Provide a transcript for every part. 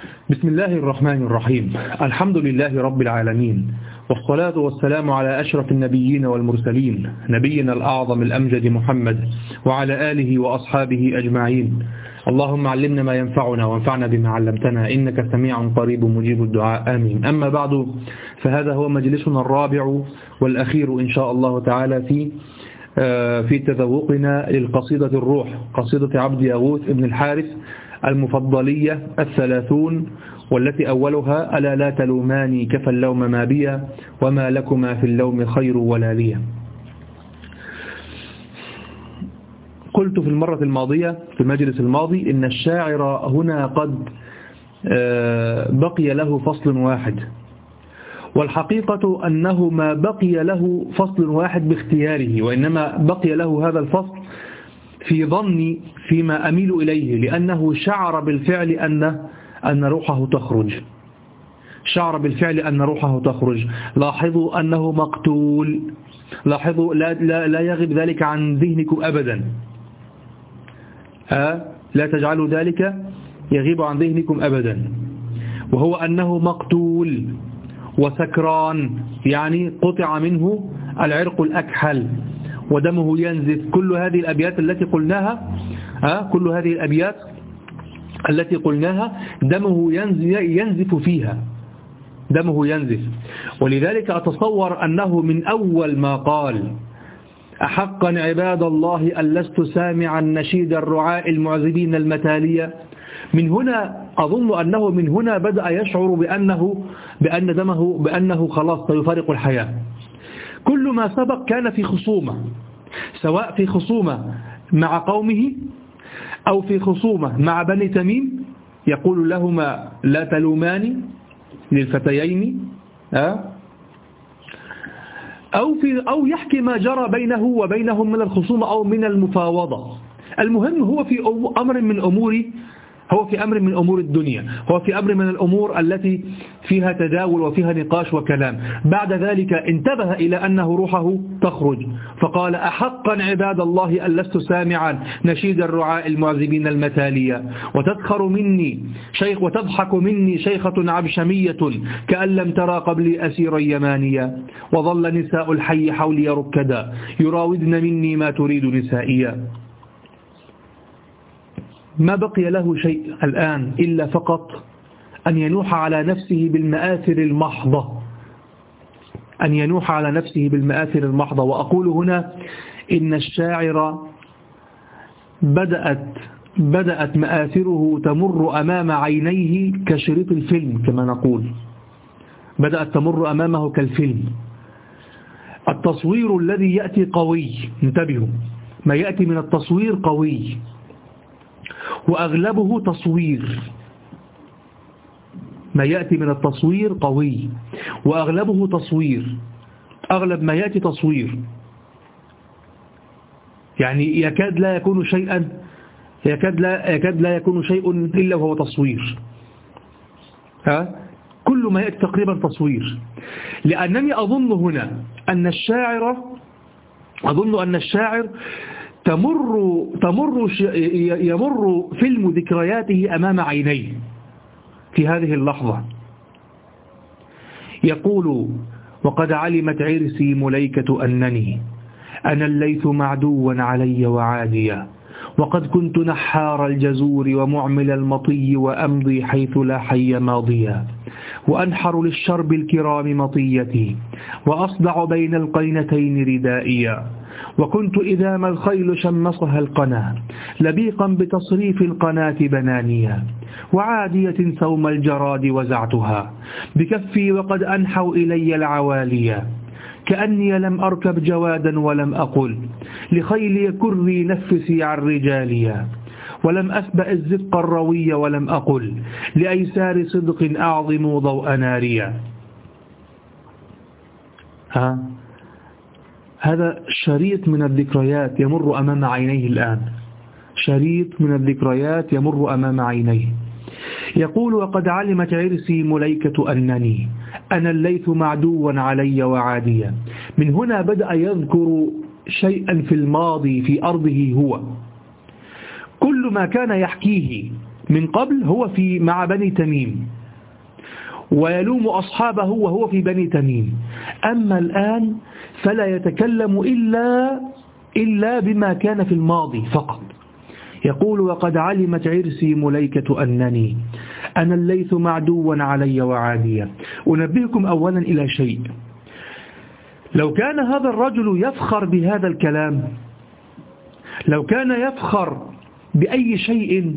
بسم الله الرحمن الرحيم. الحمد لله رب العالمين، والصلاة والسلام على أشرف النبيين والمرسلين، نبينا الأعظم الأمجد محمد وعلى آله وأصحابه أجمعين. اللهم علمنا ما ينفعنا وانفعنا بما علمتنا، إنك سميع قريب مجيب الدعاء، آمين. أما بعد، فهذا هو مجلسنا الرابع والأخير إن شاء الله تعالى في تذوقنا للقصيدة الروح، قصيدة عبد يغوث ابن الحارث المفضلية 30، والتي أولها: ألا لا تلوماني كفى اللوم ما بيا، وما لكما في اللوم خير ولا لي. قلت في المرة الماضية في المجلس الماضي إن الشاعر هنا قد بقي له فصل واحد، والحقيقة أنه ما بقي له فصل واحد باختياره، وإنما بقي له هذا الفصل في ظني فيما أميل إليه، لأنه شعر بالفعل أن روحه تخرج، شعر بالفعل أن روحه تخرج. لاحظوا أنه مقتول، لاحظوا لا يغيب ذلك عن ذهنكم أبدا، لا تجعلوا ذلك يغيب عن ذهنكم أبدا، وهو أنه مقتول وسكران، يعني قطع منه العرق الأكحل ودمه ينزف. كل هذه الأبيات التي قلناها كل هذه الأبيات التي قلناها دمه ينزف فيها، دمه ينزف. ولذلك أتصور أنه من أول ما قال: أحقا عباد الله أن لست سامعا نشيد الرعاء المعذبين المتالية، من هنا أظن أنه من هنا بدأ يشعر بأنه خلاص سيفارق الحياة. كل ما سبق كان في خصومة، سواء في خصومة مع قومه أو في خصومة مع بني تميم، يقول لهما لا تلوماني للفتيين، أو يحكي ما جرى بينه وبينهم من الخصومة أو من المفاوضة. المهم هو في أمر من أمور الدنيا، هو في أمر من الأمور التي فيها تداول وفيها نقاش وكلام. بعد ذلك انتبه إلى أنه روحه تخرج، فقال: أحقا عباد الله أن لست سامعا نشيد الرعاء المعذبين المتالية، وتضحك مني شيخة عبشمية كأن لم ترى قبلي أسيرا يمانيا، وظل نساء الحي حولي ركدا يراودن مني ما تريد نسائيا. ما بقي له شيء الآن إلا فقط أن ينوح على نفسه بالمآثر المحضة، أن ينوح على نفسه بالمآثر المحضة. وأقول هنا إن الشاعر بدأت مآثره تمر أمام عينيه كشريط الفيلم، كما نقول، بدأت تمر أمامه كالفيلم. التصوير الذي يأتي قوي، انتبهوا، ما يأتي من التصوير قوي، وأغلبه تصوير، ما يأتي من التصوير قوي وأغلبه تصوير، أغلب ما يأتي تصوير، يعني يكاد لا يكون شيء إلا وهو تصوير. كل ما يأتي تقريبا تصوير، لأنني أظن هنا أن الشاعر يمر فيلم ذكرياته أمام عينيه في هذه اللحظة. يقول: وقد علمت عرسي مليكة أنني أنا الليث معدوا علي وعاديا، وقد كنت نحار الجزور ومعمل المطي، وأمضي حيث لا حي ماضيا، وأنحر للشرب الكرام مطيتي، وأصدع بين القينتين ردائيا، وكنت إذا ما الخيل شمصها القنا لبيقا بتصريف القناة بنانيا، وعادية ثوم الجراد وزعتها بكفي وقد أنحوا إلي العواليا، كأني لم أركب جوادا ولم أقل لخيلي كري نفسي عن رجاليا، ولم أسبأ الزفق الروي ولم أقل لأيسار صدق أعظم ضوء ناريا. هذا شريط من الذكريات يمر أمام عينيه الآن، شريط من الذكريات يمر أمام عينيه. يقول: وقد علمت عرسي مليكة أنني أنا الليث معدوا علي وعاديا. من هنا بدأ يذكر شيئا في الماضي في أرضه هو. كل ما كان يحكيه من قبل هو مع بني تميم، ويلوم أصحابه وهو في بني تميم. أما الآن فلا يتكلم إلا بما كان في الماضي فقط. يقول: وقد علمت عرسي مليكة أنني أنا الليث معدوا علي وعاديا. أنبهكم أولا إلى شيء: لو كان هذا الرجل يفخر بهذا الكلام، لو كان يفخر بأي شيء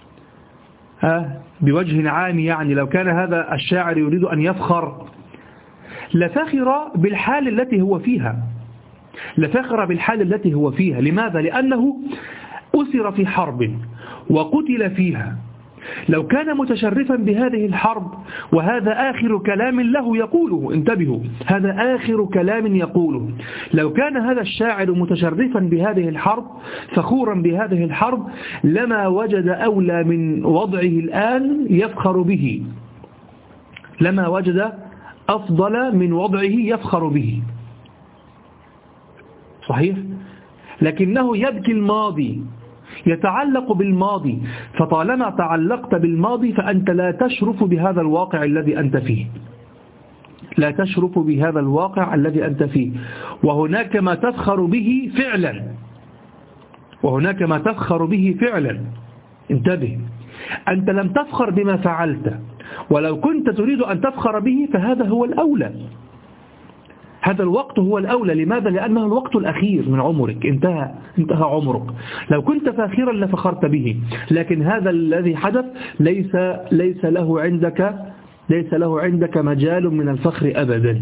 بوجه عام، يعني لو كان هذا الشاعر يريد أن يفخر لفخر بالحال التي هو فيها، لفخر بالحال التي هو فيها. لماذا؟ لأنه أسر في حرب وقتل فيها. لو كان متشرفا بهذه الحرب وهذا آخر كلام له يقوله، انتبهوا، هذا آخر كلام يقوله، لو كان هذا الشاعر متشرفا بهذه الحرب فخورا بهذه الحرب لما وجد أولى من وضعه الآن يفخر به، لما وجد أفضل من وضعه يفخر به. صحيح؟ لكنه يبكي الماضي، يتعلق بالماضي، فطالما تعلقت بالماضي فأنت لا تشرف بهذا الواقع الذي أنت فيه، لا تشرف بهذا الواقع الذي أنت فيه. وهناك ما تفخر به فعلا، وهناك ما تفخر به فعلا. انتبه، أنت لم تفخر بما فعلت، ولو كنت تريد أن تفخر به فهذا هو الأولى، هذا الوقت هو الأولى. لماذا؟ لأنه الوقت الأخير من عمرك، انتهى عمرك. لو كنت فاخرا لفخرت به، لكن هذا الذي حدث ليس له عندك مجال من الفخر أبدا.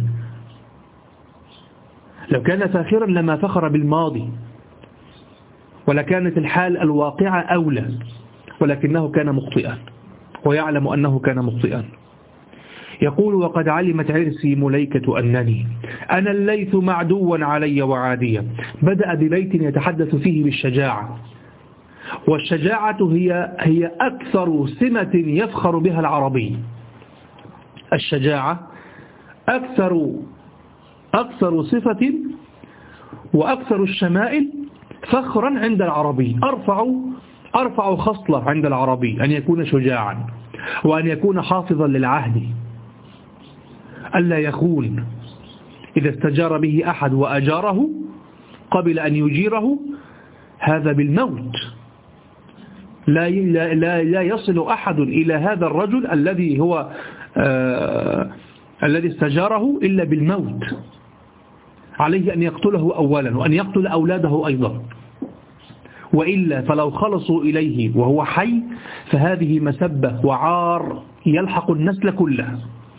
لو كان فاخرا لما فخر بالماضي، ولكانت الحال الواقعة أولى، ولكنه كان مخطئا ويعلم أنه كان مخطئا. يقول: وقد علمت عرسي مليكة أنني أنا الليث معدوا علي وعاديا. بدأ ببيت يتحدث فيه بالشجاعة، والشجاعة هي أكثر سمة يفخر بها العربي. الشجاعة أكثر صفة وأكثر الشمائل فخرا عند العربي، أرفع خصلة عند العربي أن يكون شجاعا، وأن يكون حافظا للعهد، ألا يخون. إذا استجار به أحد وأجاره قبل أن يجيره هذا بالموت. لا يصل أحد إلى هذا الرجل الذي استجاره إلا بالموت. عليه أن يقتله أولا، وأن يقتل أولاده أيضا، وإلا فلو خلصوا إليه وهو حي فهذه مسبة وعار يلحق النسل كله،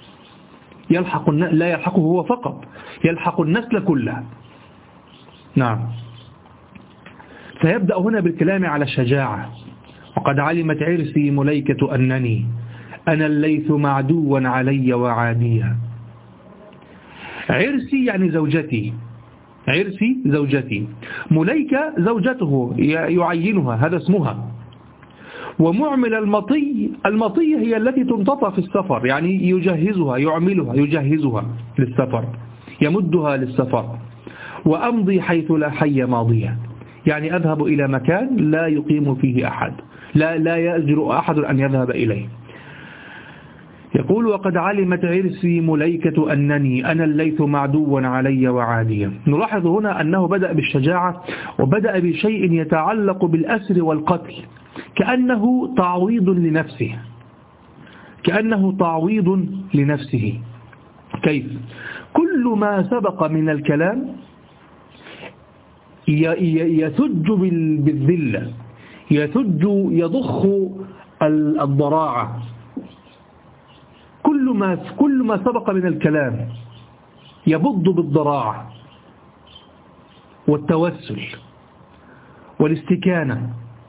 لا يلحقه هو فقط، يلحق النسل كله. نعم. فيبدأ هنا بالكلام على الشجاعة. وقد علمت عرسي مليكة أنني أنا الليث معدوا علي وعاديا. عرسي يعني زوجتي، عرسي زوجتي، مليكة زوجته يعينها، هذا اسمها. ومعمل المطي هي التي تنتطى في السفر، يعني يجهزها، يعملها، يجهزها للسفر، يمدها للسفر. وأمضي حيث لا حي ماضيا، يعني أذهب إلى مكان لا يقيم فيه أحد، لا يجرؤ أحد أن يذهب إليه. يقول: وقد علمت عرسي مليكة أنني أنا الليث معدوا علي وعاديا. نلاحظ هنا أنه بدأ بالشجاعة، وبدأ بشيء يتعلق بالأسر والقتل، كأنه تعويض لنفسه، كأنه تعويض لنفسه. كيف؟ كل ما سبق من الكلام يثج بالذلة، يضخ الضراعة. كل ما سبق من الكلام يبض بالضراعة والتوسل والاستكانة.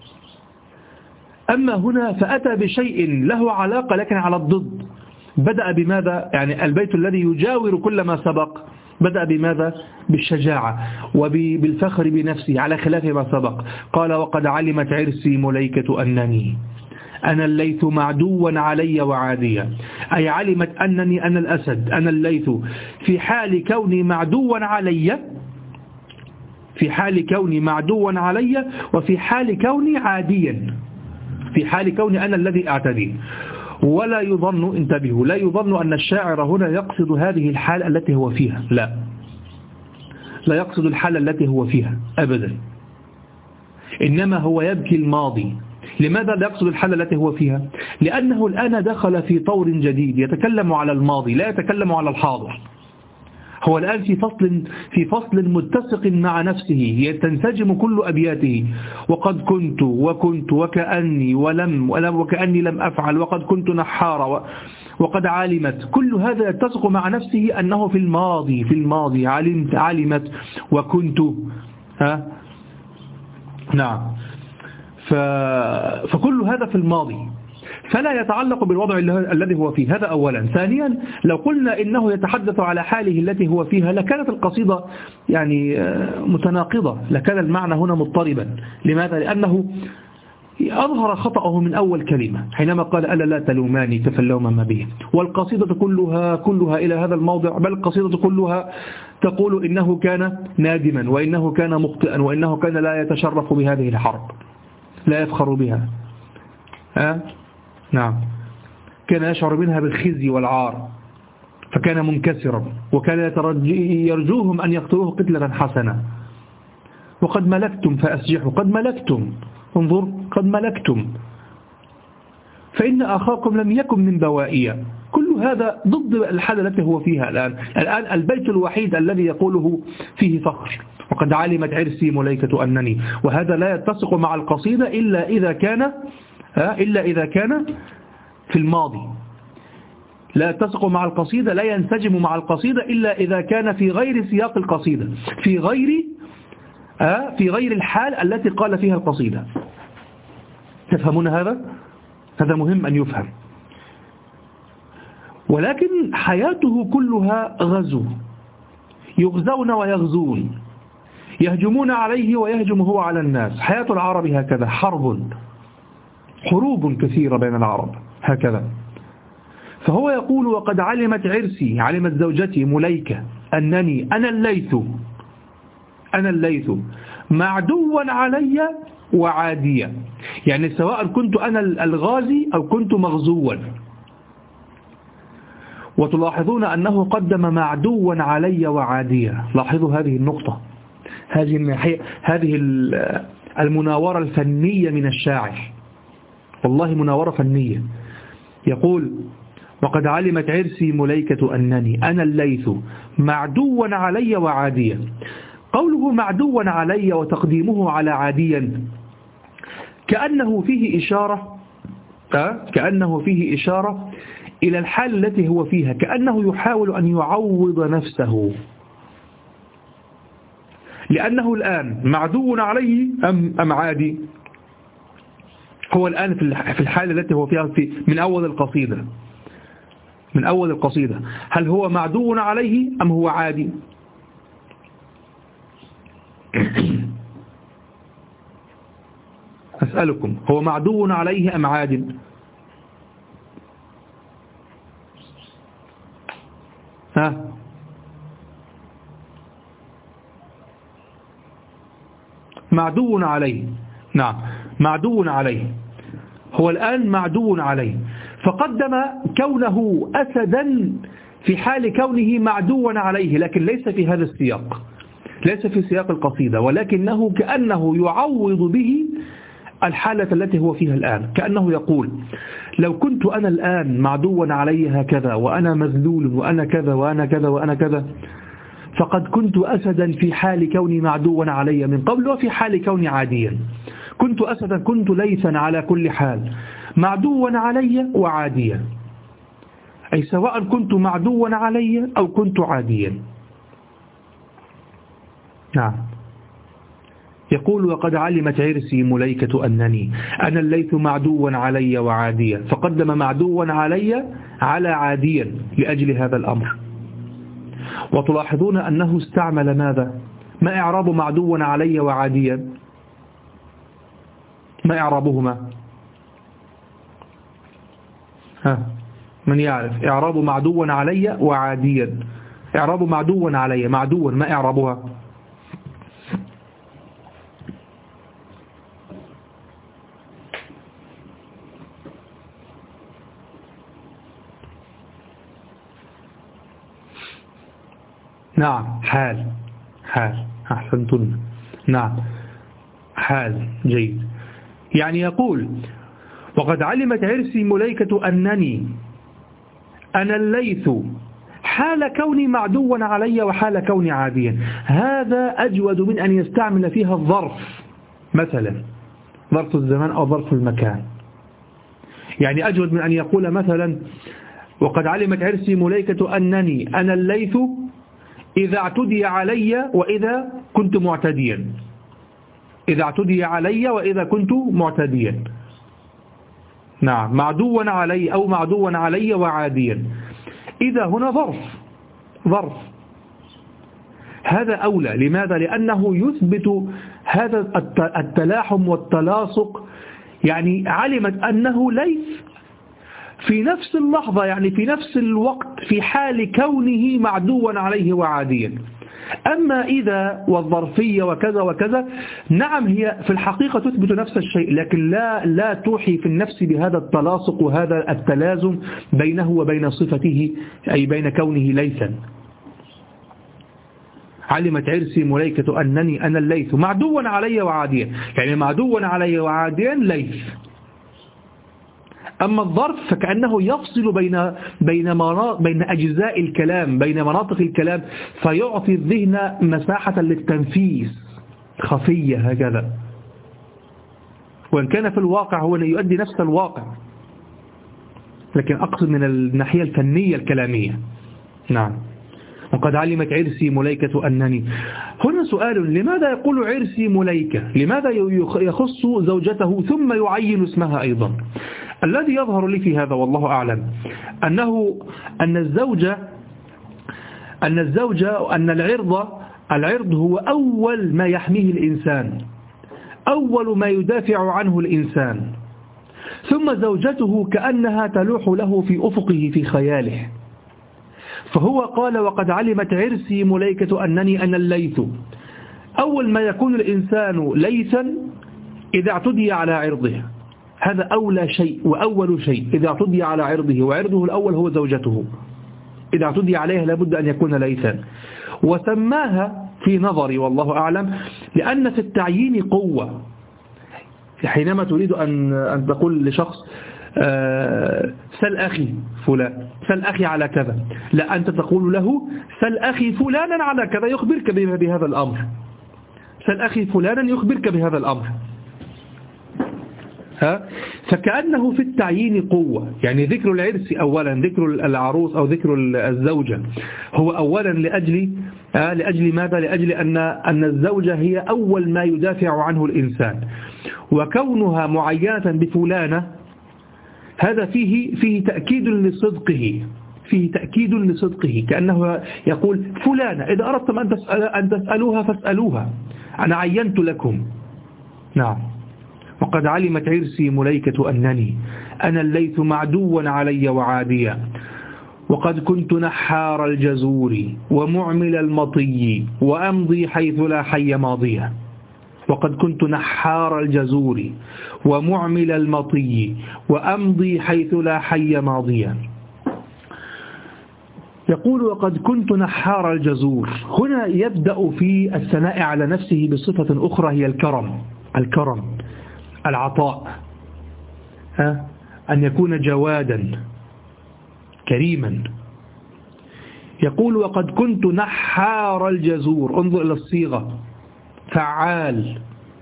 أما هنا فأتى بشيء له علاقة لكن على الضد. بدأ بماذا؟ يعني البيت الذي يجاور كل ما سبق بدأ بماذا؟ بالشجاعة وبالفخر بنفسه على خلاف ما سبق. قال: وقد علمت عرسي مليكة أنني أنا الليث معدوا علي وعاديا، أي علمت أنني أنا الأسد، أنا الليث، في حال كوني معدوا علي، في حال كوني معدوا علي، وفي حال كوني عاديا. في حال كوني أنا الذي أعتدي. ولا يظن، انتبهوا، لا يظن أن الشاعر هنا يقصد هذه الحال التي هو فيها، لا يقصد الحالة التي هو فيها أبدا، إنما هو يبكي الماضي. لماذا لا يقصد الحالة التي هو فيها؟ لأنه الآن دخل في طور جديد يتكلم على الماضي، لا يتكلم على الحاضر. هو الآن في فصل متسق مع نفسه، تنسجم كل أبياته. وقد كنت وكنت وكأني وكأني لم أفعل وقد كنت نحارا وقد علمت. كل هذا يتسق مع نفسه أنه في الماضي علمت وكنت. نعم. فكل هذا في الماضي، فلا يتعلق بالوضع الذي هو فيه. هذا أولا. ثانيا، لو قلنا إنه يتحدث على حاله التي هو فيها لكانت القصيدة يعني متناقضة، لكان المعنى هنا مضطربا. لماذا؟ لأنه أظهر خطأه من أول كلمة حينما قال ألا لا تلوماني كفى اللوم ما به. والقصيدة كلها إلى هذا الموضع، بل القصيدة كلها تقول إنه كان نادما، وإنه كان مخطئا، وإنه كان لا يتشرف بهذه الحرب، لا يفخر بها. نعم. كان يشعر منها بالخزي والعار، فكان منكسرا، وكان يرجوهم أن يقتلوه قتلة حسنة. وقد ملكتم فأسجحوا، قد ملكتم، انظر، قد ملكتم، فإن أخاكم لم يكن من بوائية. كل هذا ضد الحالة التي هو فيها الآن البيت الوحيد الذي يقوله فيه فخر: وقد علمت عرسي مليكة أنني. وهذا لا يتسق مع القصيدة إلا إذا كان في الماضي. لا يتسق مع القصيدة، لا ينسجم مع القصيدة إلا إذا كان في غير سياق القصيدة، في غير الحال التي قال فيها القصيدة. تفهمون هذا؟ هذا مهم أن يفهم. ولكن حياته كلها غزو، يغزون ويغزون، يهجمون عليه ويهجم هو على الناس. حياة العرب هكذا، حروب كثيرة بين العرب هكذا. فهو يقول: وقد علمت عرسي، علمت زوجتي مليكة أنني أنا الليث معدوا علي وعاديا. يعني سواء كنت أنا الغازي أو كنت مغزوا. وتلاحظون أنه قدم معدوا علي وعاديا. لاحظوا هذه النقطة، هذه المناورة الفنية من الشاعر، والله مناورة فنية. يقول: وقد علمت عرسي مليكة أنني أنا الليث معدوا علي وعاديا. قوله معدوا علي وتقديمه على عاديا كأنه فيه إشارة إلى الحال التي هو فيها، كأنه يحاول أن يعوض نفسه، لأنه الآن معدو عليه أم عادي. هو الآن في الحالة التي هو فيها من أول القصيدة، هل هو معدو عليه أم هو عادي؟ أسألكم، هو معدو عليه أم عاد؟ معدو عليه. نعم، معدو عليه. هو الآن معدو عليه، فقدم كونه أسدا في حال كونه معدوا عليه، لكن ليس في هذا السياق، ليس في سياق القصيدة، ولكنه كأنه يعوض به الحالة التي هو فيها الآن. كأنه يقول: لو كنت أنا الآن معدوا علي هكذا، وأنا مذلول، وأنا كذا وأنا كذا وأنا كذا، فقد كنت أسدا في حال كوني معدوا علي من قبل، وفي حال كوني عاديا. كنت أسدا، كنت ليثا على كل حال، معدوا علي وعاديا، أي سواء كنت معدوا علي أو كنت عاديا. نعم. يقول: وقد علمت عرسي مليكة أنني أنا الليث معدوا علي وعاديا، فقدم معدوا علي على عاديا لأجل هذا الأمر. وتلاحظون أنه استعمل ماذا؟ ما إعراب معدوا علي وعاديا؟ ما إعرابهما؟ من يعرف إعراب معدوا علي وعاديا؟ إعراب معدوا علي، معدوا، ما إعرابها؟ نعم حال أحسنتن. نعم حال جيد. يعني يقول وقد علمت عرسي مليكة أنني أنا الليث حال كوني معدوا علي وحال كوني عاديا. هذا أجود من أن يستعمل فيها الظرف، مثلا ظرف الزمان أو ظرف المكان. يعني أجود من أن يقول مثلا وقد علمت عرسي مليكة أنني أنا الليث إذا اعتدي علي وإذا كنت معتديا. إذا اعتدي علي وإذا كنت معتديا. نعم معدوا علي أو معدوا علي وعاديا. إذا هنا ظرف هذا أولى. لماذا؟ لأنه يثبت هذا التلاحم والتلاصق. يعني علمت أنه ليس في نفس اللحظة، يعني في نفس الوقت، في حال كونه معدوا عليه وعاديا. أما إذا والظرفية وكذا وكذا، نعم هي في الحقيقة تثبت نفس الشيء، لكن لا توحي في النفس بهذا التلاصق وهذا التلازم بينه وبين صفته، أي بين كونه ليثا. علمت عرسي مليكة أنني أنا الليث معدوا علي وعاديا، يعني معدوا علي وعاديا ليث. أما الظرف فكأنه يفصل بين أجزاء الكلام، بين مناطق الكلام، فيعطي الذهن مساحة للتنفيذ خفية هكذا، وإن كان في الواقع هو يؤدي نفس الواقع، لكن أقصد من الناحية الفنية الكلامية. نعم. وقد علمت عرسي مليكة أنني. هنا سؤال: لماذا يقول عرسي مليكة؟ لماذا يخص زوجته ثم يعين اسمها أيضا؟ الذي يظهر لي في هذا والله أعلم أن العرض هو أول ما يحميه الإنسان، أول ما يدافع عنه الإنسان، ثم زوجته كأنها تلوح له في أفقه في خياله. فهو قال وقد علمت عرسي مليكة أنني أنا الليث. أول ما يكون الإنسان ليثا إذا اعتدي على عرضه، هذا أولى شيء وأول شيء. إذا اعتدي على عرضه، وعرضه الأول هو زوجته، إذا اعتدي عليها لابد أن يكون ليثا. وسماها في نظري والله أعلم لأن في التعيين قوة. حينما تريد أن تقول لشخص سل أخي فلان، سل أخي على كذا، لا، أنت تقول له سل أخي فلانا على كذا يخبرك بهذا الأمر، سل أخي فلانا يخبرك بهذا الأمر. فكأنه في التعيين قوة. يعني ذكر العرس أولا، ذكر العروس أو ذكر الزوجة هو أولا لأجل ماذا؟ لأجل أن الزوجة هي أول ما يدافع عنه الإنسان، وكونها معينة بفلانة هذا فيه تأكيد لصدقه، فيه تأكيد لصدقه، كأنه يقول فلانة إذا أردتم أن تسألوها فاسألوها، أنا عينت لكم. نعم. وقد علمت عرسي مليكة أنني أنا الليث معدوا علي وعاديا، وقد كنت نحار الجزور ومعمل المطي وأمضي حيث لا حي ماضيا. وقد كنت نحار الجزور ومعمل المطي وأمضي حيث لا حي ماضيا. يقول وقد كنت نحار الجزور. هنا يبدأ في الثناء على نفسه بصفة أخرى هي الكرم، العطاء، أن يكون جوادا كريما. يقول وقد كنت نحار الجزور. انظر إلى الصيغة، فعال،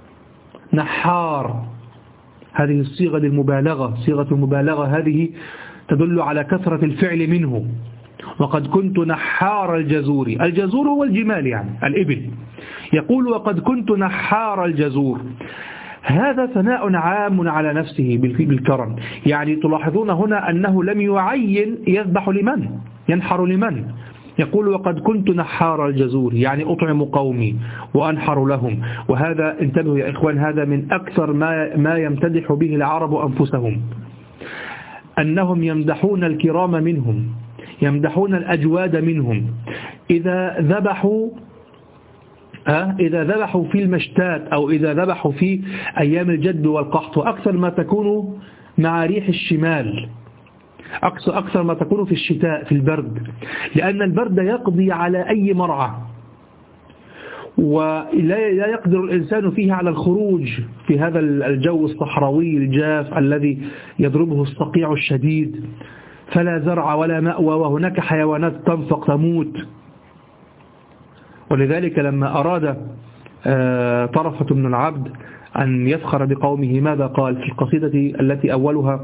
نحار، هذه الصيغة للمبالغة، صيغة المبالغة هذه تدل على كثرة الفعل منه. وقد كنت نحار الجزور، الجزور هو الجمال يعني الإبل. يقول وقد كنت نحار الجزور. هذا ثناء عام على نفسه بالكرم. يعني تلاحظون هنا أنه لم يعين يذبح لمن، ينحر لمن. يقول وقد كنت نحار الجزور، يعني أطعم قومي وأنحر لهم. وهذا انتبهوا يا إخوان، هذا من أكثر ما يمتدح به العرب أنفسهم، أنهم يمدحون الكرام منهم، يمدحون الأجواد منهم. إذا ذبحوا في المشتات أو إذا ذبحوا في أيام الجد والقحط، وأكثر ما تكون مع ريح الشمال، أكثر ما تكون في الشتاء في البرد، لأن البرد يقضي على أي مرعى، ولا يقدر الإنسان فيه على الخروج في هذا الجو الصحراوي الجاف الذي يضربه الصقيع الشديد، فلا زرع ولا مأوى، وهناك حيوانات تنفق تموت. ولذلك لما أراد طرفة بن العبد أن يفخر بقومه ماذا قال في القصيدة التي أولها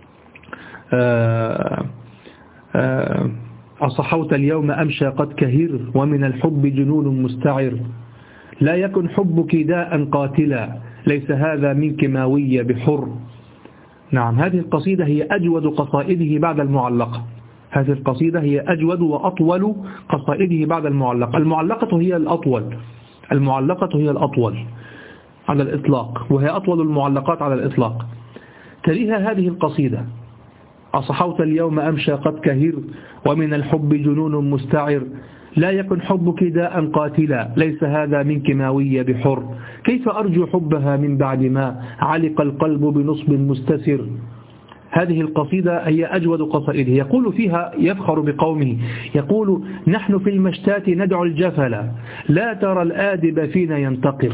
أصحوت اليوم أمشى قد كهر، ومن الحب جنون مستعر، لا يكن حبك داء قاتلا، ليس هذا منك ماوية بحر. نعم، هذه القصيدة هي أجود قصائده بعد المعلقة. هذه القصيدة هي أجود وأطول قصائده بعد المعلقة. المعلقة هي الأطول، المعلقة هي الأطول على الإطلاق، وهي أطول المعلقات على الإطلاق. تليها هذه القصيدة أصحوت اليوم أمشى قد كهر، ومن الحب جنون مستعر، لا يكن حبك داء قاتلا، ليس هذا منك ماوية بحر، كيف أرجو حبها من بعد ما علق القلب بنصب مستسر. هذه القصيدة هي أجود قصائده. يقول فيها يفخر بقومه، يقول نحن في المشتات ندعو الجفل، لا ترى الآدب فينا ينتقر.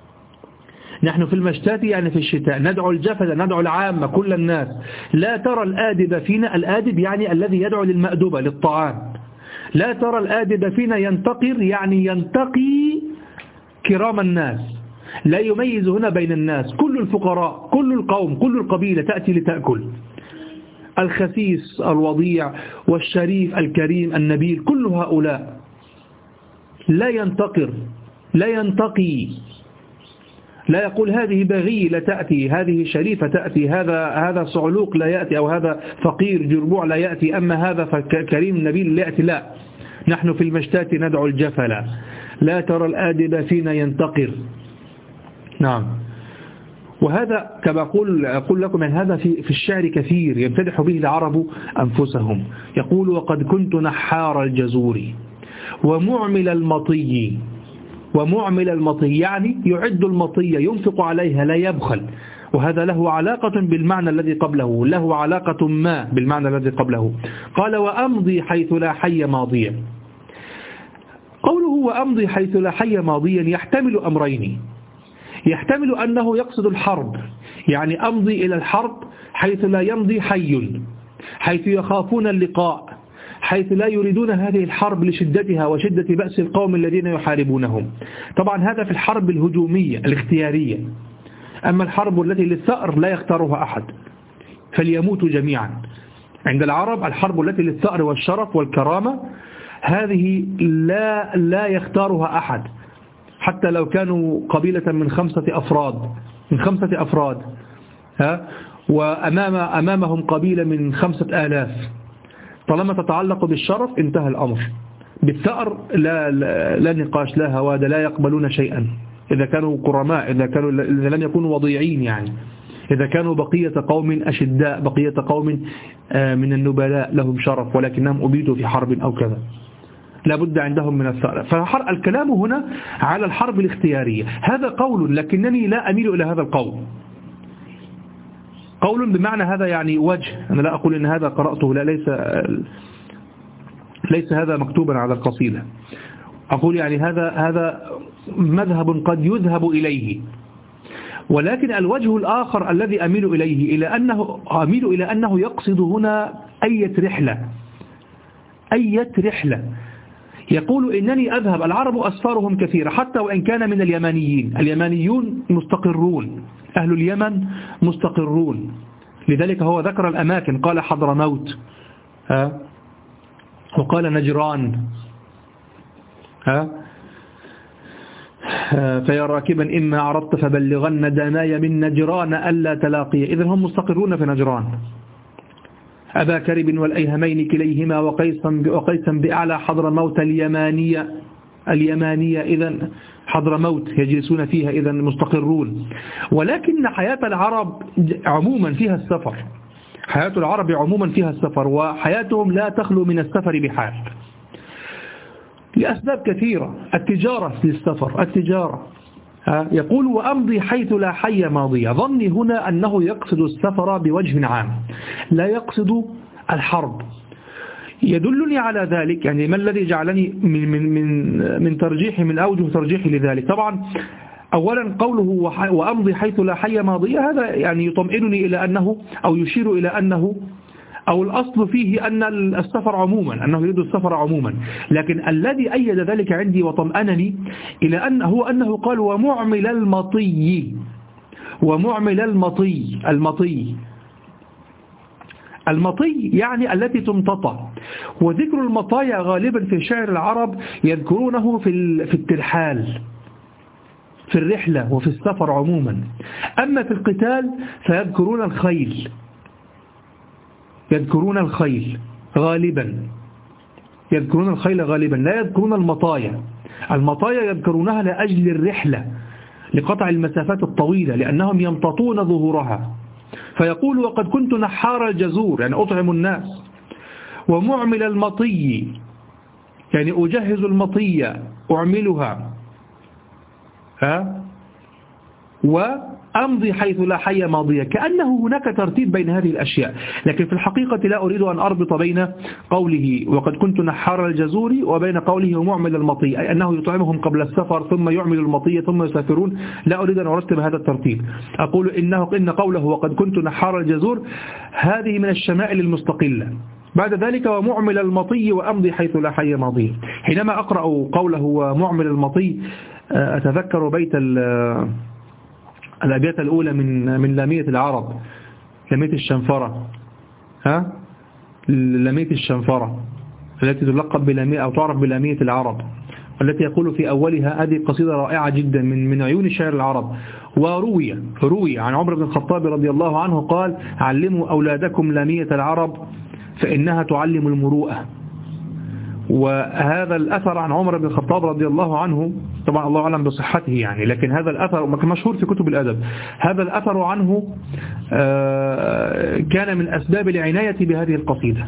نحن في المشتات يعني في الشتاء ندعو الجفل، ندعو العامة كل الناس، لا ترى الآدب فينا، الآدب يعني الذي يدعو للمأدبة للطعام، لا ترى الآدب فينا ينتقر يعني ينتقي كرام الناس، لا يميز هنا بين الناس، كل الفقراء كل القوم كل القبيلة تأتي لتأكل، الخسيس الوضيع والشريف الكريم النبيل، كل هؤلاء لا ينتقر لا ينتقي، لا يقول هذه بغي لا تأتي، هذه شريفة تأتي، هذا صعلوق لا يأتي، أو هذا فقير جربوع لا يأتي، أما هذا فكريم نبيل لا يأتي. لا، نحن في المشتات ندعو الجفل، لا ترى الآدب فينا ينتقر. نعم، وهذا كما أقول لكم أن هذا في الشعر كثير يمتدح به العرب أنفسهم. يقول وقد كنت نحار الجزور ومعمل المطي، ومعمل المطي يعني يعد المطية ينفق عليها لا يبخل، وهذا له علاقة بالمعنى الذي قبله، له علاقة ما بالمعنى الذي قبله. قال وأمضي حيث لا حي ماضيا. قوله وأمضي حيث لا حي ماضيا يحتمل أمرين، يحتمل أنه يقصد الحرب، يعني أمضي إلى الحرب حيث لا يمضي حي، حيث يخافون اللقاء، حيث لا يريدون هذه الحرب لشدتها وشدة بأس القوم الذين يحاربونهم. طبعا هذا في الحرب الهجومية الاختيارية، أما الحرب التي للثأر لا يختارها أحد فليموتوا جميعا. عند العرب الحرب التي للثأر والشرف والكرامة هذه لا يختارها أحد، حتى لو كانوا قبيلة من 5 أفراد وأمامهم قبيلة من 5000، طالما تتعلق بالشرف انتهى الأمر. بالثأر لا نقاش لا هواد، لا يقبلون شيئا إذا كانوا كرماء، إذا لم يكونوا وضيعين، يعني إذا كانوا بقية قوم أشداء، بقية قوم من النبلاء لهم شرف ولكنهم أبيدوا في حرب أو كذا، لابد عندهم من الثأر. فالكلام هنا على الحرب الاختيارية. هذا قول لكنني لا أميل إلى هذا القول، قول بمعنى هذا يعني وجه، أنا لا أقول إن هذا قرأته، لا، ليس هذا مكتوبا على القصيدة، أقول يعني هذا مذهب قد يذهب إليه، ولكن الوجه الآخر الذي أميل إليه إلى أنه يقصد هنا أية رحلة. يقول إنني أذهب، العرب أسفارهم كثيرة حتى وإن كان من اليمانيين، اليمانيون مستقرون، أهل اليمن مستقرون، لذلك هو ذكر الأماكن، قال حضرموت وقال نجران فيا راكبا إما عرضت فبلغن داناي من نجران ألا تلاقي، إذن هم مستقرون في نجران. أبا كرب والأيهمين كليهما وقيسا بأعلى حضرموت اليمانية إذن حضرموت يجلسون فيها، إذن مستقرون. ولكن حياة العرب عموما فيها السفر، حياة العرب عموما فيها السفر، وحياتهم لا تخلو من السفر بحال لأسباب كثيرة. التجارة للسفر، التجارة. يقول وأمضي حيث لا حي ماضية، ظني هنا أنه يقصد السفر بوجه عام، لا يقصد الحرب. يدلني على ذلك، يعني ما الذي جعلني من ترجيحي، من أوجه ترجيحي لذلك؟ طبعا أولا قوله وأمضي حيث لا حي ماضية، هذا يعني يطمئنني إلى أنه، أو يشير إلى أنه، أو الأصل فيه أن السفر عموما، أنه يريد السفر عموما. لكن الذي أيد ذلك عندي وطمأنني إلى أنه قال ومعمل المطي. ومعمل المطي يعني التي تمتطى. وذكر المطايا غالبا في شعر العرب يذكرونه في الترحال، في الرحلة وفي السفر عموما. أما في القتال فيذكرون الخيل، غالبا يذكرون الخيل غالبا، لا يذكرون المطايا. المطايا يذكرونها لأجل الرحلة، لقطع المسافات الطويلة، لأنهم يمتطون ظهورها. فيقول وقد كنت نحار الجزور، يعني أطعم الناس. ومعمل المطي يعني أجهز المطية، أعملها. وأمضي حيث لا حي ماضية، كأنه هناك ترتيب بين هذه الأشياء. لكن في الحقيقة لا أريد أن أربط بين قوله وقد كنت نحار الجزور وبين قوله ومعمل المطي، أي أنه يطعمهم قبل السفر ثم يعمل المطية ثم يسافرون. لا أريد أن أرتب هذا الترتيب. أقول إن قوله وقد كنت نحار الجزور هذه من الشمائل المستقلة. بعد ذلك ومعمل المطي وأمضي حيث لا حي ماضية. حينما أقرأ قوله ومعمل المطي أتذكر بيت الأبيات الأولى من لامية العرب، لامية الشنفرة. لامية الشنفرة التي تلقب بلامية أو تعرف بلامية العرب، التي يقول في أولها هذه قصيدة رائعة جدا من عيون شعر العرب. وروي عن عمر بن الخطاب رضي الله عنه قال علموا أولادكم لامية العرب فإنها تعلم المروءة. وهذا الأثر عن عمر بن الخطاب رضي الله عنه، طبعا الله أعلم بصحته يعني، لكن هذا الأثر مشهور في كتب الأدب. هذا الأثر عنه كان من أسباب العناية بهذه القصيدة.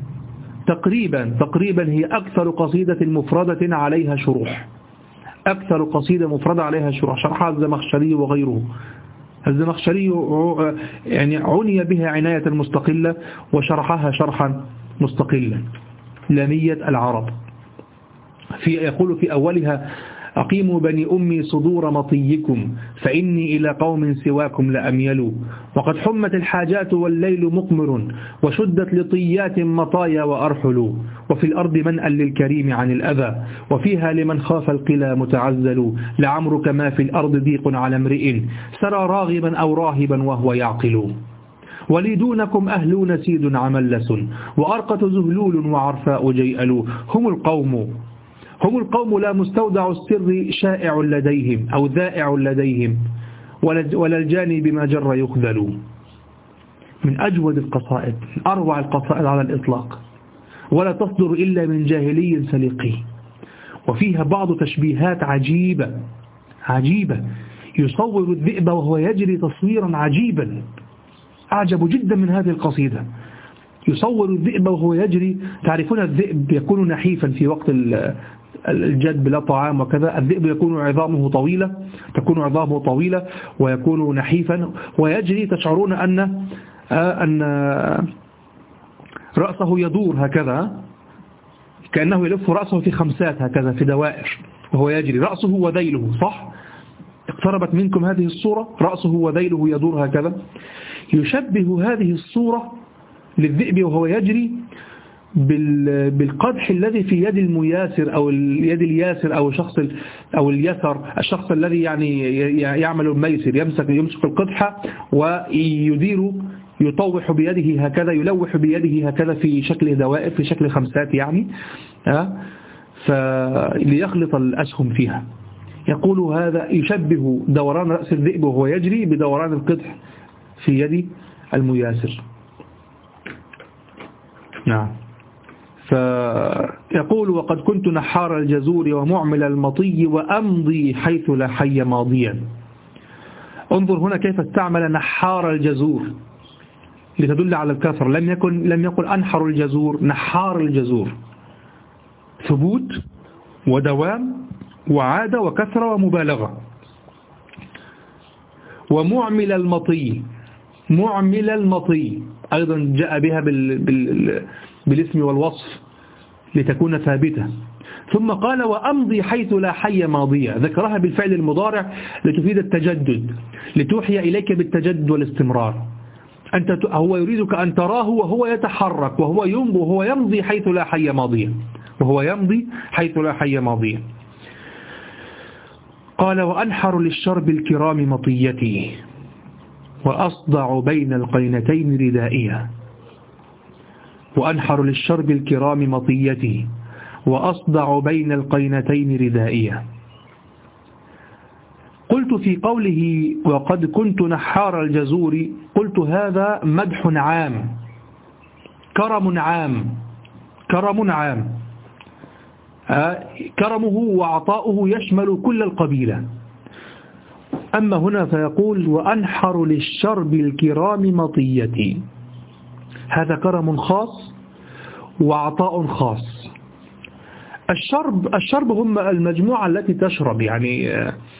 تقريبا هي أكثر قصيدة مفردة عليها شروح، أكثر قصيدة مفردة عليها شروح، شرحها الزمخشري وغيره. الزمخشري يعني عني بها عناية مستقلة وشرحها شرحا مستقلا. لامية العرب يقول في أولها أقيموا بني أمي صدور مطيكم فإني إلى قوم سواكم لأميل. وقد حمت الحاجات والليل مقمر وشدت لطيات مطايا وأرحل. وفي الأرض منأ للكريم عن الأذى وفيها لمن خاف القلى متعزل. لعمرك ما في الأرض ضيق على امرئ سرى راغبا أو راهبا وهو يعقل. ولي دونكم أهلون سيد عملس وأرقة زهلول وعرفاء جيئل. هم القوم لا مستودع السر شائع لديهم أو ذائع لديهم ولا الجاني بما جر يخذل. من أجود القصائد، من أروع القصائد على الإطلاق، ولا تصدر إلا من جاهلي سليقي. وفيها بعض تشبيهات عجيبة يصور الذئب وهو يجري تصويرا عجيبا. أعجب جدا من هذه القصيدة. يصور الذئب وهو يجري. تعرفون الذئب يكون نحيفا في وقت الجد بلا طعام وكذا. الذئب تكون عظامه طويلة ويكون نحيفا ويجري. تشعرون أن رأسه يدور هكذا، كأنه يلف رأسه في خمسات هكذا في دوائر وهو يجري، رأسه وذيله. صح؟ اقتربت منكم هذه الصورة، رأسه وذيله يدور هكذا. يشبه هذه الصورة للذئب وهو يجري بالقدح الذي في يد المياسر أو اليد الياسر أو الشخص الذي يعني يعمل الميسر، يمسك القدح ويدير، يطوح بيده هكذا، يلوح بيده هكذا في شكل دوائر، في شكل خمسات يعني، ليخلط الأسهم فيها. يقول هذا يشبه دوران رأس الذئب وهو يجري بدوران القدح في يد المياسر. نعم. فيقول وقد كنت نحار الجزور ومعمل المطي وأمضي حيث لا حي ماضيا. انظر هنا كيف استعمل نحار الجزور لتدل على الكثر. لم يقل أنحر الجزور، نحار الجزور. ثبوت ودوام وعادة وكثرة ومبالغة. ومعمل المطي، معمل المطي أيضا جاء بها بالاسم والوصف لتكون ثابتة. ثم قال وأمضي حيث لا حي ماضية، ذكرها بالفعل المضارع لتفيد التجدد، لتوحي إليك بالتجدد والاستمرار. هو يريدك أن تراه وهو يتحرك وهو يمضي حيث لا حي ماضية، وهو يمضي حيث لا حي ماضية. قال وأنحر للشرب الكرام مطيتي وأصدع بين القينتين ردائية. وأنحر للشرب الكرام مطيتي وأصدع بين القينتين ردائية. قلت في قوله وقد كنت نحار الجزور، قلت هذا مدح عام، كرم عام، كرم عام، كرمه وعطاؤه يشمل كل القبيلة. أما هنا فيقول وأنحر للشرب الكرام مطيتي، هذا كرم خاص وعطاء خاص. الشرب هم المجموعة التي تشرب، يعني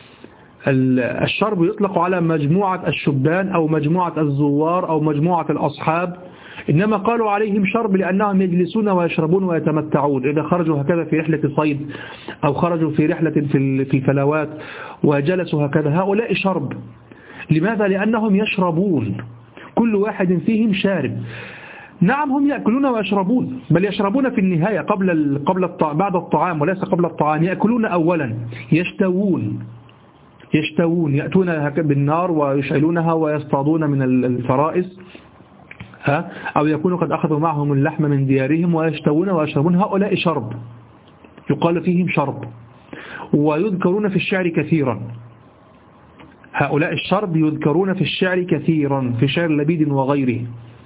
الشرب يطلق على مجموعة الشبان أو مجموعة الزوار أو مجموعة الأصحاب، إنما قالوا عليهم شرب لأنهم يجلسون ويشربون ويتمتعون. إذا خرجوا هكذا في رحلة صيد أو خرجوا في رحلة في فلوات وجلسوا هكذا، هؤلاء شرب. لماذا؟ لأنهم يشربون، كل واحد فيهم شارب. نعم هم يأكلون ويشربون، بل يشربون في النهاية بعد الطعام وليس قبل الطعام. يأكلون أولا، يشتوون، يأتون بالنار ويشعلونها ويصطادون من الفرائس، أو يكونوا قد أخذوا معهم اللحم من ديارهم ويشتوون ويشربون. هؤلاء شرب، يقال فيهم شرب، ويذكرون في الشعر كثيرا. هؤلاء الشرب يذكرون في الشعر كثيرا، في شعر لبيد وغيره.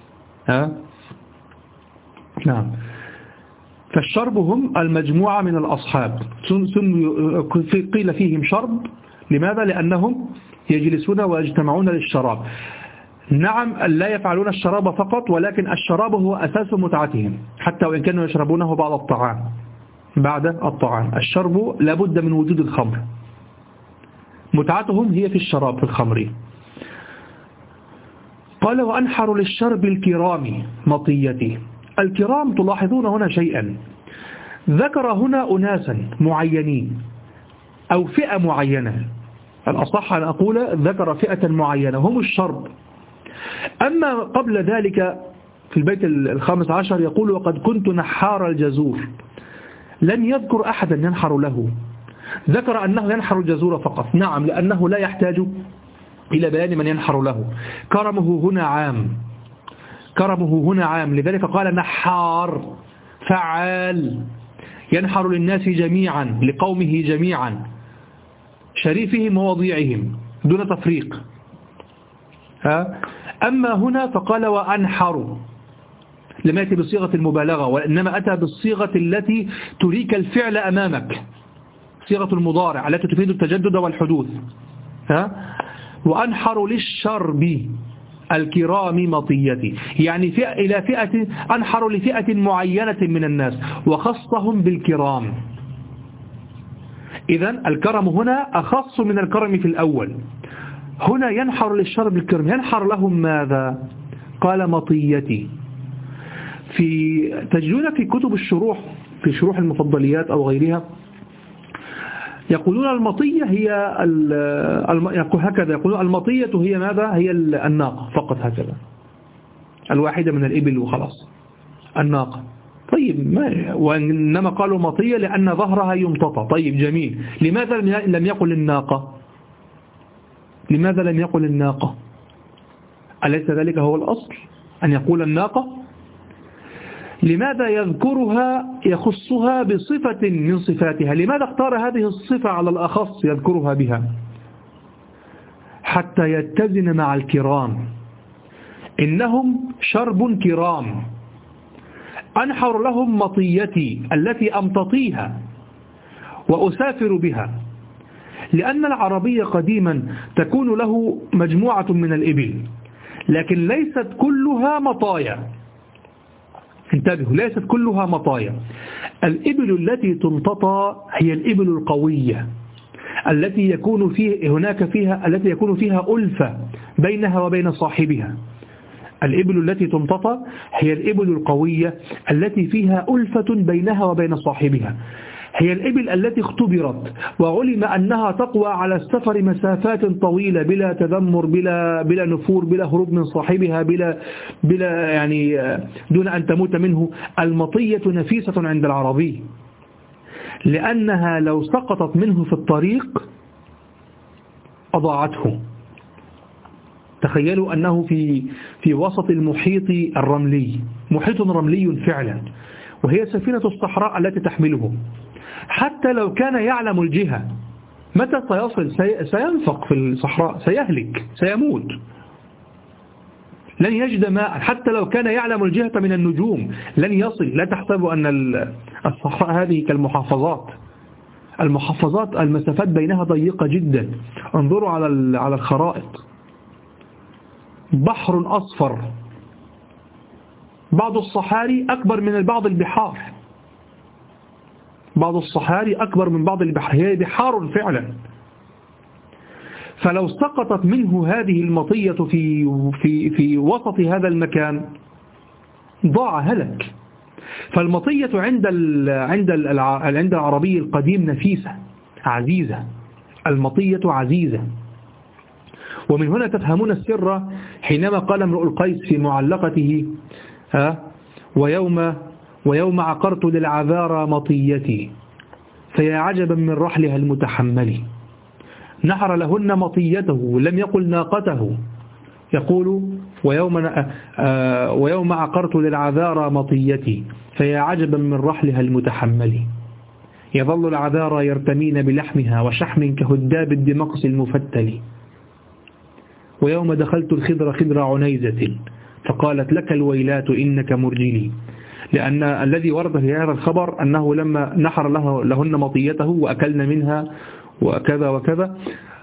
نعم. فالشرب هم المجموعة من الأصحاب، قيل فيهم شرب. لماذا؟ لأنهم يجلسون ويجتمعون للشراب. نعم لا يفعلون الشراب فقط، ولكن الشراب هو أساس متعتهم، حتى وإن كانوا يشربونه بعد الطعام. الشرب لابد من وجود الخمر، متعتهم هي في الشراب، في الخمر. قال وأنحر للشرب الكرام مطيتي. الكرام تلاحظون هنا شيئا، ذكر هنا أناسا معينين أو فئة معينة، الأصح أن أقول ذكر فئة معينة هم الشرب. أما قبل ذلك في البيت 15 يقول وقد كنت نحار الجزور، لم يذكر أحدا ينحر له، ذكر أنه ينحر الجزور فقط. نعم لأنه لا يحتاج إلى بيان من ينحر له. كرمه هنا عام، لذلك قال نحار فعال، ينحر للناس جميعا، لقومه جميعا، شريفهم ووضيعهم دون تفريق. أما هنا فقال وأنحر، لم يأتي بصيغة المبالغة، وإنما أتى بالصيغة التي تريك الفعل أمامك، صيغة المضارع التي تفيد التجدد والحدوث. وأنحر للشرب الكرام مطيتي، يعني إلى فئة، أنحر لفئة معينة من الناس وخصهم بالكرام. إذن الكرم هنا أخص من الكرم في الأول. هنا ينحر للشرب الكرام، ينحر لهم ماذا؟ قال مطيتي. تجدون في كتب الشروح، في شروح المفضليات أو غيرها، يقولون المطية هي هكذا، يقولون المطية هي ماذا؟ هي الناقة فقط، هكذا الواحدة من الإبل وخلاص، الناقة. طيب وإنما قالوا مطية لأن ظهرها يمتطى. طيب جميل، لماذا لم يقل الناقة؟ لماذا لم يقل الناقة؟ أليس ذلك هو الأصل أن يقول الناقة؟ لماذا يذكرها، يخصها بصفة من صفاتها؟ لماذا اختار هذه الصفة على الأخص يذكرها بها؟ حتى يتزن مع الكرام، إنهم شرب كرام. أنحر لهم مطيتي التي أمتطيها وأسافر بها، لأن العربي قديما تكون له مجموعة من الإبل، لكن ليست كلها مطايا. انتبهوا، ليست كلها مطايا. الإبل التي تمتطى هي الإبل القوية التي يكون فيها ألفة بينها وبين صاحبها. الإبل التي تمتطى هي الإبل القوية التي فيها ألفة بينها وبين صاحبها، هي الإبل التي اختبرت وعلم أنها تقوى على السفر مسافات طويلة بلا تذمر، بلا نفور، بلا هروب من صاحبها، بلا يعني دون أن تموت منه. المطية نفيسة عند العربي، لأنها لو سقطت منه في الطريق أضاعته. تخيلوا أنه في وسط المحيط الرملي، محيط رملي فعلا، وهي سفينة الصحراء التي تحمله. حتى لو كان يعلم الجهة متى سيصل، سينفق في الصحراء، سيهلك، سيموت، لن يجد ماء. حتى لو كان يعلم الجهة من النجوم لن يصل. لا تحسبوا أن الصحراء هذه كالمحافظات، المحافظات المسافات بينها ضيقة جدا. انظروا على الخرائط، بحر أصفر، بعض الصحاري أكبر من بعض البحار، بعض الصحاري أكبر من بعض البحار، هي بحار فعلا. فلو سقطت منه هذه المطية في وسط هذا المكان ضاع، هلك. فالمطية عند العربي القديم نفيسة عزيزة، المطية عزيزة. ومن هنا تفهمون السر حينما قال امرؤ القيس في معلقته ويوم عقرت للعذارى مطيتي فيا عجبا من رحلها المتحمل. نحر لهن مطيته، لم يقل ناقته، يقول ويوم عقرت للعذارى مطيتي فيا عجبا من رحلها المتحمل. يظل العذارى يرتمين بلحمها وشحم كهداب الدمقس المفتل. ويوم دخلت الخضر خضر عنيزة فقالت لك الويلات إنك مرجلي. لأن الذي ورد في هذا الخبر أنه لما نحر لهن مطيته وأكلن منها وكذا وكذا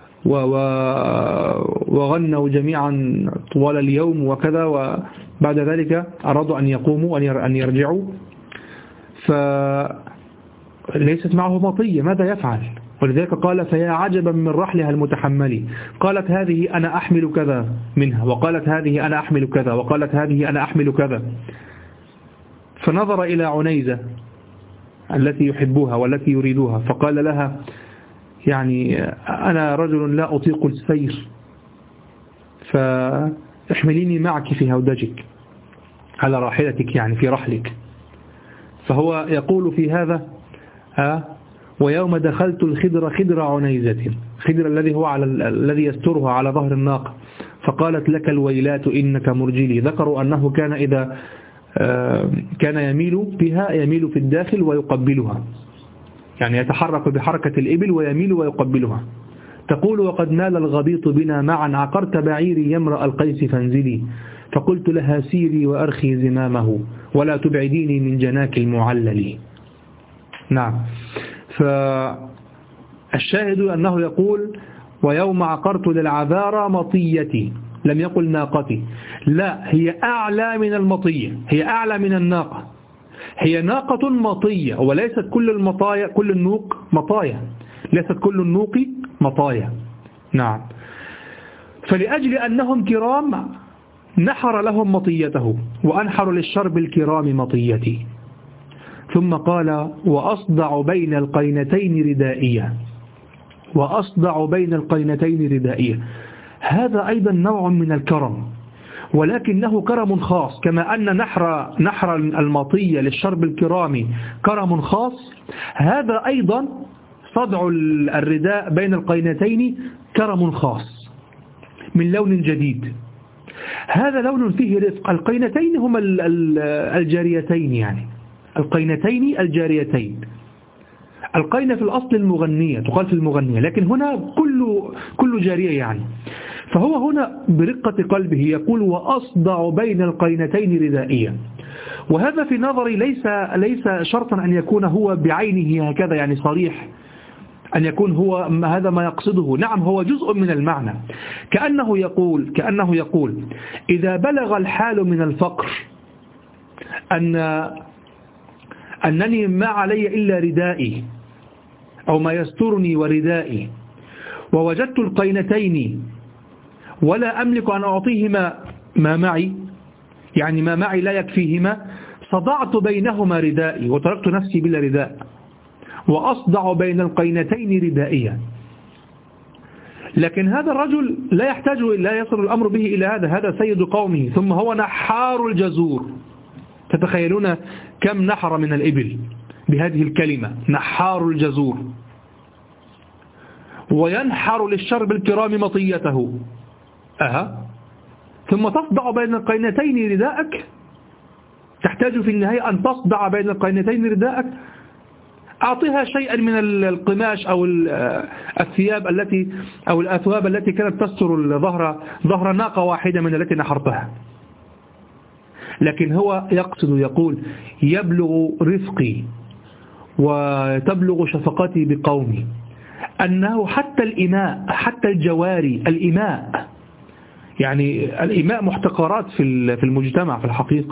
وغنوا جميعا طوال اليوم وكذا، وبعد ذلك أرادوا أن يقوموا أن يرجعوا فليست معه مطية، ماذا يفعل؟ ولذلك قال فيا عجبا من رحلها المتحمل. قالت هذه أنا أحمل كذا منها، وقالت هذه أنا أحمل كذا، وقالت هذه أنا أحمل كذا. فنظر إلى عنيزة التي يحبوها والتي يريدوها فقال لها يعني أنا رجل لا أطيق السير فاحمليني معك في هودجك، على راحلتك يعني في رحلك. فهو يقول في هذا ويوم دخلت الخضر خضر عنيزة، خضر الذي هو الذي يسترها على ظهر الناقة، فقالت لك الويلات إنك مرجلي. ذكروا أنه كان إذا كان يميل بها يميل في الداخل ويقبلها، يعني يتحرك بحركة الإبل ويميل ويقبلها. تقول وقد نال الغبيط بنا معا عقرت بعيري يمرأ القيس فانزلي فقلت لها سيري وأرخي زمامه ولا تبعديني من جناك المعلل. نعم. فالشاهد أنه يقول ويوم عقرت للعذارى مطيتي، لم يقل ناقتي، لا، هي أعلى من المطية، هي أعلى من الناقة، هي ناقة مطية، وليست كل المطايا كل النوق مطايا، ليست كل النوق مطايا. نعم. فلأجل أنهم كرام نحر لهم مطيته وأنحر للشرب الكرام مطيتي. ثم قال وأصدع بين القينتين ردائية، وأصدع بين القينتين ردائية. هذا أيضا نوع من الكرم، ولكنه كرم خاص، كما أن نحر المطية للشرب الكرام كرم خاص، هذا أيضا صدع الرداء بين القينتين كرم خاص من لون جديد. هذا لون فيه رفق. القينتين هما الجاريتين، يعني القينتين الجاريتين. القينة في الأصل المغنية، تقال في المغنية، لكن هنا كل جارية يعني. فهو هنا برقة قلبه يقول وأصدع بين القينتين ردائيا. وهذا في نظري ليس شرطا أن يكون هو بعينه هكذا يعني صريح، أن يكون هو هذا ما يقصده. نعم، هو جزء من المعنى، كأنه يقول إذا بلغ الحال من الفقر أنني ما علي إلا ردائي أو ما يسترني وردائي، ووجدت القينتين ولا أملك أن أعطيهما ما معي، يعني ما معي لا يكفيهما، صدعت بينهما ردائي وتركت نفسي بلا رداء، وأصدع بين القينتين ردائيا. لكن هذا الرجل لا يحتاج، لا يصل الأمر به إلى هذا سيد قومه، ثم هو نحار الجزور. تتخيلون كم نحر من الإبل بهذه الكلمة، نحار الجزور. وينحر للشرب الكرام مطيته. ثم تصدع بين القينتين رداءك، تحتاج في النهاية أن تصدع بين القينتين رداءك. أعطيها شيئا من القماش أو الثياب التي أو الأثواب التي كانت تستر ظهر ناقة واحدة من التي نحرتها. لكن هو يقصد، يقول يبلغ رفقي وتبلغ شفقتي بقومي أنه حتى الإماء، حتى الجواري، الإماء يعني الإماء محتقرات في المجتمع في الحقيقة.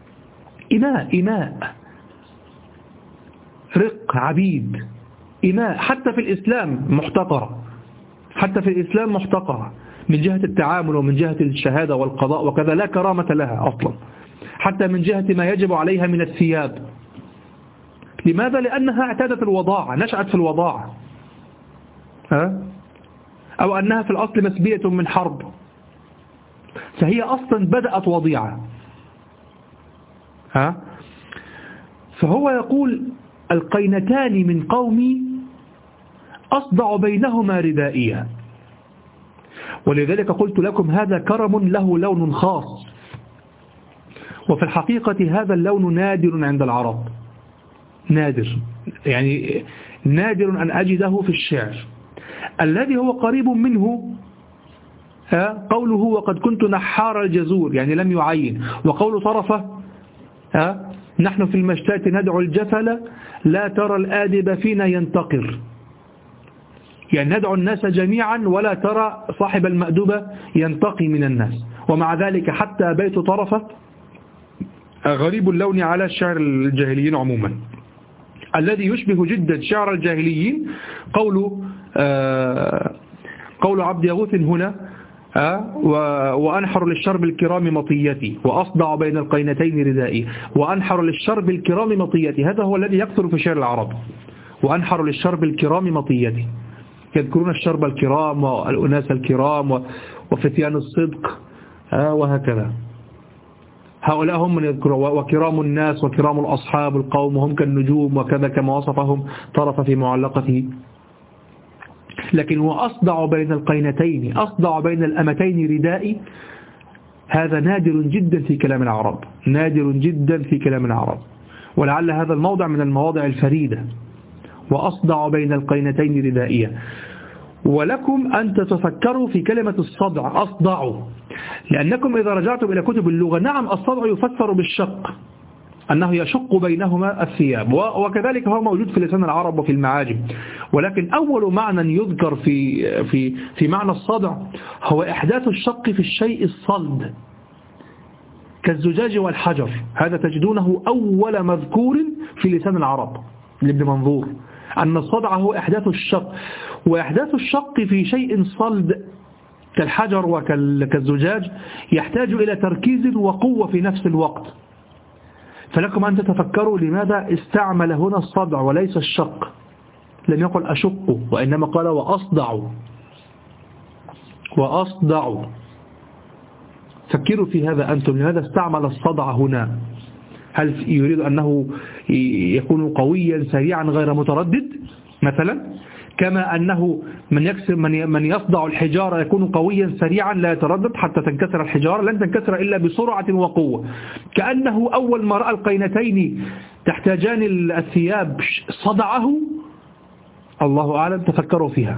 إماء رق عبيد، إماء حتى في الإسلام محتقرة، حتى في الإسلام محتقرة من جهة التعامل ومن جهة الشهادة والقضاء وكذا، لا كرامة لها أصلا، حتى من جهة ما يجب عليها من الثياب. لماذا؟ لأنها اعتادت الوضاعة، نشأت في الوضاعة، أو أنها في الأصل مسبية من حرب، فهي أصلا بدأت وضيعة. فهو يقول القينتان من قومي أصدع بينهما ردائيا. ولذلك قلت لكم هذا كرم له لون خاص، وفي الحقيقة هذا اللون نادر عند العرب، نادر، يعني نادر أن أجده في الشعر. الذي هو قريب منه قوله وقد كنت نحار الجزور، يعني لم يعين. وقول طرفة نحن في المشتات ندعو الجفل لا ترى الآدب فينا ينتقر، يعني ندعو الناس جميعا ولا ترى صاحب المأدبة ينتقي من الناس. ومع ذلك حتى بيت طرفة غريب اللون على شعر الجاهليين عموما. الذي يشبه جدا شعر الجاهليين قول عبد يغوث هنا وأنحر للشرب الكرام مطيتي وأصدع بين القينتين ردائي. وأنحر للشرب الكرام مطيتي، هذا هو الذي يكثر في شعر العرب، وأنحر للشرب الكرام مطيتي. يذكرون الشرب الكرام والأناس الكرام وفتيان الصدق وهكذا. هؤلاء هم من يذكرون، وكرام الناس وكرام الأصحاب القوم هم كالنجوم وكذا كما وصفهم طرف في معلقته. لكن وأصدع بين القينتين، أصدع بين الأمتين ردائي، هذا نادر جدا في كلام العرب، نادر جدا في كلام العرب. ولعل هذا الموضع من المواضع الفريدة، وأصدع بين القينتين ردائية. ولكم أن تتفكروا في كلمة الصدع، أصدعوا، لأنكم إذا رجعتم إلى كتب اللغة نعم الصدع يفسر بالشق، أنه يشق بينهما الثياب، وكذلك هو موجود في لسان العرب وفي المعاجم. ولكن أول معنى يذكر في معنى الصدع هو إحداث الشق في الشيء الصلد كالزجاج والحجر. هذا تجدونه أول مذكور في لسان العرب لابن منظور، أن الصدع هو إحداث الشق. وإحداث الشق في شيء صلد كالحجر وكالزجاج يحتاج إلى تركيز وقوة في نفس الوقت. فلكم أن تتفكروا لماذا استعمل هنا الصدع وليس الشق، لم يقل أشق وإنما قال وأصدع. فكروا في هذا أنتم، لماذا استعمل الصدع هنا؟ هل يريد أنه يكون قويا سريعا غير متردد مثلا، كما أنه من يصدع الحجارة يكون قويا سريعا لا يتردد حتى تنكسر الحجارة، لن تنكسر إلا بسرعة وقوة. كأنه أول ما رأى القينتين تحتاجان الثياب صدعه، الله أعلم، تفكروا فيها.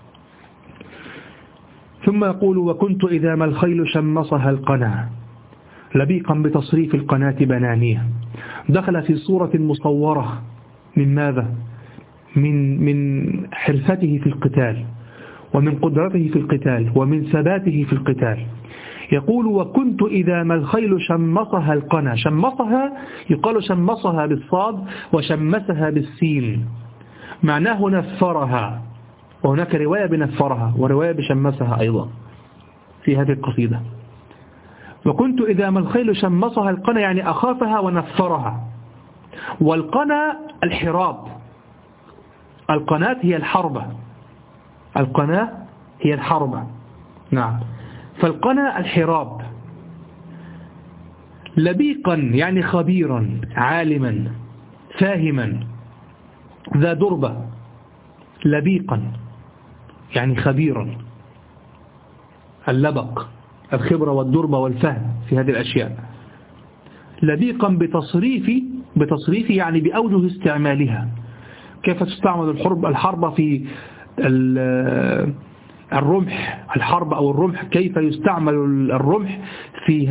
ثم يقول وكنت إذا ما الخيل شمصها القنا لبيقا بتصريف القناة بنانية. دخل في صورة مصورة من ماذا؟ من حرفته في القتال ومن قدرته في القتال ومن ثباته في القتال. يقول وكنت إذا ما الخيل شمصها القنا. شمصها يقال شمصها بالصاد وشمسها بالسين، معناه نفرها، وهناك رواية بنفرها ورواية بشمسها أيضا في هذه القصيدة. وكنت إذا ما الخيل شمصها القنا يعني أخافها ونفرها. والقنا الحراب، القناة هي الحربة، القناة هي الحربة. نعم. فالقنا الحراب. لبيقا يعني خبيرا عالما فاهما ذا دربة. لبيقا يعني خبيرا، اللبق الخبرة والدربة والفهم في هذه الأشياء. لبيقا بتصريف يعني بأوجه استعمالها، كيف تستعمل الحرب في الرمح، الحرب أو الرمح، كيف يستعمل الرمح في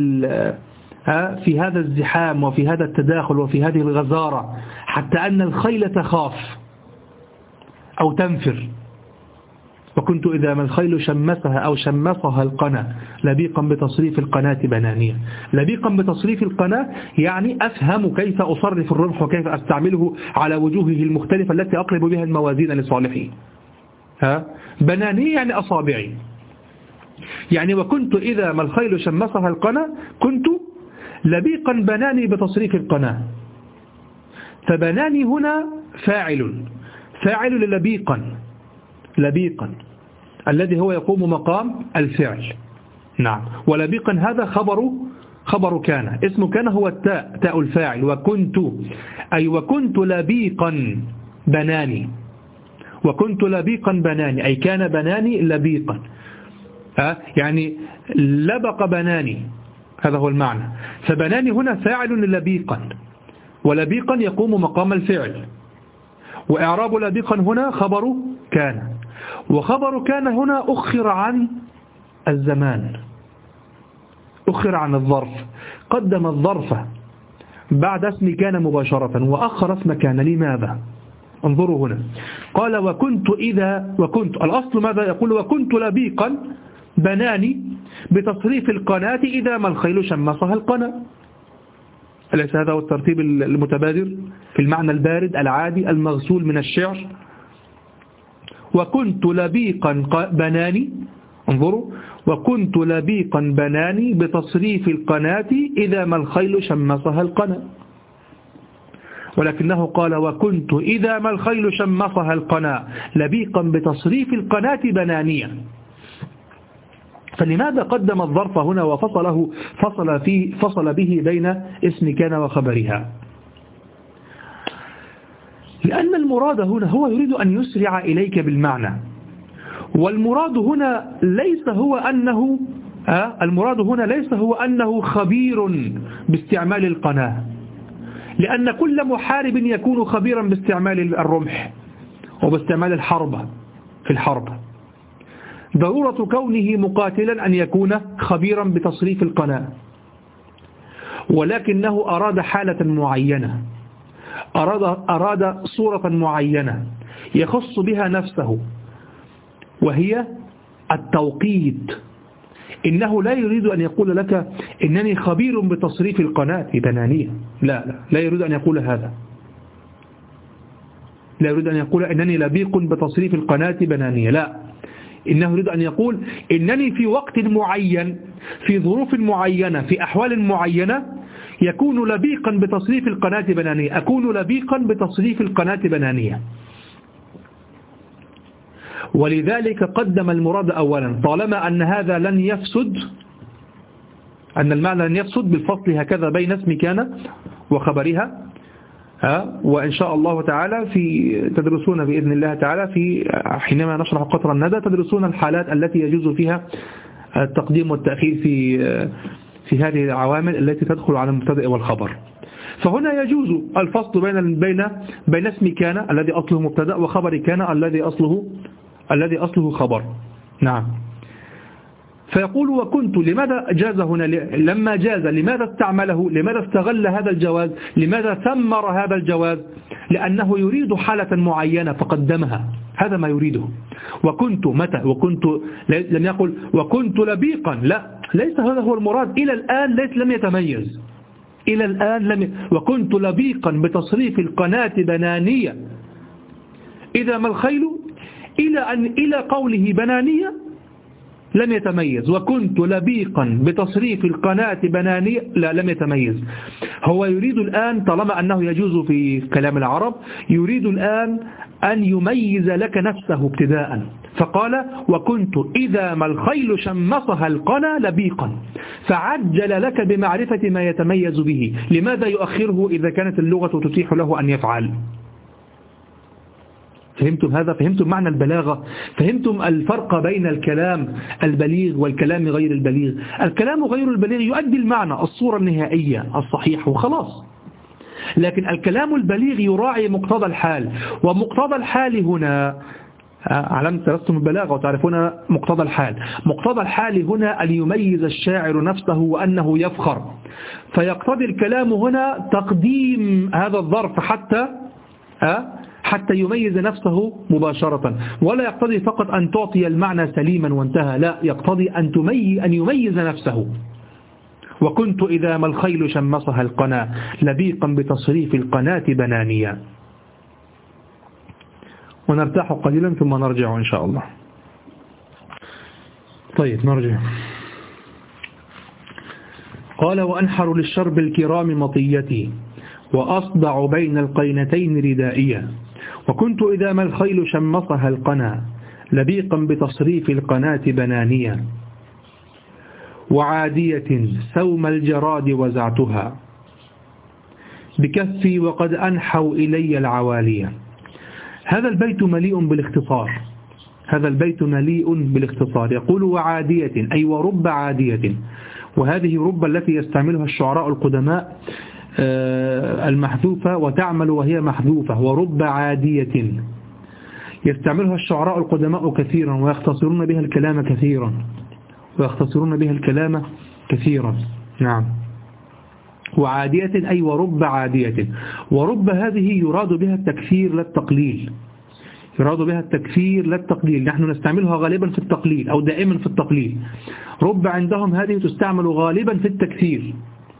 هذا الزحام وفي هذا التداخل وفي هذه الغزارة، حتى أن الخيل تخاف أو تنفر. وكنت إذا ما الخيل شمسها أو شمسها القنا لبيقا بتصريف القناة بنانية. لبيقا بتصريف القناة يعني أفهم كيف أصرف الرمح وكيف أستعمله على وجوهه المختلفة التي أقلب بها الموازين لصالحي. بنانية يعني أصابعي. يعني وكنت إذا ما الخيل شمسها القنا كنت لبيقا بناني بتصريف القناة. فبناني هنا فاعل لبيقا الذي هو يقوم مقام الفعل. نعم. ولبيقا هذا خبر كان، اسم كان هو تاء الفاعل. وكنت أي وكنت لبيقا بناني، وكنت لبيقا بناني أي كان بناني لبيقا، يعني لبق بناني، هذا هو المعنى. فبناني هنا فاعل للبيقا، ولبيقا يقوم مقام الفعل. وإعراب لبيقا هنا خبر كان، وخبر كان هنا أخر عن الزمان، أخر عن الظرف. قدم الظرف بعد اسم كان مباشرة وأخر اسم كان. لماذا؟ انظروا هنا. قال وكنت الأصل ماذا يقول؟ وكنت لبيقا بناني بتصريف القناة إذا ما الخيل شمسها القنا. أليس هذا هو الترتيب المتبادر في المعنى البارد العادي المغسول من الشعر؟ وكنت لبيقا بناني، انظروا، وكنت لبيقا بناني بتصريف القناة إذا ما الخيل شمسها القنا. ولكنه قال وكنت إذا ما الخيل شمسها القنا لبيقا بتصريف القناة بنانية. فلماذا قدم الظرف هنا فصل به بين اسم كان وخبرها؟ لأن المراد هنا هو يريد أن يسرع إليك بالمعنى. والمراد هنا ليس هو أنه خبير باستعمال القناة، لأن كل محارب يكون خبيرا باستعمال الرمح وباستعمال الحرب في الحرب. ضرورة كونه مقاتلا أن يكون خبيرا بتصريف القناة، ولكنه أراد حالة معينة، أراد صورة معينة يخص بها نفسه، وهي التوقيت. إنه لا يريد أن يقول لك إنني خبير بتصريف القناة بنانية، لا يريد أن يقول هذا. لا يريد أن يقول إنني لبيق بتصريف القناة بنانية، لا. إنه يريد أن يقول إنني في وقت معين، في ظروف معينة، في أحوال معينة يكون لبيقا بتصريف القناة بنانية، أكون لبيقا بتصريف القناة بنانية. ولذلك قدم المراد أولا، طالما أن هذا لن يفسد، أن المعنى لن يفسد بالفصل هكذا بين اسم كان وخبرها. وإن شاء الله تعالى تدرسون بإذن الله تعالى حينما نشرح قطر الندى تدرسون الحالات التي يجوز فيها التقديم والتأخير في هذه العوامل التي تدخل على المبتدأ والخبر. فهنا يجوز الفصل بين اسم كان الذي أصله مبتدأ وخبر كان الذي أصله خبر. نعم. فيقول وكنت، لماذا جاز هنا؟ لما جاز لماذا استعمله؟ لماذا استغل هذا الجواز؟ لماذا ثمر هذا الجواز؟ لأنه يريد حالة معينة فقدمها، هذا ما يريده. وكنت متى؟ وكنت لم يقل وكنت لبيقا، لا، ليس هذا هو المراد. إلى الآن لم يتميز، إلى الآن وكنت لبيقا بتصريف القناة بنانية إذا ما الخيل، إلى قوله بنانية لم يتميز. وكنت لبيقا بتصريف القناة بنانية، لا لم يتميز. هو يريد الآن طالما أنه يجوز في كلام العرب، يريد الآن أن يميز لك نفسه ابتداء، فقال وكنت إذا ما الخيل شمصها القنا لبيقا، فعجل لك بمعرفة ما يتميز به. لماذا يؤخره إذا كانت اللغة تتيح له أن يفعل؟ فهمتم هذا؟ فهمتم معنى البلاغة؟ فهمتم الفرق بين الكلام البليغ والكلام غير البليغ؟ الكلام غير البليغ يؤدي المعنى، الصورة النهائية الصحيحة وخلاص، لكن الكلام البليغ يراعي مقتضى الحال. ومقتضى الحال هنا علامة درستم البلاغة وتعرفون مقتضى الحال. مقتضى الحال هنا أن يميز الشاعر نفسه وأنه يفخر، فيقتضي الكلام هنا تقديم هذا الظرف حتى يميز نفسه مباشرة، ولا يقتضي فقط أن تعطي المعنى سليما وانتهى، لا، يقتضي أن يميز نفسه. وكنت إذا ما الخيل شمصها القنا لبيقا بتصريف القناة بنانيا. ونرتاح قليلا ثم نرجع إن شاء الله. طيب نرجع. قال وأنحر للشرب الكرام مطيتي وأصدع بين القينتين ردائيا. وكنت إذا ما الخيل شمصها القنا لبيقا بتصريف القناة بنانيا. وعادية سوم الجراد وزعتها بكفي وقد أنحوا إلي العوالية. هذا البيت مليء بالاختصار، هذا البيت مليء بالاختصار. يقول وعادية أي ورب عادية، وهذه رب التي يستعملها الشعراء القدماء المحذوفة وتعمل وهي محذوفة. ورب عادية يستعملها الشعراء القدماء كثيرا ويختصرون بها الكلام كثيرا نعم. وعادية أي ورب عادية. ورب هذه يراد بها التكثير لا التقليل، نحن نستعملها غالبا في التقليل أو دائما في التقليل. رب عندهم هذه تستعمل غالبا في التكثير،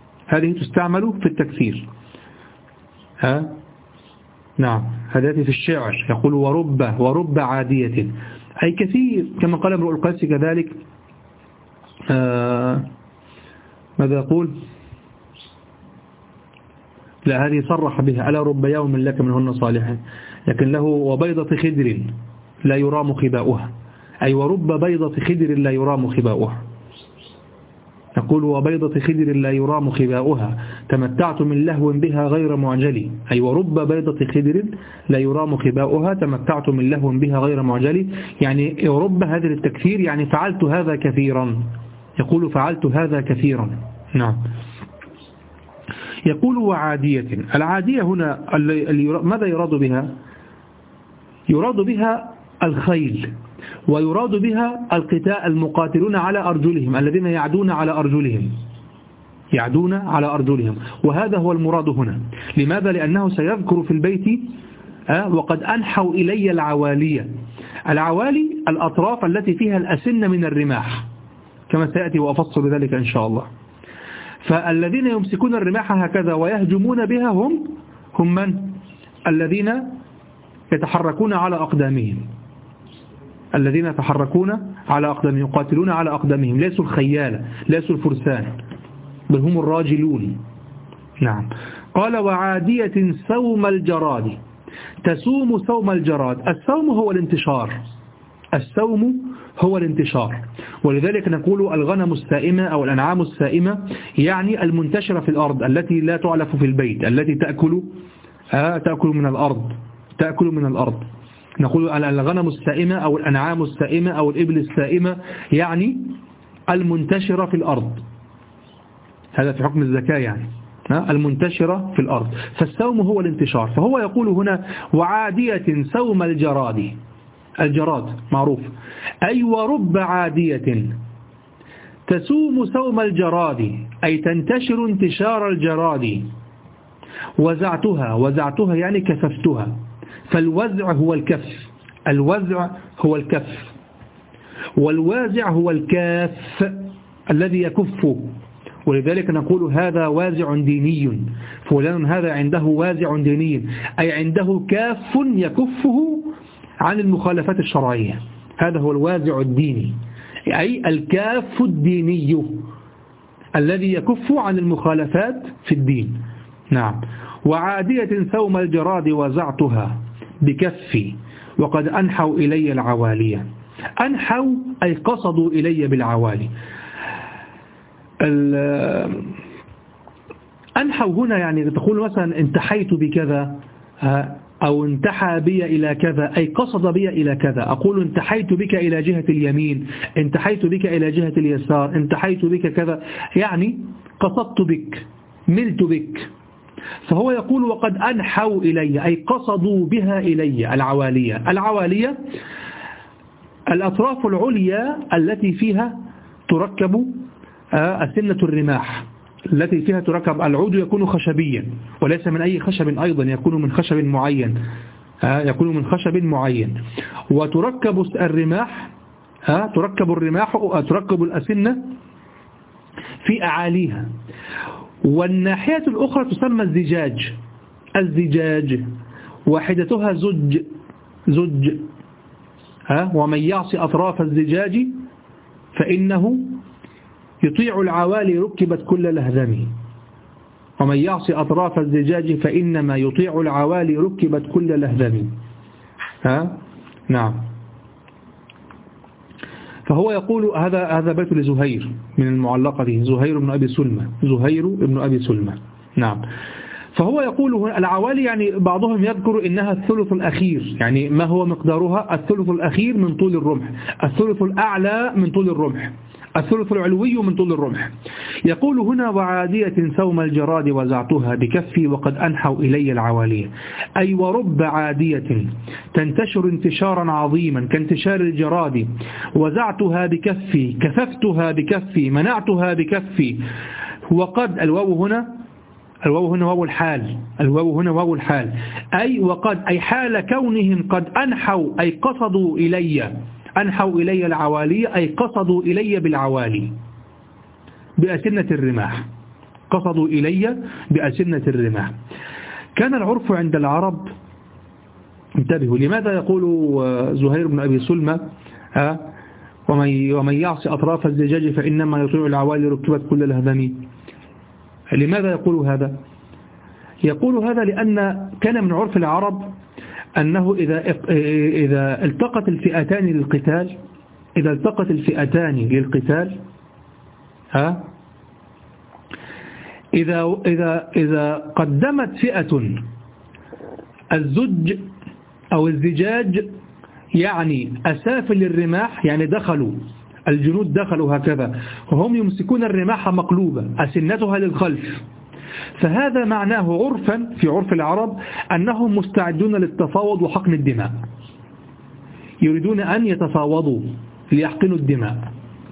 نعم. هذه في الشعر يقول ورب عادية أي كثير، كما قال امرؤ القيس كذلك. ماذا يقول؟ لا، هذه صرح بها ألا رب يوم لك منهن صالحا، لكن له وبيضة خدر لا يرام خباؤها، أي ورب بيضة خدر لا يرام خباؤها. يقول وبيضة خدر لا يرام خباؤها تمتعت من لهو بها غير معجلي، أي ورب بيضة خدر لا يرام خباؤها تمتعت من لهو بها غير معجلي، يعني ورب هذا التكثير، يعني فعلت هذا كثيرا. يقول فعلت هذا كثيرا نعم. يقول وعادية. العادية هنا ماذا يراد بها؟ يراد بها الخيل، ويراد بها المقاتلون على أرجلهم، الذين يعدون على أرجلهم، وهذا هو المراد هنا. لماذا؟ لأنه سيذكر في البيت وقد أنحوا إلي العوالية. العوالي الأطراف التي فيها الأسن من الرماح، كما سيأتي وأفصل ذلك إن شاء الله. فالذين يمسكون الرماح هكذا ويهجمون بها هم من؟ الذين يتحركون على أقدامهم، يقاتلون على أقدامهم، ليسوا الخيالة، ليسوا الفرسان، بل هم الراجلون نعم. قال وعادية سوم الجراد، تسوم سوم الجراد. السوم هو الانتشار، ولذلك نقول الغنم السائمة أو الأنعام السائمة، يعني المنتشرة في الأرض، التي لا تعلف في البيت، التي تأكل من الأرض. نقول الغنم السائمة أو الأنعام السائمة أو الإبل السائمة، يعني المنتشرة في الأرض، هذا في حكم الزكاة، يعني المنتشرة في الأرض. فالسوم هو الانتشار. فهو يقول هنا وعادية سوم الجراد معروف، أي ورب عادية تسوم سوم الجراد، أي تنتشر انتشار الجراد. وزعتها يعني كففتها، فالوزع هو الكف، والوازع هو الكاف الذي يكف، ولذلك نقول هذا وازع ديني، فلان هذا عنده وازع ديني، أي عنده كاف يكفه عن المخالفات الشرعية، هذا هو الوازع الديني. أي الكاف الديني الذي يكف عن المخالفات في الدين. نعم. وعادية ثوم الجراد وزعتها بكفي وقد أنحوا إلي العوالي. أنحوا أي قصدوا إلي بالعوالي. أنحوا هنا يعني تقول مثلا انتحيت بكذا أو انتحى بي إلى كذا، أي قصد بي إلى كذا. أقول انتحيت بك إلى جهة اليمين، انتحيت بك إلى جهة اليسار، انتحيت بك كذا، يعني قصدت بك، ملت بك. فهو يقول وقد أنحوا إلي أي قصدوا بها إلي العوالية. العوالية الأطراف العليا التي فيها تركب أسنة الرماح، التي فيها تركب. العود يكون خشبيا وليس من أي خشب، أيضا يكون من خشب معين، يكون من خشب معين. وتركب الرماح، تركب الأسنة في أعاليها. والناحية الأخرى تسمى الزجاج. الزجاج واحدتها زج. ومن يعصي أطراف الزجاج فإنه يطيع العوالي ركبت كل لهذم. ومن يعصي أطراف الزجاج فإنما يطيع العوالي ركبت كل لهذم. نعم. فهو يقول هذا بيت لزهير من المعلقة دي، زهير بن أبي سلمى. نعم. فهو يقول العوالي يعني بعضهم يذكر إنها الثلث الأخير، يعني ما هو مقدارها؟ الثلث الأخير من طول الرمح، الثلث الأعلى من طول الرمح، الثلث العلوي من طول الرمح. يقول هنا وعادية ثوم الجراد وزعتها بكفي وقد أنحوا إلي العوالي. أي ورب عادية تنتشر انتشارا عظيما كانتشار الجراد، وزعتها بكفي كففتها بكفي منعتها بكفي. وقد الواو هنا واو الحال، أي وقد أي حال كونهم قد أنحوا أي قصدوا إلي، أنحوا إلي العوالي أي قصدوا إلي بالعوالي بأسنة الرماح، قصدوا إلي بأسنة الرماح. كان العرف عند العرب، انتبهوا لماذا يقول زهير بن أبي سلمى ومن يعصي أطراف الزجاج فإنما يطيع العوالي ركبت كل لهذم. لماذا يقول هذا؟ يقول هذا لأن كان من عرف العرب أنه إذا التقت الفئتان للقتال إذا قدمت فئة الزج أو الزجاج يعني أسافل الرماح، يعني الجنود دخلوا هكذا وهم يمسكون الرماح مقلوبة أسنتها للخلف، فهذا معناه عرفا في عرف العرب أنهم مستعدون للتفاوض وحقن الدماء، يريدون أن يتفاوضوا ليحقنوا الدماء.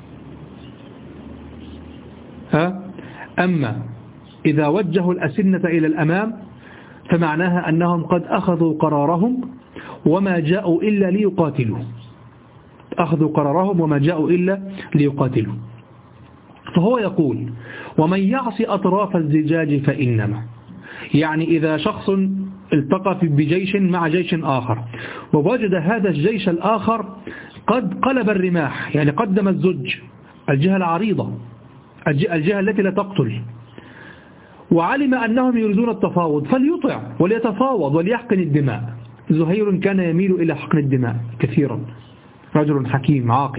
أما إذا وجهوا الأسنة إلى الأمام فمعناها أنهم قد أخذوا قرارهم وما جاءوا إلا ليقاتلوا، أخذوا قرارهم وما جاءوا إلا ليقاتلوا. فهو يقول ومن يعصي أطراف الزجاج فإنما، يعني إذا شخص التقى بجيش مع جيش آخر ووجد هذا الجيش الآخر قد قلب الرماح، يعني قدم الزج، الجهة العريضة، الجهة التي لا تقتل، وعلم أنهم يريدون التفاوض فليطع وليتفاوض وليحقن الدماء. زهير كان يميل إلى حقن الدماء كثيرا، رجل حكيم عاقل.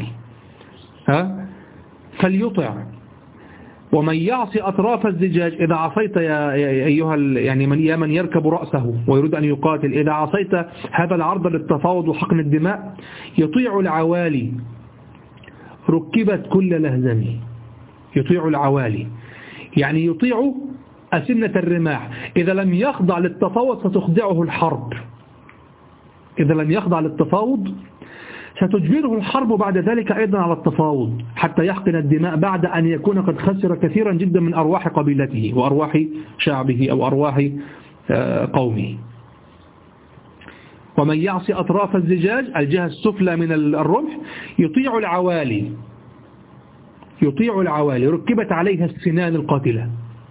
فليطع. ومن يعصي أطراف الزجاج، إذا عصيت يا أيها يعني من يركب رأسه ويريد أن يقاتل، إذا عصيت هذا العرض للتفاوض وحقن الدماء يطيع العوالي ركبت كل لهزم. يطيع العوالي يعني يطيع أسنة الرماح. إذا لم يخضع للتفاوض ستخضعه الحرب، إذا لم يخضع للتفاوض ستجبره الحرب بعد ذلك أيضا على التفاوض حتى يحقن الدماء بعد أن يكون قد خسر كثيرا جدا من أرواح قبيلته وأرواح شعبه أو أرواح قومه. ومن يعصي أطراف الزجاج، الجهة السفلى من الرمح، يطيع العوالي ركبت عليها السنان القاتلة.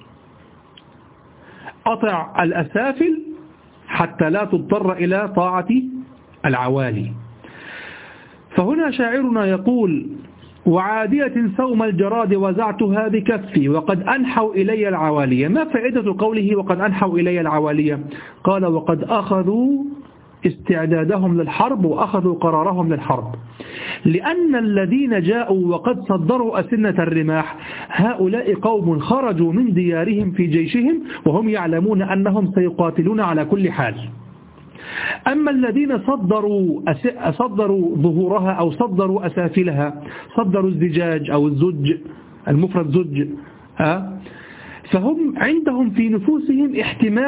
أطع الأسافل حتى لا تضطر إلى طاعة العوالي. فهنا شاعرنا يقول وعادية سوم الجراد وزعتها بكفي وقد أنحوا إلي العوالية. ما فائدة قوله وقد أنحوا إلي العوالية؟ قال وقد أخذوا استعدادهم للحرب وأخذوا قرارهم للحرب، لأن الذين جاءوا وقد صدروا أسنة الرماح هؤلاء قوم خرجوا من ديارهم في جيشهم وهم يعلمون أنهم سيقاتلون على كل حال. أما الذين صدروا ظهورها أو صدروا أسافلها، صدروا الزجاج أو الزج، المفرد زج، فهم عندهم في نفوسهم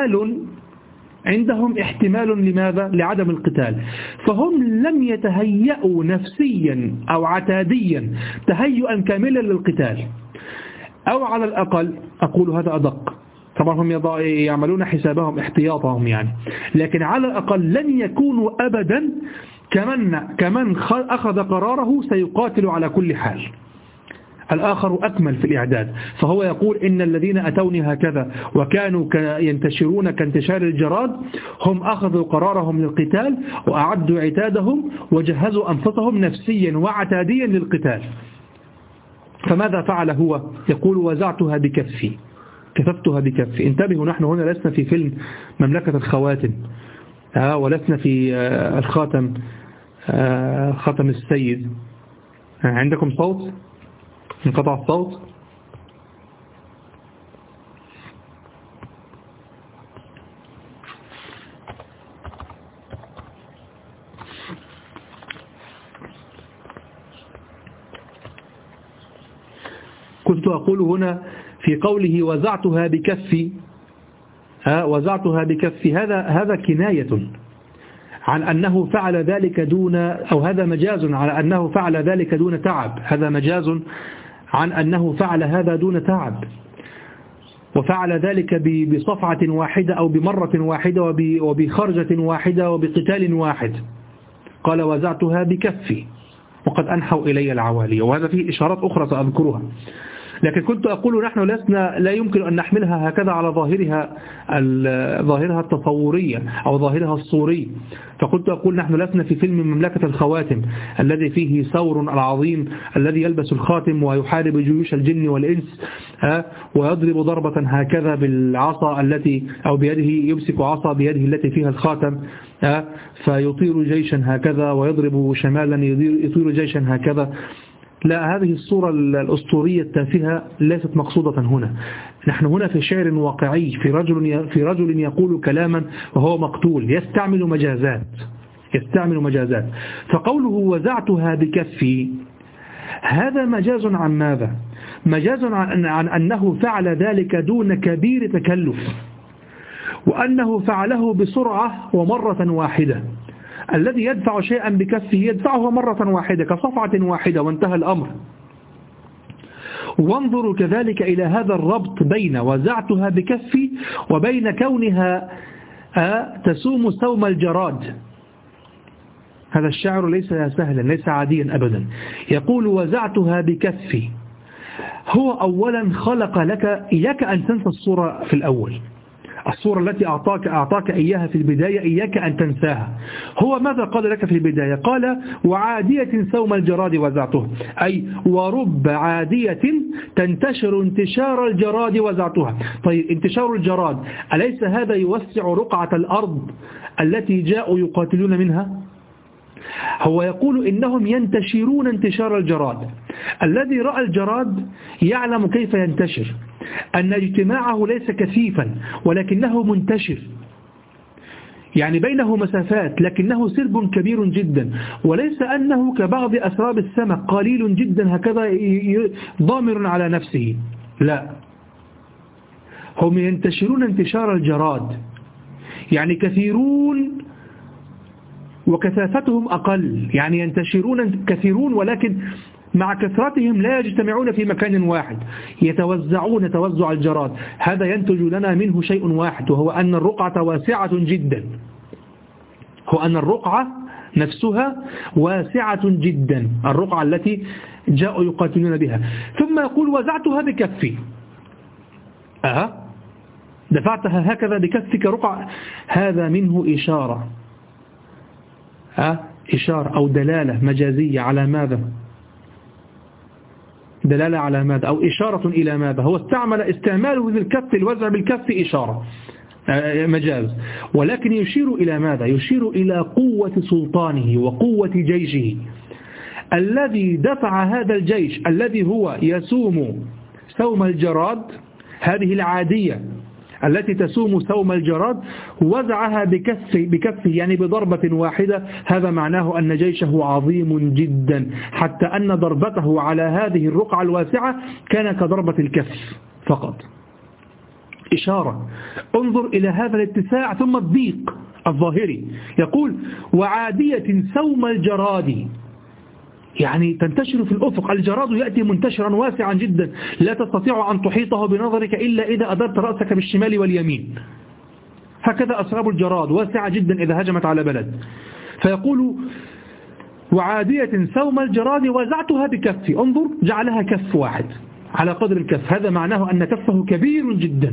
احتمال لماذا؟ لعدم القتال، فهم لم يتهيئوا نفسيا أو عتاديا تهيئا كاملا للقتال، أو على الأقل أقول هذا أدق، طبعا هم يعملون حسابهم احتياطهم يعني، لكن على الأقل لن يكونوا أبدا كمن أخذ قراره سيقاتل على كل حال. الآخر أكمل في الإعداد، فهو يقول إن الذين أتوني هكذا وكانوا ينتشرون كانتشار الجراد هم أخذوا قرارهم للقتال وأعدوا عتادهم وجهزوا أنفسهم نفسيا وعتاديا للقتال. فماذا فعل هو؟ يقول وزعتها بكفي، كففتها بكفي. انتبهوا، نحن هنا لسنا في فيلم مملكة الخواتم ولسنا في الخاتم، خاتم السيد. عندكم صوت؟ انقطع الصوت؟ كنت أقول هنا في قوله وزعتها بكفي، وزعتها بكفي، هذا كناية عن أنه فعل ذلك دون، أو هذا مجاز على أنه فعل ذلك دون تعب، هذا مجاز عن أنه فعل هذا دون تعب، وفعل ذلك بصفعة واحدة أو بمرة واحدة وبخرجة واحدة وبقتال واحد. قال وزعتها بكفي وقد أنحوا إلي العوالي، وهذا فيه إشارات أخرى سأذكرها. لكن كنت أقول نحن لا يمكن أن نحملها هكذا على ظاهرها التصورية أو ظاهرها الصوري. فكنت أقول نحن لسنا في فيلم مملكة الخواتم الذي فيه ثور العظيم الذي يلبس الخاتم ويحارب جيوش الجن والإنس ويضرب ضربة هكذا بالعصا التي أو بيده، يمسك عصا بيده التي فيها الخاتم فيطير جيشا هكذا، ويضرب شمالا يطير جيشا هكذا. لا، هذه الصورة الأسطورية التافهة ليست مقصودة هنا. نحن هنا في شعر واقعي، في رجل يقول كلاما وهو مقتول، يستعمل مجازات. فقوله وزعتها بكفي هذا مجاز عن ماذا؟ مجاز عن أنه فعل ذلك دون كبير تكلف، وأنه فعله بسرعة ومرة واحدة. الذي يدفع شيئا بكفه يدفعه مرة واحدة كصفعة واحدة وانتهى الأمر. وانظروا كذلك إلى هذا الربط بين وزعتها بكفي وبين كونها تسوم سوم الجراد. هذا الشعر ليس سهلا، ليس عاديا أبدا. يقول وزعتها بكفي، هو أولا خلق لك إياك أن تنسى الصورة في الأول، الصورة التي أعطاك إياها في البداية إياك أن تنساها. هو ماذا قال لك في البداية؟ قال وعادية سوم الجراد وزعته، أي ورب عادية تنتشر انتشار الجراد وزعتها. طيب انتشار الجراد أليس هذا يوسع رقعة الأرض التي جاءوا يقاتلون منها؟ هو يقول إنهم ينتشرون انتشار الجراد. الذي رأى الجراد يعلم كيف ينتشر، أن اجتماعه ليس كثيفا ولكنه منتشر، يعني بينه مسافات لكنه سرب كبير جدا، وليس أنه كبعض أسراب السمك قليل جدا هكذا ضامر على نفسه. لا، هم ينتشرون انتشار الجراد، يعني كثيرون وكثافتهم أقل، يعني ينتشرون كثيرون ولكن مع كثرتهم لا يجتمعون في مكان واحد، يتوزعون توزع الجراد. هذا ينتج لنا منه شيء واحد، وهو أن الرقعة واسعة جدا، هو أن الرقعة نفسها واسعة جدا، الرقعة التي جاءوا يقاتلون بها. ثم يقول وزعتها بكفي، دفعتها هكذا بكفك رقعة. هذا منه إشارة، إشارة أو دلالة مجازية على ماذا؟ دلالة على ماذا أو إشارة إلى ماذا؟ هو استعماله بالكف، الوزع بالكف إشارة مجاز، ولكن يشير إلى ماذا؟ يشير إلى قوة سلطانه وقوة جيشه الذي دفع هذا الجيش الذي هو يسوم سوم الجراد، هذه العادية التي تسوم سوم الجراد، وزعها بكفه يعني بضربة واحدة. هذا معناه أن جيشه عظيم جدا، حتى أن ضربته على هذه الرقعة الواسعة كان كضربة الكف فقط. إشارة. انظر إلى هذا الاتساع ثم الضيق الظاهري. يقول وعادية سوم الجراد، يعني تنتشر في الأفق. الجراد يأتي منتشرا واسعا جدا، لا تستطيع أن تحيطه بنظرك إلا إذا أدرت رأسك بالشمال واليمين. هكذا أسراب الجراد واسعة جدا إذا هجمت على بلد. فيقول وعادية سوم الجراد وزعتها بكفي. انظر، جعلها كف واحد على قدر الكف، هذا معناه أن كفه كبير جدا،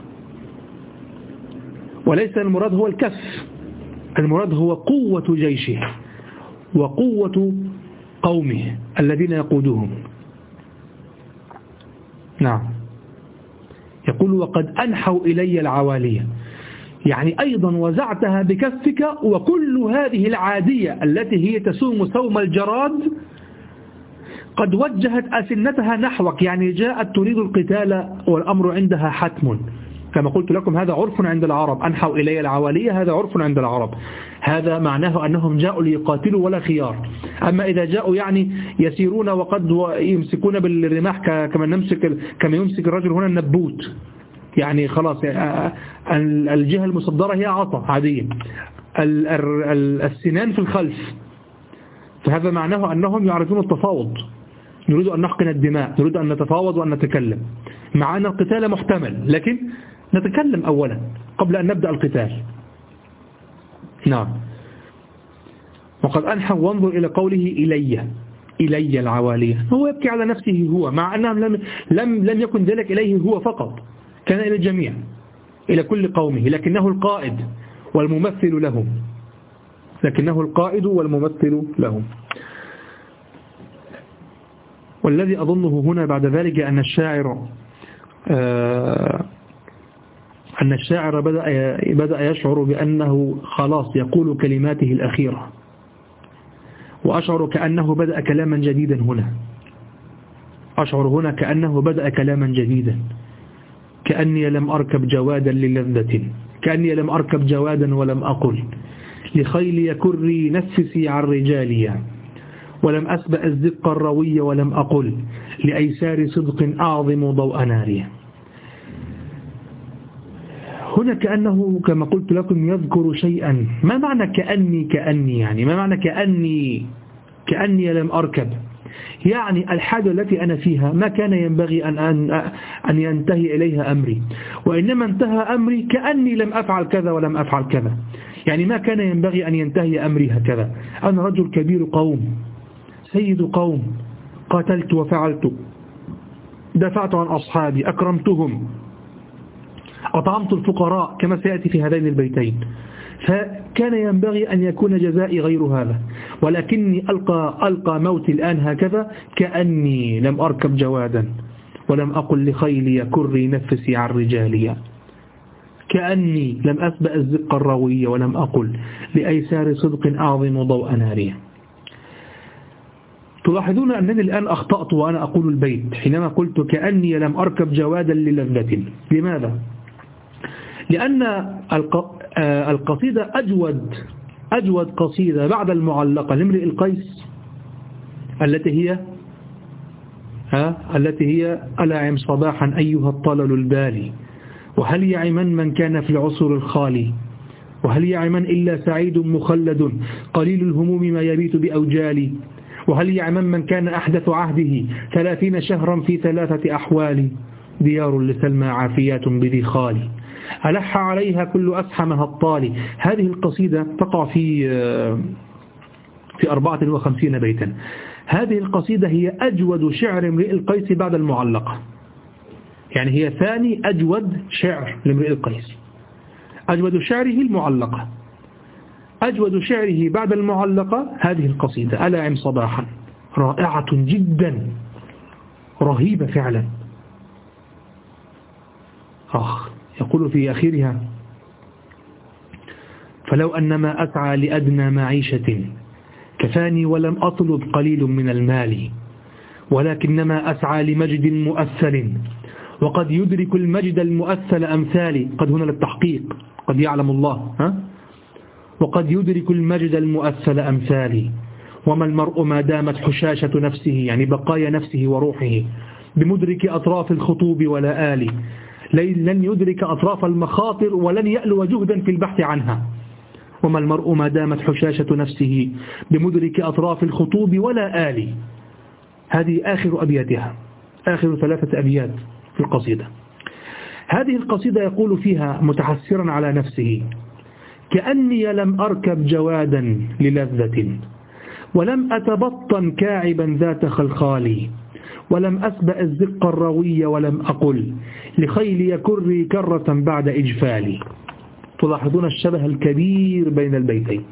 وليس المراد هو الكف، المراد هو قوة جيشه وقوة قومه الذين يقودهم. نعم. يقول وقد أنحوا إلي العوالية، يعني أيضا وزعتها بكفك، وكل هذه العادية التي هي تسوم سوم الجراد قد وجهت أسنتها نحوك، يعني جاءت تريد القتال والأمر عندها حتم. كما قلت لكم هذا عرف عند العرب، أنحوا إلي العوالية هذا عرف عند العرب، هذا معناه أنهم جاءوا ليقاتلوا ولا خيار. أما إذا جاءوا يعني يسيرون وقد يمسكون بالرماح كما يمسك الرجل هنا النبوت، يعني خلاص الجهة المصدرة هي عصا عادية، السنان في الخلف، فهذا معناه أنهم يعرفون التفاوض، نريد أن نحقن الدماء، نريد أن نتفاوض وأن نتكلم، مع أن القتال محتمل، لكن نتكلم أولا قبل أن نبدأ القتال. نعم. وقد أنحى. وانظر إلى قوله إلي العوالية، هو يبكي على نفسه هو، مع أنهم لم يكن ذلك إليه هو فقط، كان إلى الجميع، إلى كل قومه، لكنه القائد والممثل لهم، والذي أظنه هنا بعد ذلك أن الشاعر بدأ يشعر بأنه خلاص يقول كلماته الأخيرة، وأشعر كأنه بدأ كلاما جديدا هنا، أشعر هنا كأنه بدأ كلاما جديدا. كأني لم أركب جوادا للذة، كأني لم أركب جوادا ولم أقل لخيلي كري نفسي عن رجالي، ولم أسبأ الزق الروي ولم أقل لأيسار صدق أعظم ضوء ناري. هنا كأنه كما قلت لكم يذكر شيئا. ما معنى كأني يعني ما معنى كأني لم أركب؟ يعني الحاجة التي أنا فيها ما كان ينبغي أن ينتهي إليها أمري، وإنما انتهى أمري كأني لم أفعل كذا ولم أفعل كذا، يعني ما كان ينبغي أن ينتهي أمري هكذا. أنا رجل كبير قوم، سيد قوم، قاتلت وفعلت، دفعت عن أصحابي، أكرمتهم، أطعمت الفقراء كما سيأتي في هذين البيتين، فكان ينبغي أن يكون جزائي غير هذا، ولكني ألقى موتي الآن هكذا كأني لم أركب جوادا ولم أقل لخيلي كري نفسي عن رجالي، كأني لم أسبأ الزق الروي ولم أقل لأيسار صدق أعظم ضوء ناري. تلاحظون أنني الآن أخطأت وأنا أقول البيت حينما قلت كأني لم أركب جوادا للذة. لماذا؟ لأن القصيدة أجود قصيدة بعد المعلقة لامرئ القيس التي هي ألا عم صباحا أيها الطلل البالي، وهل يعمن من كان في العصر الخالي، وهل يعمن إلا سعيد مخلد قليل الهموم ما يبيت بأوجالي، وهل يعمن من كان أحدث عهده 30 شهرا في 3 أحوال، ديار لسلمى عافيات بذي خالي ألح عليها كل أسحم هالطالي. هذه القصيدة تقع في 54 بيتا. هذه القصيدة هي أجود شعر امرئ القيس بعد المعلقة، يعني هي ثاني أجود شعر لامرئ القيس. أجود شعره المعلقة، أجود شعره بعد المعلقة هذه القصيدة ألا عم صباحا، رائعة جدا رهيبة فعلا. يقول في آخرها: فلو أنما أسعى لأدنى معيشة كفاني ولم أطلب قليل من المال، ولكنما أسعى لمجد مؤثل وقد يدرك المجد المؤثل أمثالي. قد هنا للتحقيق، قد يعلم الله، وقد يدرك المجد المؤثل أمثالي. وما المرء ما دامت حشاشة نفسه، يعني بقايا نفسه وروحه، بمدرك أطراف الخطوب ولا آلي. لن يدرك أطراف المخاطر ولن يألو جهدا في البحث عنها. وما المرء ما دامت حشاشة نفسه بمدرك أطراف الخطوب ولا آلي. هذه آخر أبياتها، آخر 3 أبيات في القصيدة. هذه القصيدة يقول فيها متحسرا على نفسه: كأني لم أركب جوادا للذة، ولم أتبطن كاعبا ذات خلخالي، ولم أسبأ الزق الروي، ولم أقل لخيلي كري كرة بعد إجفالي. تلاحظون الشبه الكبير بين البيتين.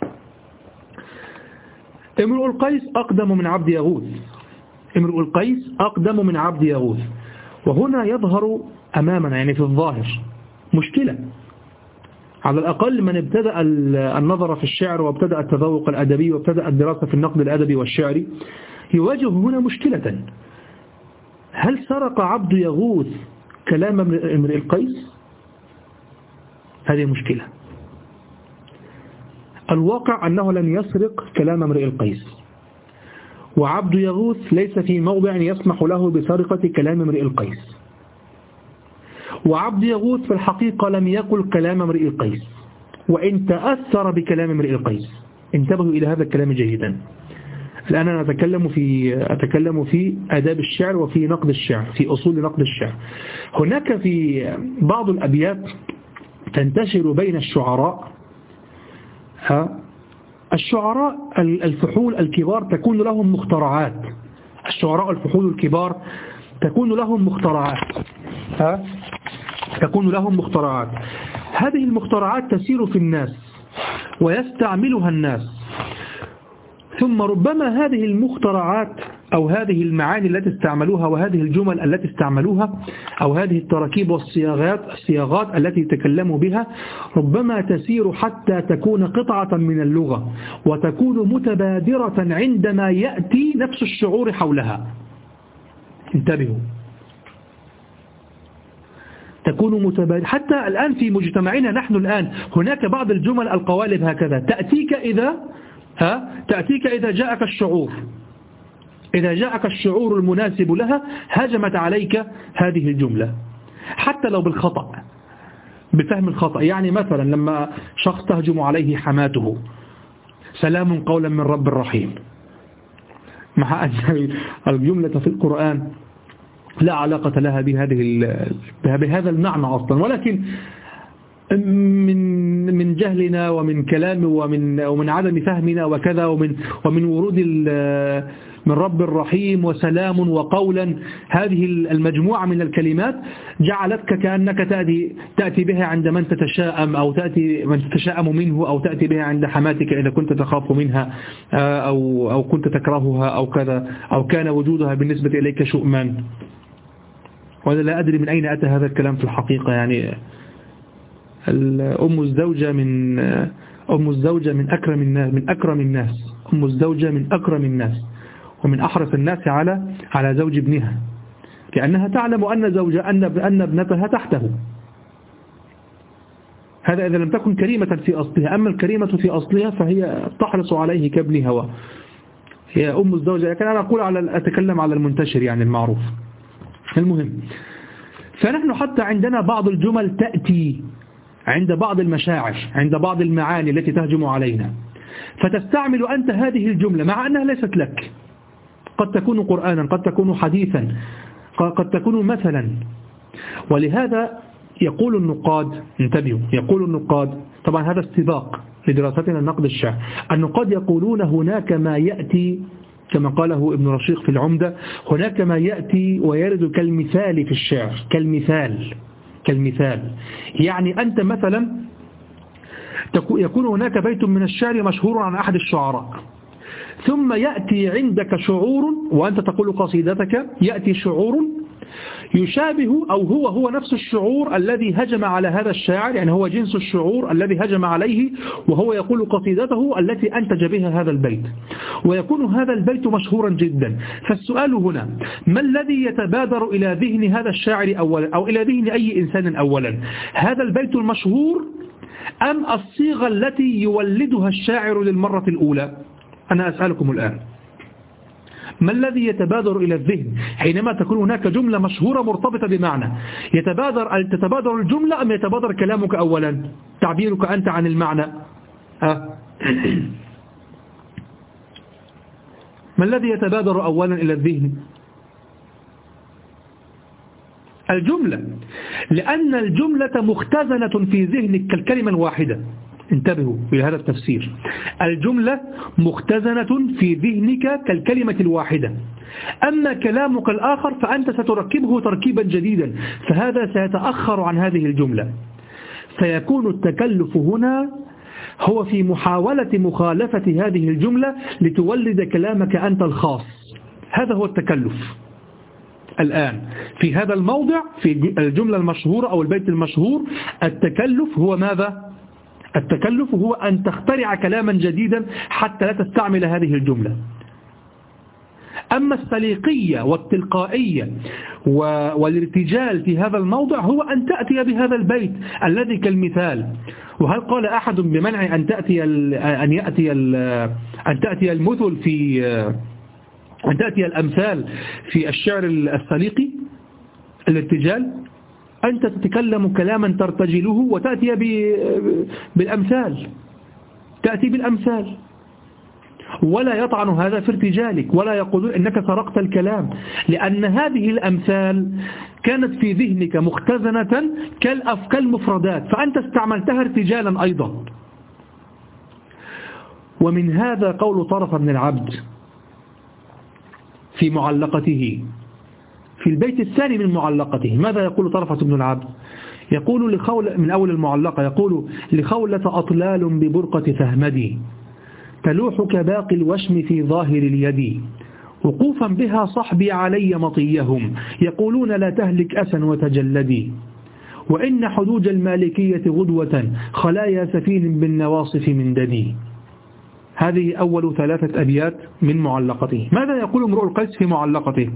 امرؤ القيس أقدم من عبد يغوث، امرؤ القيس أقدم من عبد يغوث. وهنا يظهر أمامنا، يعني في الظاهر، مشكلة. على الأقل من ابتدأ النظر في الشعر وابتدأ التذوق الأدبي وابتدأ الدراسة في النقد الأدبي والشعري يواجه هنا مشكلة. هل سرق عبد يغوث كلام امرئ القيس؟ هذه مشكلة. الواقع أنه لم يسرق كلام امرئ القيس، وعبد يغوث ليس في موضع يسمح له بسرقة كلام امرئ القيس، وعبد يغوث في الحقيقة لم يقل كلام امرئ القيس، وإن تأثر بكلام امرئ القيس. انتبهوا إلى هذا الكلام جيدا. الآن أنا أتكلم في آداب الشعر وفي نقد الشعر، في أصول نقد الشعر. هناك في بعض الأبيات تنتشر بين الشعراء، الشعراء الفحول الكبار تكون لهم مخترعات. الشعراء الفحول الكبار تكون لهم مخترعات. هذه المخترعات تسير في الناس ويستعملها الناس، ثم ربما هذه المخترعات أو هذه المعاني التي استعملوها وهذه الجمل التي استعملوها أو هذه التراكيب والصياغات التي تكلموا بها ربما تسير حتى تكون قطعة من اللغة وتكون متبادرة عندما يأتي نفس الشعور حولها. انتبهوا، تكون متبادرة. حتى الآن في مجتمعنا نحن الآن هناك بعض الجمل القوالب هكذا تأتيك إذا جاءك الشعور، إذا جاءك الشعور المناسب لها هجمت عليك هذه الجملة، حتى لو بالخطأ، بفهم الخطأ. يعني مثلا لما شخص تهجم عليه حماته: سلام قولا من رب رحيم، مع أن الجملة في القرآن لا علاقة لها بهذا المعنى أصلا، ولكن من جهلنا ومن كلام ومن عدم فهمنا وكذا ومن ورود من رب الرحيم وسلام وقولا، هذه المجموعة من الكلمات جعلتك كأنك تأتي بها عند من تتشائم أو تأتي من تتشائم منه، أو تأتي بها عند حماتك إذا كنت تخاف منها أو كنت تكرهها أو كذا، أو كان وجودها بالنسبة إليك شؤما. وأنا لا أدري من أين أتى هذا الكلام في الحقيقة. يعني أم الزوجة من أكرم الناس، أم الزوجة من أكرم الناس ومن أحرص الناس على زوج ابنها، لأنها تعلم أن ابنتها تحته. هذا إذا لم تكن كريمة في أصلها. أما الكريمة في أصلها فهي تحرص عليه كابنها، هي أم الزوجة. لكن أنا أتكلم على المنتشر، يعني المعروف. المهم، فنحن حتى عندنا بعض الجمل تأتي عند بعض المشاعر، عند بعض المعاني التي تهجم علينا، فتستعمل أنت هذه الجملة مع أنها ليست لك. قد تكون قرآنا، قد تكون حديثا، قد تكون مثلا. ولهذا يقول النقاد، انتبهوا، يقول النقاد، طبعا هذا استباق لدراستنا النقد الشعر، النقاد يقولون هناك ما يأتي كما قاله ابن رشيق في العمدة، هناك ما يأتي ويرد كالمثال في الشعر، كالمثال. يعني أنت مثلا يكون هناك بيت من الشعر مشهور عن أحد الشعراء، ثم يأتي عندك شعور وأنت تقول قصيدتك، يأتي شعور يشابه أو هو نفس الشعور الذي هجم على هذا الشاعر، يعني هو جنس الشعور الذي هجم عليه وهو يقول قصيدته التي أنتج بها هذا البيت، ويكون هذا البيت مشهورا جدا. فالسؤال هنا: ما الذي يتبادر إلى ذهن هذا الشاعر أولا، أو إلى ذهن أي إنسان أولا؟ هذا البيت المشهور أم الصيغة التي يولدها الشاعر للمرة الأولى؟ أنا أسألكم الآن، ما الذي يتبادر إلى الذهن حينما تكون هناك جملة مشهورة مرتبطة بمعنى؟ تتبادر الجملة أم يتبادر كلامك أولا، تعبيرك أنت عن المعنى؟ ما الذي يتبادر أولا إلى الذهن؟ الجملة، لأن الجملة مختزنة في ذهنك كالكلمة الواحدة. انتبهوا إلى هذا التفسير، الجملة مختزنة في ذهنك كالكلمة الواحدة، أما كلامك الآخر فأنت ستركبه تركيبا جديدا، فهذا سيتأخر عن هذه الجملة. فيكون التكلف هنا هو في محاولة مخالفة هذه الجملة لتولد كلامك أنت الخاص. هذا هو التكلف. الآن في هذا الموضع، في الجملة المشهورة أو البيت المشهور، التكلف هو ماذا؟ التكلف هو أن تخترع كلاما جديدا حتى لا تستعمل هذه الجملة. أما السليقية والتلقائية والارتجال في هذا الموضع هو أن تأتي بهذا البيت الذي كالمثال. وهل قال أحد بمنع أن تأتي المثل في أن تأتي الأمثال في الشعر السليقي الارتجال؟ أنت تتكلم كلاما ترتجله وتأتي بالأمثال، تأتي بالأمثال، ولا يطعن هذا في ارتجالك، ولا يقولون إنك سرقت الكلام، لأن هذه الأمثال كانت في ذهنك مختزنة كالمفردات، فأنت استعملتها ارتجالا أيضا. ومن هذا قول طرف بن العبد في معلقته في البيت الثاني من معلقته. ماذا يقول طرفة بن العبد؟ يقول من أول المعلقة، يقول: لخولة أطلال ببرقة فهمدي تلوح كباقي الوشم في ظاهر اليد، وقوفا بها صحبي علي مطيهم يقولون لا تهلك أسا وتجلدي، وإن حدود المالكية غدوة خلايا سفين بالنواصف من ددي. هذه أول 3 أبيات من معلقته. ماذا يقول امرؤ القيس في معلقته؟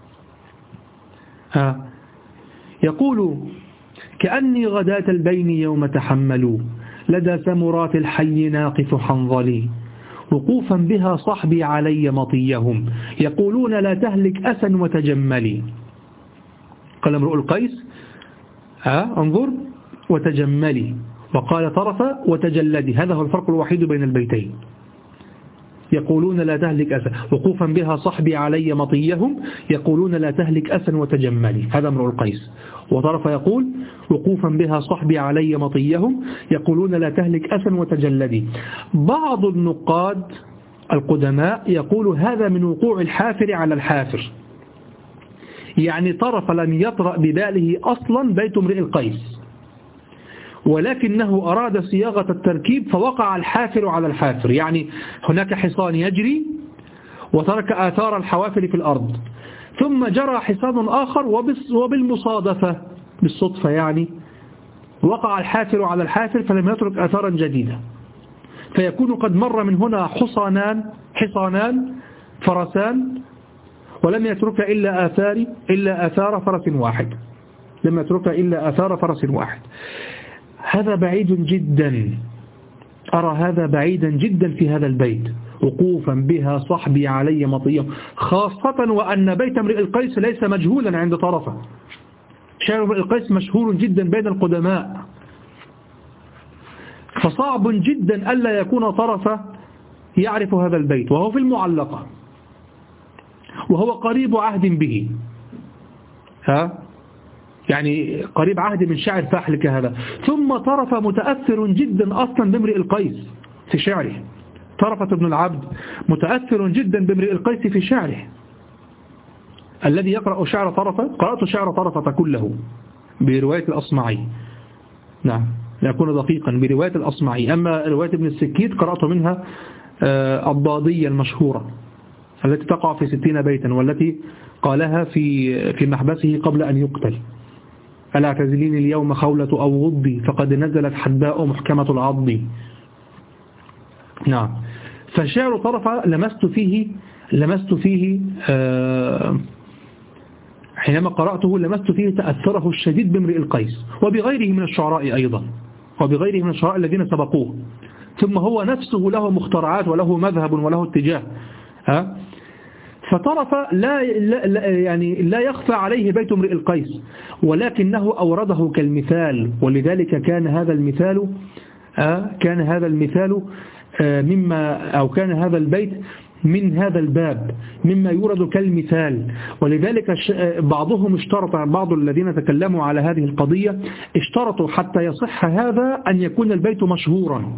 يقول: كأني غداة البين يوم تحملوا لدى سمرات الحي ناقف حنظلي، وقوفا بها صحبي علي مطيهم يقولون لا تهلك أسا وتجملي. قال امرؤ القيس انظر وتجملي، وقال طرف وتجلدي. هذا هو الفرق الوحيد بين البيتين. يقولون لا تهلك أسا، وقوفا بها صحبي علي مطيهم يقولون لا تهلك أسا وتجملي. هذا امرؤ القيس. وطرف يقول: وقوفا بها صحبي علي مطيهم يقولون لا تهلك أسا وتجلدي. بعض النقاد القدماء يقول هذا من وقوع الحافر على الحافر، يعني طرف لم يطرأ بباله أصلا بيت امرئ القيس، ولكنه أراد صياغة التركيب فوقع الحافر على الحافر. يعني هناك حصان يجري وترك آثار الحوافر في الأرض، ثم جرى حصان آخر وبالمصادفة بالصدفة يعني وقع الحافر على الحافر فلم يترك آثارا جديدة، فيكون قد مر من هنا حصانان فرسان ولم يترك إلا آثار فرس واحد، لم يترك إلا آثار فرس واحد. هذا بعيد جدا، أرى هذا بعيدا جدا في هذا البيت. وقوفا بها صحبي علي مطيهم، خاصة وأن بيت امرئ القيس ليس مجهولا عند طرفه. شعر امرئ القيس مشهور جدا بين القدماء، فصعب جدا ألا يكون طرفه يعرف هذا البيت، وهو في المعلقة وهو قريب عهد به، يعني قريب عهد من شاعر فاحل كهذا. ثم طرف متأثر جدا أصلا بامرئ القيس في شعره. طرفة بن العبد متأثر جدا بامرئ القيس في شعره. الذي يقرأ شعر طرفة، قرأت شعر طرفة كله برواية الأصمعي، نعم لأكون دقيقا، برواية الأصمعي. أما رواية ابن السكيت قرأت منها الضادية المشهورة التي تقع في 60 بيتا، والتي قالها في محبسه قبل أن يقتل: ألا اعتزليني اليوم خولة أو غضي، فقد نزلت حداء محكمة العض. نعم. فشعر طرفة لمست فيه حينما قرأته لمست فيه تأثره الشديد بامرئ القيس، وبغيره من الشعراء أيضا، وبغيره من الشعراء الذين سبقوه. ثم هو نفسه له مخترعات وله مذهب وله اتجاه. فطرف لا يخفى عليه بيت امرئ القيس، ولكنه أورده كالمثال، ولذلك كان هذا البيت من هذا الباب مما يورد كالمثال. ولذلك بعضهم اشترط، بعض الذين تكلموا على هذه القضية اشترطوا حتى يصح هذا أن يكون البيت مشهورا،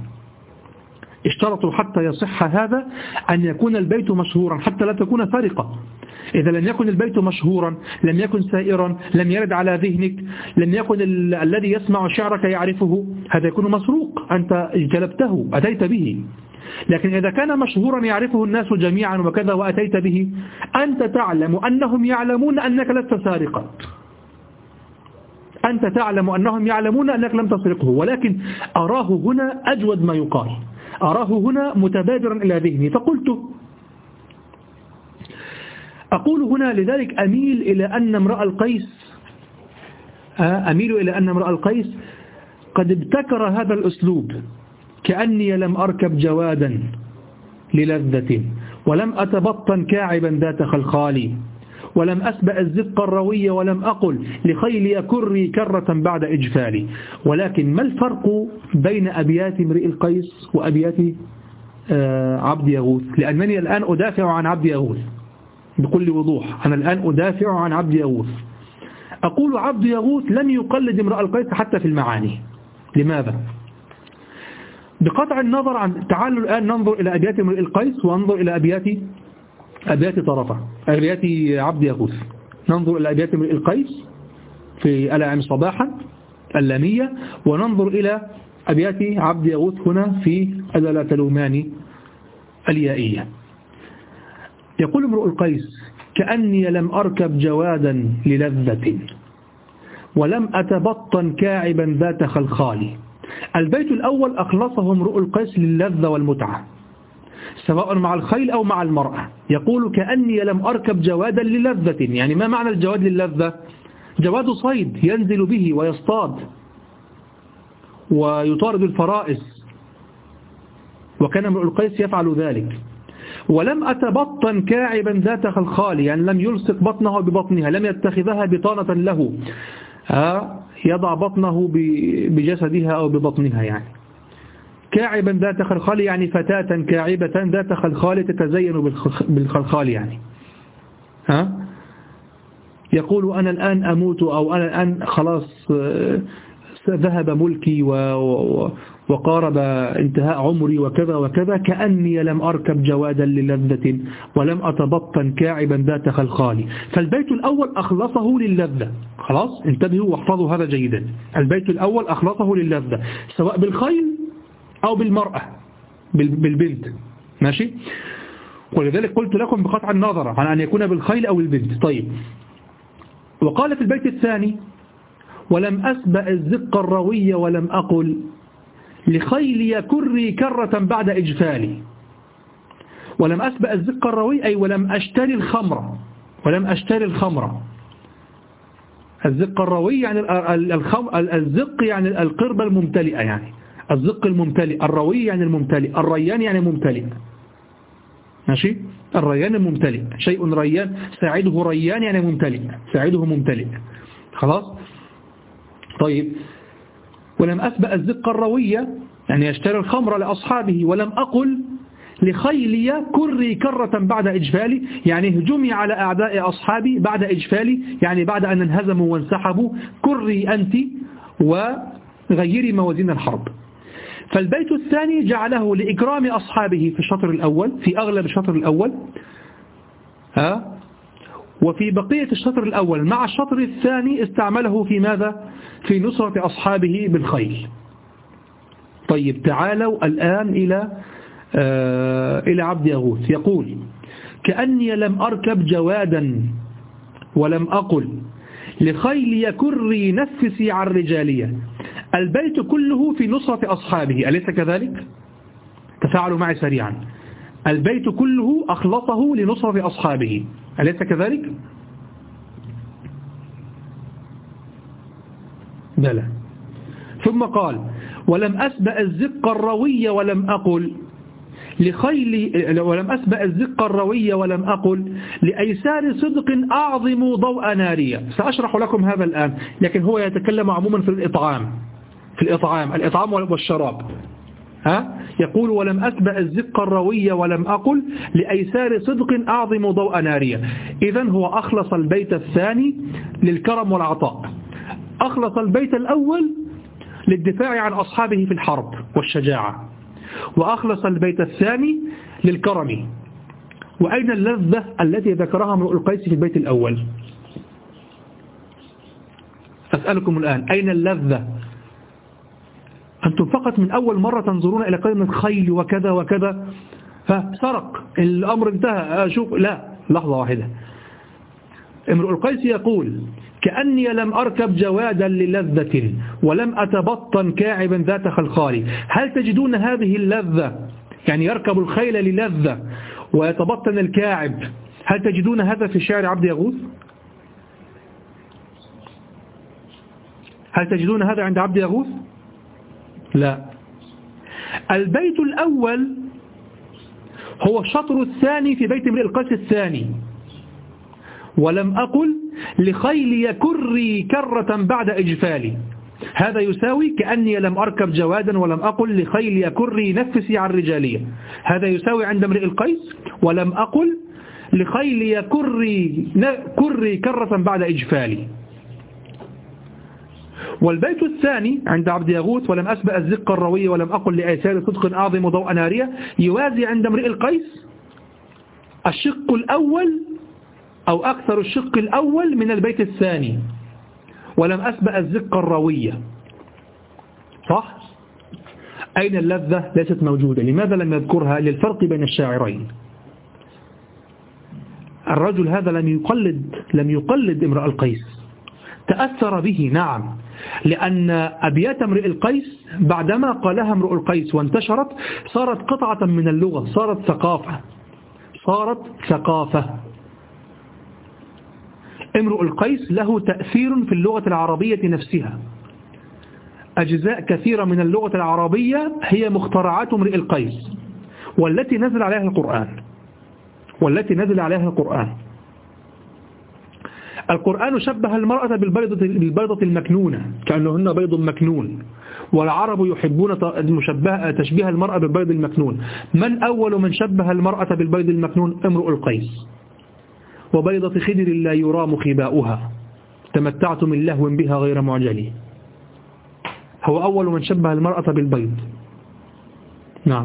حتى لا تكون سرقة. إذا لم يكن البيت مشهورا، لم يكن سائرا، لم يرد على ذهنك، لم يكن الذي يسمع شعرك يعرفه، هذا يكون مسروق، أنت اجتلبته أتيت به. لكن إذا كان مشهورا يعرفه الناس جميعا وكذا وأتيت به، أنت تعلم أنهم يعلمون أنك لست سارقا، أنت تعلم أنهم يعلمون أنك لم تسرقه، ولكن أراه هنا أجود ما يقال، أراه هنا متبادرا إلى ذهني، فقلت أقول هنا لذلك أميل إلى أن امرأ القيس قد ابتكر هذا الأسلوب: كأني لم أركب جوادا للذة، ولم أتبطن كاعبا ذات خلخالي، ولم أسبأ الزق الروي، ولم أقل لخيلي كري كرة بعد إجفالي. ولكن ما الفرق بين أبيات امرئ القيس وأبيات عبد يغوث؟ لأنني الآن أدافع عن عبد يغوث بكل وضوح، أنا الآن أدافع عن عبد يغوث. أقول عبد يغوث لم يقلد امرئ القيس حتى في المعاني. لماذا؟ بقطع النظر عن، تعالوا الآن ننظر إلى أبيات امرئ القيس وننظر إلى أبيات طرفة، أبيات عبد يغوث. ننظر إلى أبيات امرئ القيس في ألا صباحا اللامية، وننظر إلى أبيات عبد يغوث هنا في ألا لا تلوماني اليائية. يقول امرؤ القيس: كأني لم أركب جوادا للذة، ولم أتبطن كاعبا ذات خلخالي. البيت الأول أخلصه امرؤ القيس للذة والمتعة، سواء مع الخيل أو مع المرأة. يقول: كأني لم أركب جوادا للذة، يعني ما معنى الجواد للذة؟ جواد صيد ينزل به ويصطاد ويطارد الفرائس، وكان امرؤ القيس يفعل ذلك. ولم أتبطن كاعبا ذات خلخال، يعني لم يلصق بطنه ببطنها، لم يتخذها بطانة له يضع بطنه بجسدها أو ببطنها. يعني كاعبا ذات خلخال يعني فتاة كاعبة ذات خلخال تتزين بالخلخال. يعني يقول: أنا الآن أموت، أو أنا الآن خلاص ذهب ملكي وقارب انتهاء عمري وكذا وكذا، كأني لم أركب جوادا للذة، ولم أتبطن كاعبا ذات خلخالي. فالبيت الأول أخلصه للذة. خلاص انتبهوا واحفظوا هذا جيدا. البيت الأول أخلصه للذة، سواء بالخيل أو بالمرأة، بالبنت. ماشي؟ ولذلك قلت لكم بقطع النظر عن أن يكون بالخيل أو البنت. طيب، وقال في البيت الثاني: ولم أسبأ الزق الروي، ولم أقل لخيلي كري كرة بعد إجفالي. ولم أسبأ الزق الروي أي ولم أشتري الخمر. الزق الروي يعني الزق يعني القربة الممتلئة، يعني الزق الممتلئ. الروي يعني الممتلئ. الريان يعني ممتلئ. ماشي؟ الريان الممتلئ، شيء ريان، ساعده ريان يعني ممتلئ، ساعده ممتلئ. خلاص؟ طيب، ولم أسبأ الزق الروية يعني يشتري الخمر لأصحابه. ولم أقل لخيلي كري كرة بعد إجفالي، يعني هجومي على أعداء أصحابي بعد إجفالي، يعني بعد أن انهزموا وانسحبوا. كري أنت وغيري موازين الحرب. فالبيت الثاني جعله لإكرام أصحابه في الشطر الأول، في أغلب الشطر الأول، وفي بقية الشطر الأول مع الشطر الثاني استعمله في ماذا؟ في نصرة أصحابه بالخيل. طيب، تعالوا الآن إلى إلى عبد يغوث يقول: كأني لم أركب جوادا ولم أقل لخيلي كري نفسي عن رجالية. البيت كله في نصرة أصحابه، أليس كذلك؟ تفاعلوا معي سريعا. البيت كله أخلصه لنصرة أصحابه، أليس كذلك؟ بلى. ثم قال: ولم أسبأ الزق الروي ولم أقل لخيلي، ولم أسبأ الزق الروي ولم أقل لأيسار صدق أعظم ضوء نارية. سأشرح لكم هذا الآن، لكن هو يتكلم عموما في الإطعام والشراب. يقول: ولم أسبأ الزق الروي ولم أقل لأيسار صدق أعظم ضوء نارية. إذن هو أخلص البيت الثاني للكرم والعطاء، أخلص البيت الأول للدفاع عن أصحابه في الحرب والشجاعة، وأخلص البيت الثاني للكرم. وأين اللذة التي ذكرها امرؤ القيس في البيت الأول؟ أسألكم الآن، أين اللذة؟ أنتم فقط من أول مرة تنظرون إلى كلمة خيل وكذا وكذا فسرق الأمر انتهى. شوف، لا، لحظة واحدة. امرؤ القيس يقول: كأني لم أركب جوادا للذة ولم أتبطن كاعبا ذات خلخال. هل تجدون هذه اللذة، يعني يركب الخيل للذة ويتبطن الكاعب، هل تجدون هذا في شعر عبد يغوث؟ هل تجدون هذا عند عبد يغوث؟ لا. البيت الأول هو الشطر الثاني في بيت امرئ القيس الثاني: ولم أقل لخيلي كري كرة بعد إجفالي. هذا يساوي كأني لم أركب جوادا ولم أقل لخيلي كري نفسي عن رجالية. هذا يساوي عند امرئ القيس: ولم أقل لخيلي كري كرة بعد إجفالي. والبيت الثاني عند عبد يغوث: ولم أسبأ الزق الروي ولم أقل لأيسار صدق أعظم ضوء نارية، يوازي عند امرئ القيس الشق الأول أو أكثر الشق الأول من البيت الثاني: ولم أسبأ الزق الروية. صح؟ أين اللذة؟ ليست موجودة. لماذا لم يذكرها؟ للفرق بين الشاعرين. الرجل هذا لم يقلد امرؤ القيس، تأثر به، نعم، لأن أبيات امرئ القيس بعدما قالها امرؤ القيس وانتشرت صارت قطعة من اللغة، صارت ثقافة. امرؤ القيس له تأثير في اللغة العربية نفسها. أجزاء كثيرة من اللغة العربية هي مخترعات امرئ القيس، والتي نزل عليها القرآن. القرآن شبه المرأة بالبيضة المكنونة، كأنهن بيض مكنون، والعرب يحبون تشبيه المرأة بالبيض المكنون. من أول من شبه المرأة بالبيض المكنون؟ امرؤ القيس: وبيضة خدر لا يرام خباؤها تمتعت من لهو بها غير معجلي. هو أول من شبه المرأة بالبيض. نعم.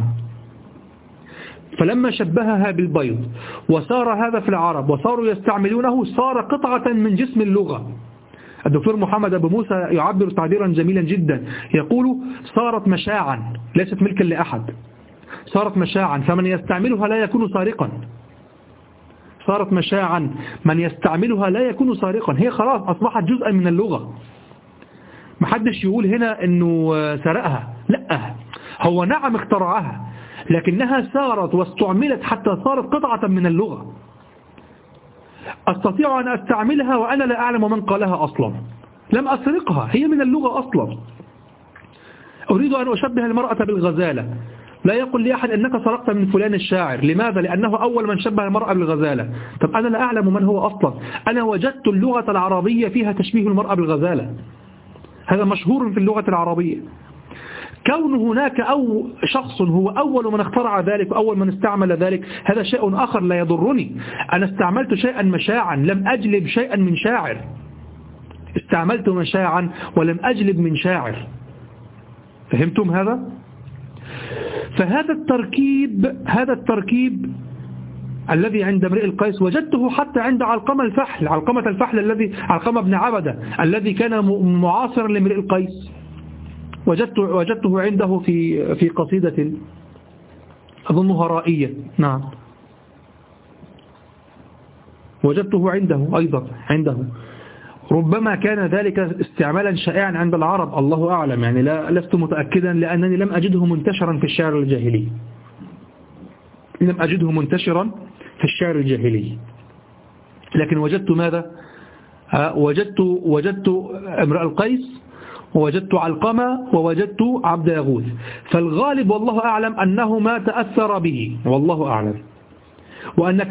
فلما شبهها بالبيض وصار هذا في العرب وصاروا يستعملونه، صار قطعة من جسم اللغة. الدكتور محمد أبو موسى يعبر تعبيرا جميلا جدا، يقول: صارت مشاعا ليست ملكا لأحد، صارت مشاعا فمن يستعملها لا يكون سارقا. صارت مشاعا، من يستعملها لا يكون سارقا. هي خلاص أصبحت جزءا من اللغة. محدش يقول هنا أنه سرقها، لا، هو نعم اخترعها، لكنها سارت واستعملت حتى صارت قطعة من اللغة. أستطيع أن أستعملها وأنا لا أعلم من قالها أصلا، لم أسرقها، هي من اللغة أصلا. أريد أن أشبه المرأة بالغزالة، لا يقول لي أحد أنك سرقت من فلان الشاعر. لماذا؟ لأنه أول من شبه المرأة بالغزالة. طب أنا لا أعلم من هو أصلا، أنا وجدت اللغة العربية فيها تشبيه المرأة بالغزالة، هذا مشهور في اللغة العربية. كون هناك أو شخص هو أول من اخترع ذلك وأول من استعمل ذلك، هذا شيء آخر لا يضرني. أنا استعملت شيئا مشاعا، لم أجلب شيئا من شاعر. استعملت مشاعا ولم أجلب من شاعر. فهمتم هذا؟ فهذا التركيب الذي عند امرئ القيس وجدته حتى عند علقمة الفحل الذي علقمة بن عبدة الذي كان معاصرا لامرئ القيس، وجدته عنده في قصيدة أظنها رائية. نعم، وجدته عنده ربما كان ذلك استعمالا شائعا عند العرب، الله أعلم، يعني لست متأكدا لأنني لم أجده منتشرا في الشعر الجاهلي، لكن وجدت ماذا؟ وجدت امرأ القيس، ووجدت علقمة، ووجدت عبد يغوث. فالغالب والله أعلم أنه ما تأثر به، والله أعلم، وأن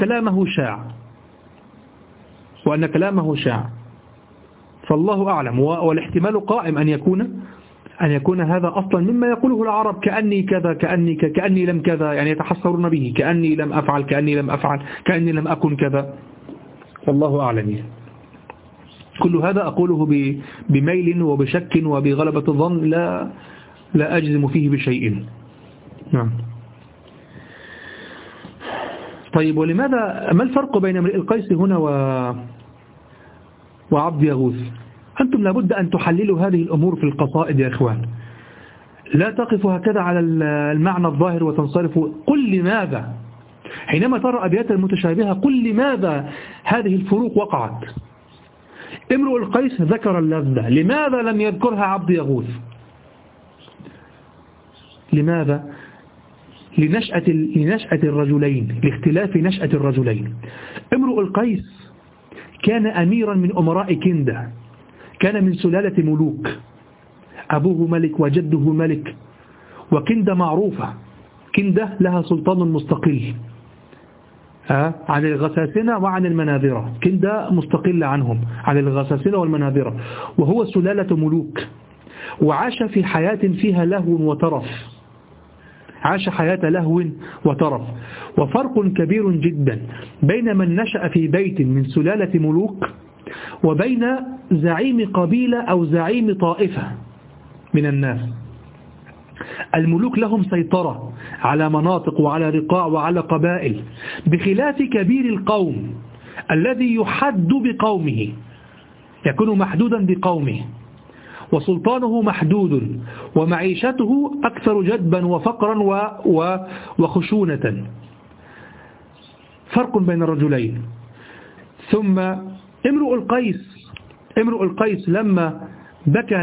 كلامه شاع، فالله أعلم. والاحتمال قائم أن يكون هذا أصلا مما يقوله العرب، كأني كذا، كأني لم كذا، يعني يتحسرون به، كأني لم أفعل، كأني لم أكن كذا، والله أعلم. كل هذا أقوله بميل وبشك وبغلبة الظن، لا أجزم فيه بشيء. نعم. طيب، ما الفرق بين امرئ القيس هنا وعبد يغوث؟ أنتم لابد أن تحللوا هذه الأمور في القصائد يا إخوان، لا تقفوا هكذا على المعنى الظاهر وتنصرفوا. قل لماذا حينما ترى أبيات متشابهة، قل لماذا هذه الفروق وقعت. امرؤ القيس ذكر اللذة، لماذا لم يذكرها عبد يغوث؟ لماذا؟ لنشأة الرجلين، لاختلاف نشأة الرجلين. امرؤ القيس كان أميرا من أمراء كندة، كان من سلالة ملوك، أبوه ملك وجده ملك، وكندة معروفة، كندة لها سلطان مستقل عن الغساسنة وعن المناذرة، كندة مستقلة عنهم عن الغساسنة والمناذرة، وهو سلالة ملوك، وعاش في حياة فيها لهو وترف، وفرق كبير جدا بين من نشأ في بيت من سلالة ملوك وبين زعيم قبيلة أو زعيم طائفة من الناس. الملوك لهم سيطرة على مناطق وعلى رقاع وعلى قبائل، بخلاف كبير القوم الذي يحد بقومه، يكون محدودا بقومه، وسلطانه محدود، ومعيشته أكثر جدبا وفقرا وخشونة. فرق بين الرجلين. ثم امرؤ القيس لما بكى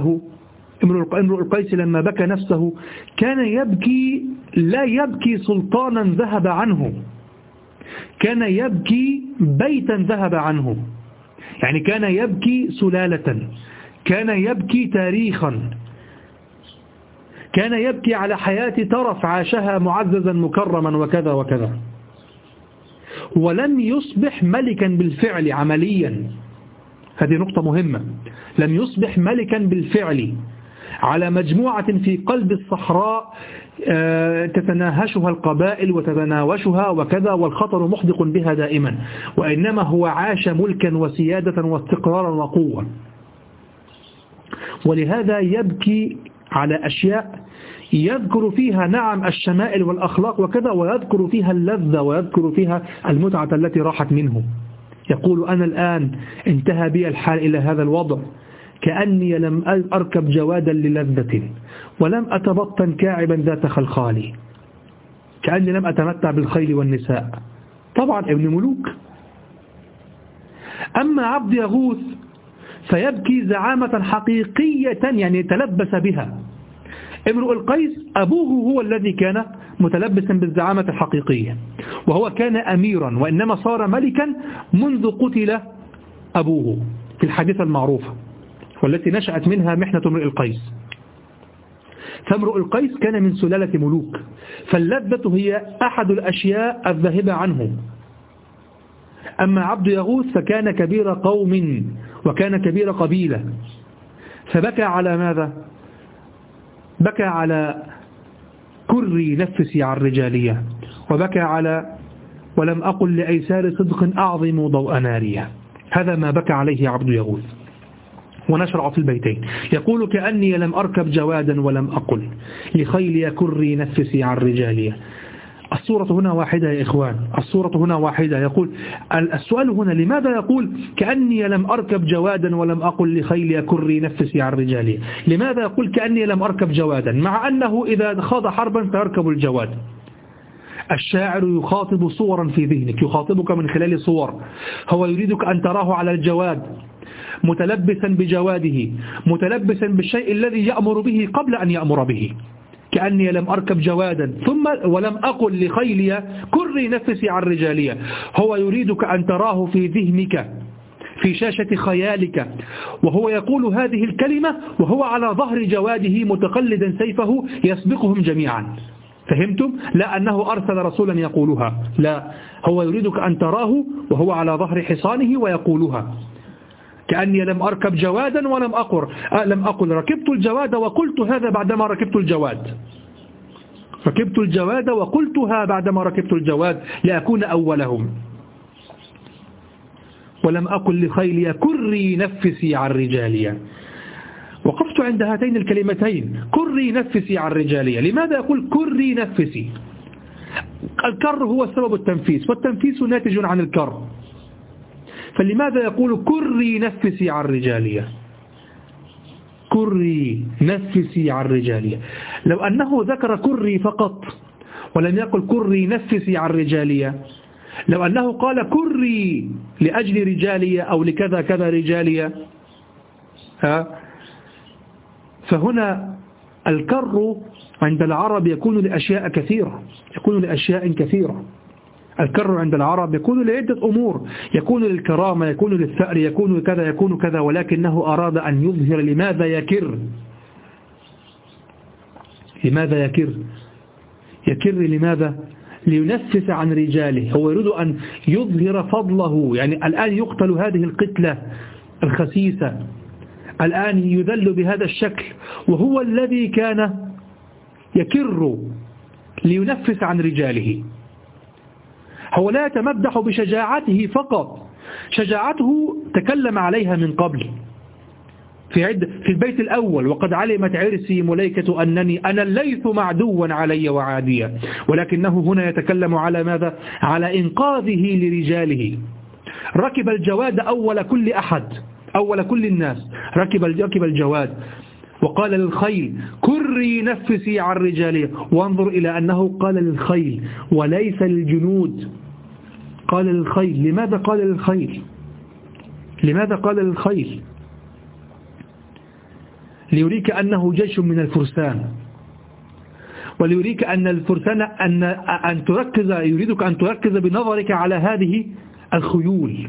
نفسه كان يبكي، لا يبكي سلطانا ذهب عنه، كان يبكي بيتا ذهب عنه، يعني كان يبكي سلالة، كان يبكي تاريخا، كان يبكي على حياة ترف عاشها معززا مكرما وكذا وكذا، ولم يصبح ملكا بالفعل عمليا. هذه نقطة مهمة، لم يصبح ملكا بالفعل على مجموعة في قلب الصحراء تتناهشها القبائل وتتناوشها وكذا، والخطر محدق بها دائما، وإنما هو عاش ملكا وسيادة واستقرارا وقوة. ولهذا يبكي على أشياء يذكر فيها نعم الشمائل والأخلاق وكذا، ويذكر فيها اللذة، ويذكر فيها المتعة التي راحت منه. يقول: أنا الآن انتهى بي الحال إلى هذا الوضع، كأني لم أركب جوادا للذة، ولم أتبطن كاعبا ذات خلخالي، كأني لم أتمتع بالخيل والنساء. طبعا ابن ملوك. أما عبد يغوث فيبكي زعامة حقيقية، يعني تلبس بها. امرؤ القيس أبوه هو الذي كان متلبسا بالزعامة الحقيقية، وهو كان أميرا، وإنما صار ملكا منذ قتل أبوه في الحادثة المعروفة والتي نشأت منها محنة امرؤ القيس. فامرؤ القيس كان من سلالة ملوك، فاللذة هي أحد الأشياء الذاهبة عنه. أما عبد يغوث فكان كبير قوم وكان كبير قبيلة، فبكى على ماذا؟ بكى على كري نفسي عن رجالية، وبكى على ولم أقل لأيسار صدق أعظم ضوء نارية. هذا ما بكى عليه عبد يغوث. ونشرع في البيتين يقول: كأني لم أركب جوادا ولم أقل لخيلي كري نفسي عن رجالية. الصورة هنا واحدة يا إخوان، الصورة هنا واحدة. يقول السؤال هنا: لماذا يقول كأني لم أركب جوادا ولم أقل لخيلي كري نفسي عن رجالي؟ لماذا يقول كأني لم أركب جوادا، مع أنه إذا خاض حربا سيركب الجواد؟ الشاعر يخاطب صورا في ذهنك، يخاطبك من خلال صور. هو يريدك أن تراه على الجواد متلبسا بجواده، متلبسا بالشيء الذي يأمر به قبل أن يأمر به. كأني لم أركب جوادا ثم ولم أقل لخيلي كري نفسي عن رجالية. هو يريدك أن تراه في ذهنك في شاشة خيالك وهو يقول هذه الكلمة وهو على ظهر جواده متقلدا سيفه يسبقهم جميعا. فهمتم؟ لا أنه أرسل رسولا يقولها، لا، هو يريدك أن تراه وهو على ظهر حصانه ويقولها. كأني لم أركب جوادا ولم أقل ركبت الجواد وقلت هذا بعدما ركبت الجواد. ركبت الجواد وقلتها بعدما ركبت الجواد لأكون أولهم. ولم أقل لخيلي كري نفسي عن رجالية. وقفت عند هاتين الكلمتين، كري نفسي عن رجالية. لماذا يقول كري نفسي؟ الكر هو سبب التنفيس، والتنفيس ناتج عن الكر، فلماذا يقول كري نفسي عن رجالية؟ كري نفسي عن رجالية. لو أنه ذكر كري فقط ولم يقل كري نفسي عن رجالية، لو أنه قال كري لأجل رجالية أو لكذا كذا رجالية، فهنا الكر عند العرب يكون لأشياء كثيرة، يكون لأشياء كثيرة. الكر عند العرب يكون لعدة أمور، يكون للكرامة، يكون للثأر، يكون كذا يكون كذا، ولكنه أراد أن يظهر لماذا يكر. لماذا يكر؟ يكر لماذا؟ لينفس عن رجاله. هو يريد أن يظهر فضله. يعني الآن يقتل هذه القتلة الخسيسة، الآن يذل بهذا الشكل، وهو الذي كان يكر لينفس عن رجاله. هو لا يتمدح بشجاعته فقط، شجاعته تكلم عليها من قبل في البيت الأول: وقد علمت عرسي مليكة أنني أنا الليث معدوا علي وعاديا. ولكنه هنا يتكلم على ماذا؟ على إنقاذه لرجاله. ركب الجواد أول كل أحد، أول كل الناس ركب الجواد، وقال للخيل كري نفسي عن رجالي. وانظر إلى أنه قال للخيل وليس للجنود، قال للخيل. لماذا قال للخيل؟ لماذا قال للخيل؟ ليريك أنه جيش من الفرسان، وليريك أن الفرسان أن تركز، يريدك أن تركز بنظرك على هذه الخيول.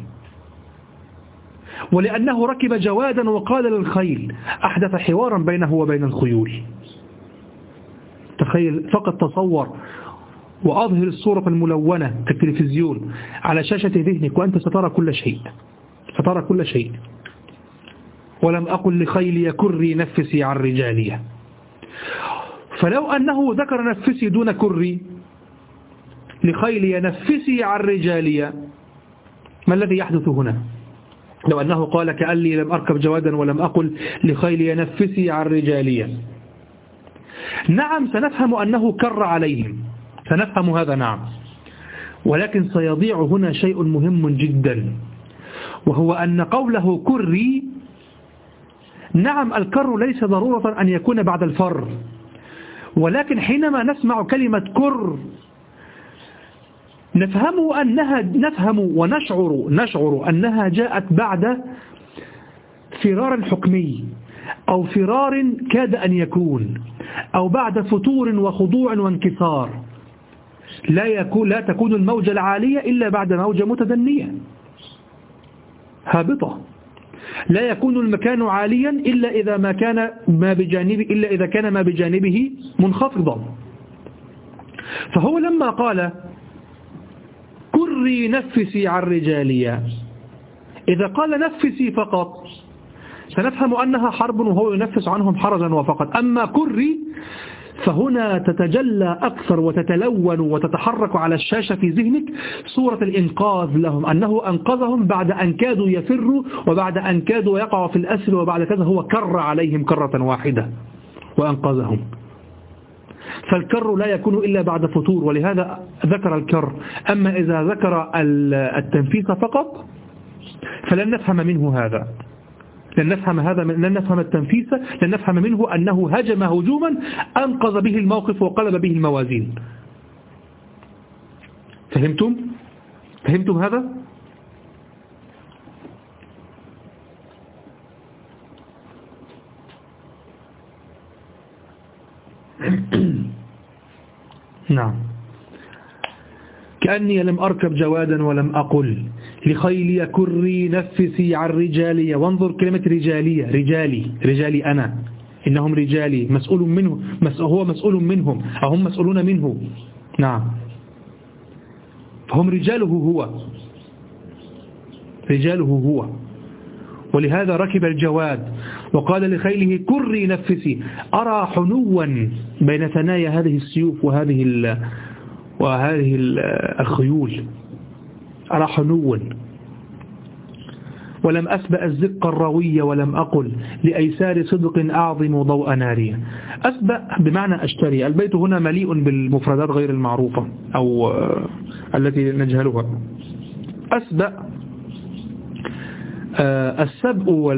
ولأنه ركب جوادا وقال للخيل أحدث حوارا بينه وبين الخيول. تخيل، فقط تصور وأظهر الصورة الملونة كالتلفزيون على شاشة ذهنك وأنت سترى كل شيء، سترى كل شيء. ولم أقل لخيلي كري نفسي عن رجالية. فلو أنه ذكر نفسي دون كري، لخيلي نفسي عن رجالية، ما الذي يحدث هنا؟ لو أنه قال كأني لم أركب جوادا ولم أقل لخيلي نفسي عن رجالية، نعم سنفهم أنه كر عليهم، سنفهم هذا نعم، ولكن سيضيع هنا شيء مهم جدا، وهو أن قوله كري، نعم الكر ليس ضرورة أن يكون بعد الفر، ولكن حينما نسمع كلمة كر نفهم ونشعر أنها جاءت بعد فرار حكمي أو فرار كاد أن يكون، أو بعد فتور وخضوع وانكسار. لا تكون الموجة العالية إلا بعد موجة متدنية هابطة. لا يكون المكان عاليا إلا إذا كان ما بجانبه منخفضا. فهو لما قال كري نفسي عن رجالية، إذا قال نفسي فقط سنفهم أنها حرب وهو ينفس عنهم حرجا وفقط. أما كري فهنا تتجلى أكثر وتتلون وتتحرك على الشاشة في ذهنك صورة الإنقاذ لهم، أنه أنقذهم بعد أن كادوا يفروا وبعد أن كادوا يقعوا في الأسر، وبعد كذا هو كر عليهم كرة واحدة وأنقذهم. فالكر لا يكون إلا بعد فتور، ولهذا ذكر الكر. أما إذا ذكر التنفيس فقط فلن نفهم منه هذا، لن نفهم التنفيس، لن نفهم منه أنه هجم هجوما أنقذ به الموقف وقلب به الموازين. فهمتم هذا؟ نعم. كأني لم أركب جوادا ولم أقل لخيلي كري نفسي عن رجالي. وانظر كلمة رجالية، رجالي أنا، إنهم رجالي، مسؤول منه، هو مسؤول منهم أو هم مسؤولون منه. نعم، فهم رجاله هو، ولهذا ركب الجواد وقال لخيله كري نفسي. أرى حنوا بين ثنايا هذه السيوف وهذه الخيول، أرى حنوا. ولم أسبأ الزق الروي ولم أقل لأيسار صدق أعظم ضوء ناريا. أسبأ بمعنى أشتري. البيت هنا مليء بالمفردات غير المعروفة أو التي نجهلها. أسبأ، السبق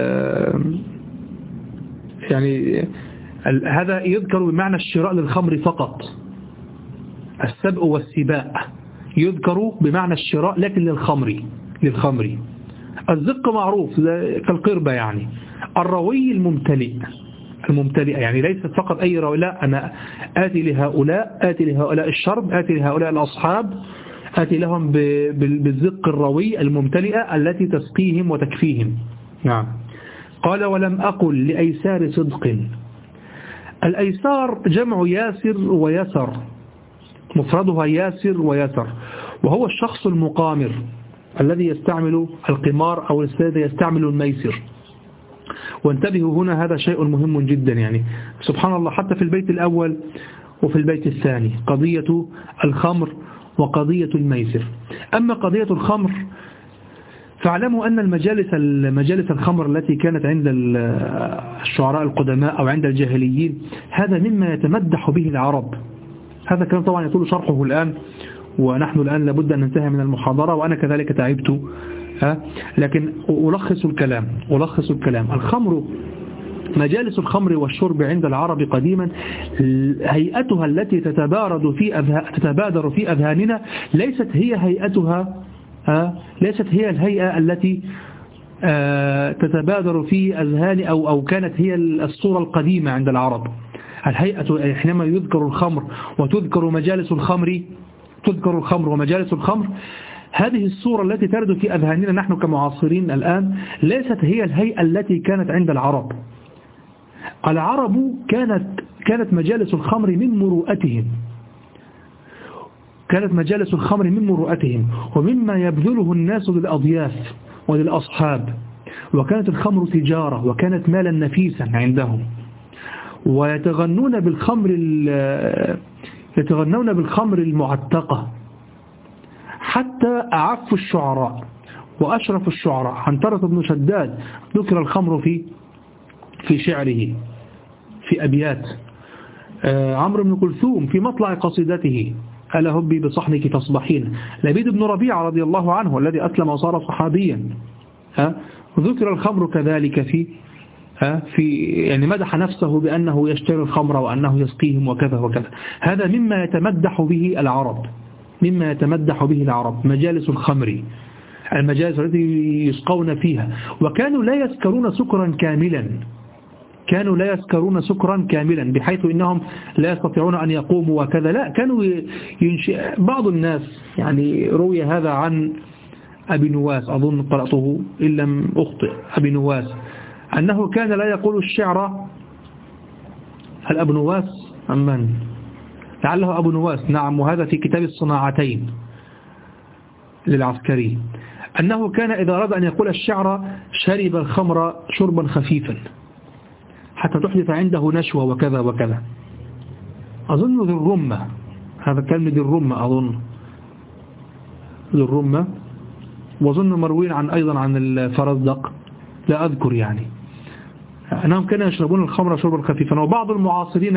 يعني هذا يذكر بمعنى الشراء للخمر فقط. السبق والسباء يذكر بمعنى الشراء لكن للخمر. الزق معروف كالقربة يعني. الروي الممتلئ يعني ليست فقط أي روي، لا، أنا آتي لهؤلاء الشرب، آتي لهؤلاء الأصحاب، آتي لهم بالزق الروي الممتلئة التي تسقيهم وتكفيهم. نعم. قال ولم أقل لأيسار صدق. الأيسار جمع ياسر ويسر، مفردها ياسر ويسر، وهو الشخص المقامر الذي يستعمل القمار أو الذي يستعمل الميسر. وانتبهوا هنا، هذا شيء مهم جدا يعني. سبحان الله، حتى في البيت الأول وفي البيت الثاني قضية الخمر وقضية الميسر. أما قضية الخمر فاعلموا أن المجالس الخمر التي كانت عند الشعراء القدماء أو عند الجاهليين، هذا مما يتمدح به العرب. هذا كان طبعا يطول شرحه الآن، ونحن الآن لابد أن ننتهي من المحاضرة، وأنا كذلك تعبت، لكن ألخص الكلام. الخمر، مجالس الخمر والشرب عند العرب قديما، هيئتها التي تتبادر في أذهاننا ليست هي الهيئة التي تتبادر في أذهان أو كانت هي الصورة القديمة عند العرب. الهيئة حينما يذكر الخمر وتذكر مجالس الخمر، ومجالس الخمر، هذه الصورة التي ترد في أذهاننا نحن كمعاصرين الآن ليست هي الهيئة التي كانت عند العرب. العرب كانت مجالس الخمر من مروءتهم، ومما يبذله الناس للأضياف وللأصحاب. وكانت الخمر تجارة، وكانت مالا نفيسا عندهم، ويتغنون بالخمر المعتقة. حتى أعف الشعراء وأشرف الشعراء عنترة بن شداد ذكر الخمر في شعره في أبيات. عمرو بن كلثوم في مطلع قصيدته ألا هبي بصحنك تصبحين. لبيد بن ربيعة رضي الله عنه الذي أسلم وصار صحابيا ذكر الخمر كذلك في يعني مدح نفسه بأنه يشتري الخمر وأنه يسقيهم وكذا وكذا. هذا مما يتمدح به العرب، مجالس الخمر، المجالس التي يسقون فيها. وكانوا لا يسكرون سكرا كاملا بحيث إنهم لا يستطيعون أن يقوموا وكذا، لا، كانوا بعض الناس يعني روي هذا عن أبي نواس، أظن قرأته إن لم أخطئ، أبي نواس، أنه كان لا يقول الشعر. هل أبو نواس أم من؟ لعله أبو نواس، نعم، وهذا في كتاب الصناعتين للعسكري، أنه كان إذا أراد أن يقول الشعر شرب الخمر شربا خفيفا حتى تحدث عنده نشوة وكذا وكذا. أظن ذي الرمة، هذا كلمة ذي الرمة، أظن ذي الرمة، وظن مروين أيضا عن الفرزدق، لا أذكر يعني، أنهم كانوا يشربون الخمر شربا خفيفا. وبعض المعاصرين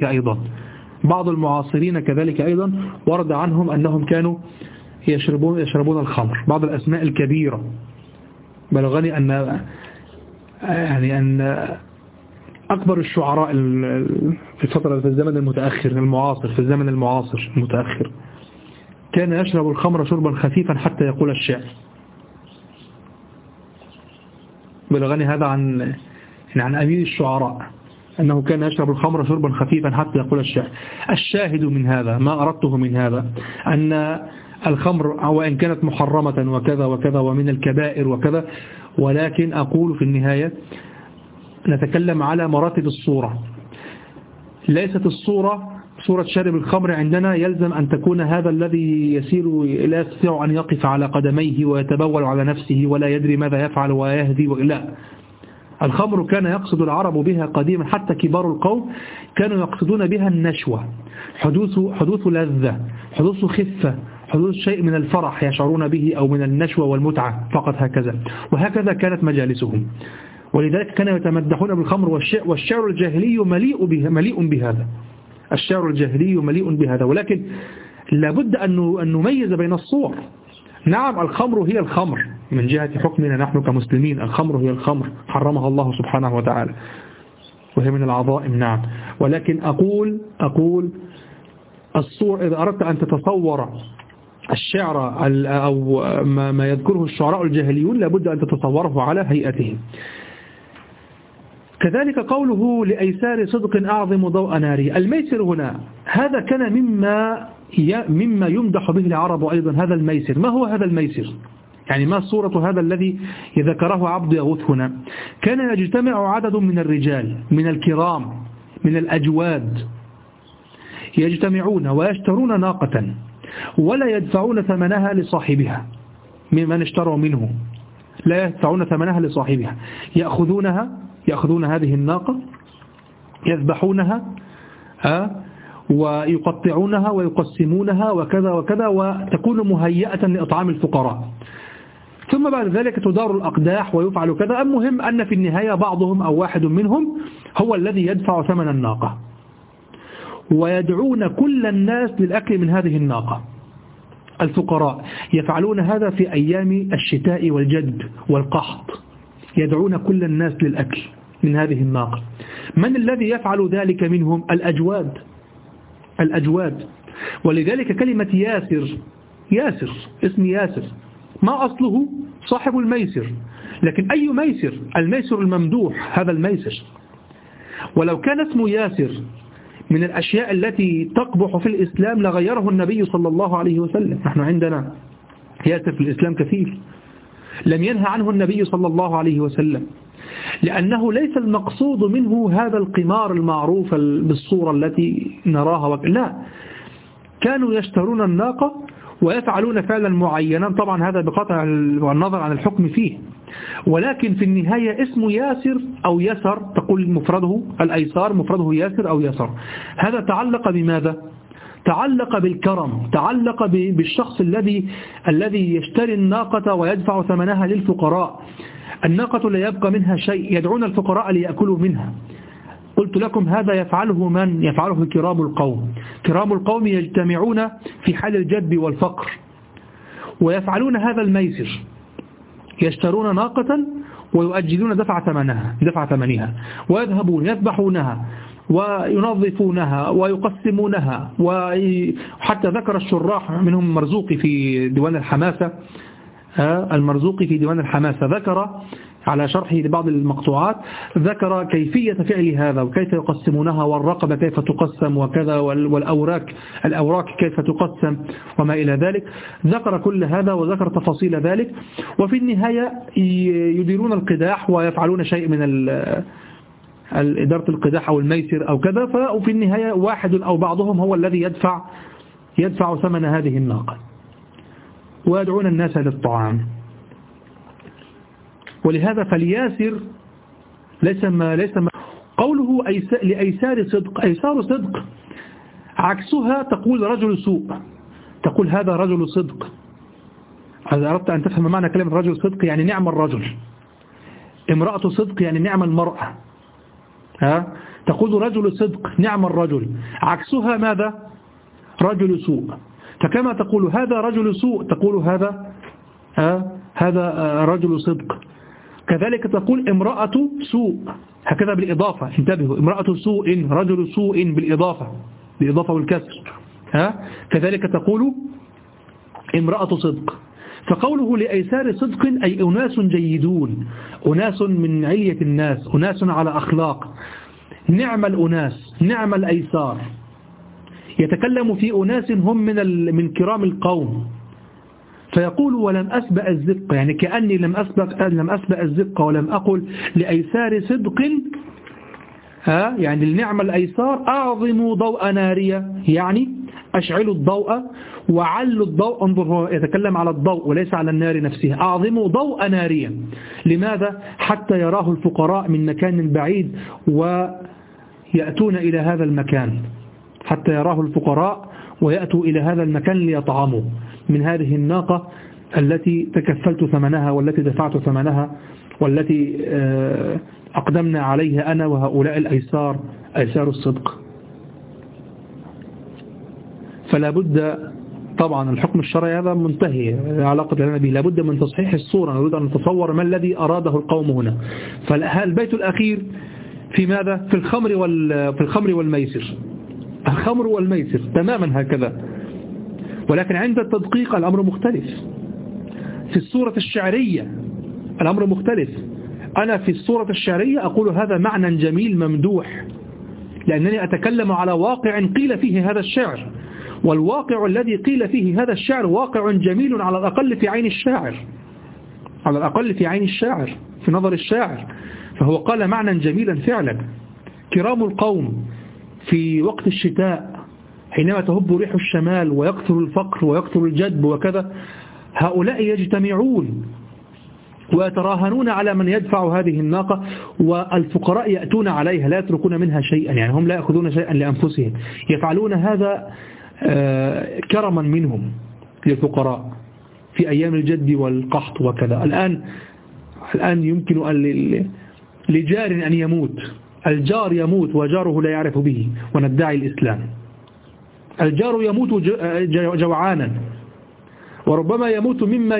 كذلك أيضا ورد عنهم أنهم كانوا يشربون الخمر. بعض الأسماء الكبيرة بلغني أن أكبر الشعراء في الزمن المتأخر المعاصر، كان يشرب الخمر شربا خفيفا حتى يقول الشعر. بلغني هذا عن أمير الشعراء أنه كان يشرب الخمر شربا خفيفا حتى يقول الشعر. الشاهد من هذا، ما أردته من هذا، أن الخمر وإن كانت محرمة وكذا وكذا ومن الكبائر وكذا، ولكن أقول في النهاية نتكلم على مراتب الصورة. ليست الصورة صورة شارب الخمر عندنا يلزم أن تكون هذا الذي يسير لا يستطيع أن يقف على قدميه ويتبول على نفسه ولا يدري ماذا يفعل ويهدي لا. الخمر كان يقصد العرب بها قديما، حتى كبار القوم كانوا يقصدون بها النشوة، حدوث لذة، حدوث خفة، حدوث شيء من الفرح يشعرون به أو من النشوة والمتعة فقط هكذا. وهكذا كانت مجالسهم، ولذلك كانوا يتمدحون بالخمر والشعر الجاهلي مليء بهذا. الشعر الجاهلي مليء بهذا، ولكن لابد أن نميز بين الصور. نعم الخمر هي الخمر من جهة حكمنا نحن كمسلمين، الخمر هي الخمر حرمها الله سبحانه وتعالى وهي من العظائم، نعم. ولكن أقول الصور، إذا أردت أن تتصور الشعر أو ما يذكره الشعراء الجاهليون لابد أن تتصوره على هيئته. كذلك قوله لأيسار صدق أعظم ضوء ناري. الميسر هنا هذا كان مما يمدح به العرب أيضا، هذا الميسر. ما هو هذا الميسر؟ يعني ما صورة هذا الذي ذكره عبد يغوث هنا؟ كان يجتمع عدد من الرجال من الكرام من الأجواد، يجتمعون ويشترون ناقة ولا يدفعون ثمنها لصاحبها، ممن اشتروا منه لا يدفعون ثمنها لصاحبها، يأخذون هذه الناقة يذبحونها ويقطعونها ويقسمونها وكذا وكذا، وتكون مهيئة لإطعام الفقراء، ثم بعد ذلك تدار الأقداح ويفعل كذا. المهم أن في النهاية بعضهم أو واحد منهم هو الذي يدفع ثمن الناقة، ويدعون كل الناس للأكل من هذه الناقة. الفقراء يفعلون هذا في أيام الشتاء والجد والقحط، يدعون كل الناس للأكل من هذه الناقة. من الذي يفعل ذلك منهم؟ الأجواد. ولذلك كلمة ياسر اسم ياسر ما أصله صاحب الميسر، لكن أي ميسر؟ الميسر الممدوح، هذا الميسر. ولو كان اسم ياسر من الأشياء التي تقبح في الإسلام لغيره النبي صلى الله عليه وسلم. نحن عندنا ياسر في الإسلام كثير لم ينهى عنه النبي صلى الله عليه وسلم، لأنه ليس المقصود منه هذا القمار المعروف بالصورة التي نراها لا، كانوا يشترون الناقة ويفعلون فعلا معينا، طبعا هذا بقطع النظر عن الحكم فيه، ولكن في النهاية اسمه ياسر أو يسر، تقول مفرده الأيسار مفرده ياسر أو يسر. هذا تعلق بماذا؟ تعلق بالكرم، تعلق بالشخص الذي يشتري الناقة ويدفع ثمنها للفقراء. الناقة لا يبقى منها شيء، يدعون الفقراء ليأكلوا منها. قلت لكم هذا يفعله من؟ يفعله كرام القوم. كرام القوم يجتمعون في حال الجد والفقر ويفعلون هذا الميسر، يشترون ناقة ويؤجلون دفع ثمنها ويذهبون يذبحونها وينظفونها ويقسمونها. وحتى ذكر الشراح منهم مرزوقي في ديوان الحماسة، ذكر على شرحه لبعض المقطوعات، ذكر كيفية فعل هذا وكيف يقسمونها، والرقبة كيف تقسم وكذا، الأوراق كيف تقسم وما إلى ذلك. ذكر كل هذا وذكر تفاصيل ذلك، وفي النهاية يديرون القداح ويفعلون شيء من إدارة القداح أو الميسر أو كذا، وفي النهاية واحد أو بعضهم هو الذي يدفع ثمن هذه الناقة ويدعون الناس للطعام. ولهذا فالياسر ليس ما قوله لأيسار صدق. أيسار صدق عكسها تقول رجل سوء، تقول هذا رجل صدق. إذا أردت أن تفهم معنى كلمة رجل صدق يعني نعم الرجل، امرأة صدق يعني نعم المرأة، تقول رجل صدق نعم الرجل، عكسها ماذا؟ رجل سوء. فكما تقول هذا رجل سوء تقول هذا رجل صدق. كذلك تقول امرأة سوء، هكذا بالإضافة، انتبهوا، امرأة سوء رجل سوء بالإضافة والكسر. كذلك تقول امرأة صدق. فقوله لأيسار صدق أي أناس جيدون، أناس من علية الناس، أناس على أخلاق، نعم الأناس، نعم الأيسار. يتكلم في أناس هم من كرام القوم، فيقول ولم أسبأ الزق، يعني كأني لم أسبأ الزق ولم أقل لأيسار صدق، يعني النعم الأيسار أعظموا ضوء نارية، يعني أشعلوا الضوء وعلوا الضوء. انظر، هو يتكلم على الضوء وليس على النار نفسها. أعظموا ضوء ناريا. لماذا؟ حتى يراه الفقراء من مكان بعيد ويأتون إلى هذا المكان، حتى يراه الفقراء ويأتوا إلى هذا المكان ليطعموا من هذه الناقة التي تكفلت ثمنها والتي دفعت ثمنها والتي أقدمنا عليها أنا وهؤلاء الأيسار، أيسار الصدق. فلا بد طبعا الحكم الشرعي هذا منتهي، علاقة لنا به، لا بد من تصحيح الصورة، نريد أن نتصور ما الذي أراده القوم هنا. فالبيت الأخير في ماذا؟ في الخمر والميسر. الخمر والميسر تماما هكذا، ولكن عند التدقيق الأمر مختلف. في الصورة الشعرية الأمر مختلف. أنا في الصورة الشعرية أقول هذا معنى جميل ممدوح، لأنني أتكلم على واقع قيل فيه هذا الشعر، والواقع الذي قيل فيه هذا الشعر واقع جميل على الأقل في عين الشاعر، على الأقل في عين الشاعر، في نظر الشاعر. فهو قال معنى جميلا فعلا. كرام القوم في وقت الشتاء حينما تهب ريح الشمال ويكثر الفقر ويكثر الجدب وكذا، هؤلاء يجتمعون ويتراهنون على من يدفع هذه الناقة، والفقراء يأتون عليها لا يتركون منها شيئا، يعني هم لا يأخذون شيئا لأنفسهم، يفعلون هذا كرما منهم للفقراء في أيام الجد والقحط وكذا. الآن يمكن لجار أن يموت، الجار يموت وجاره لا يعرف به وندعي الإسلام. الجار يموت جوعانا، وربما يموت مما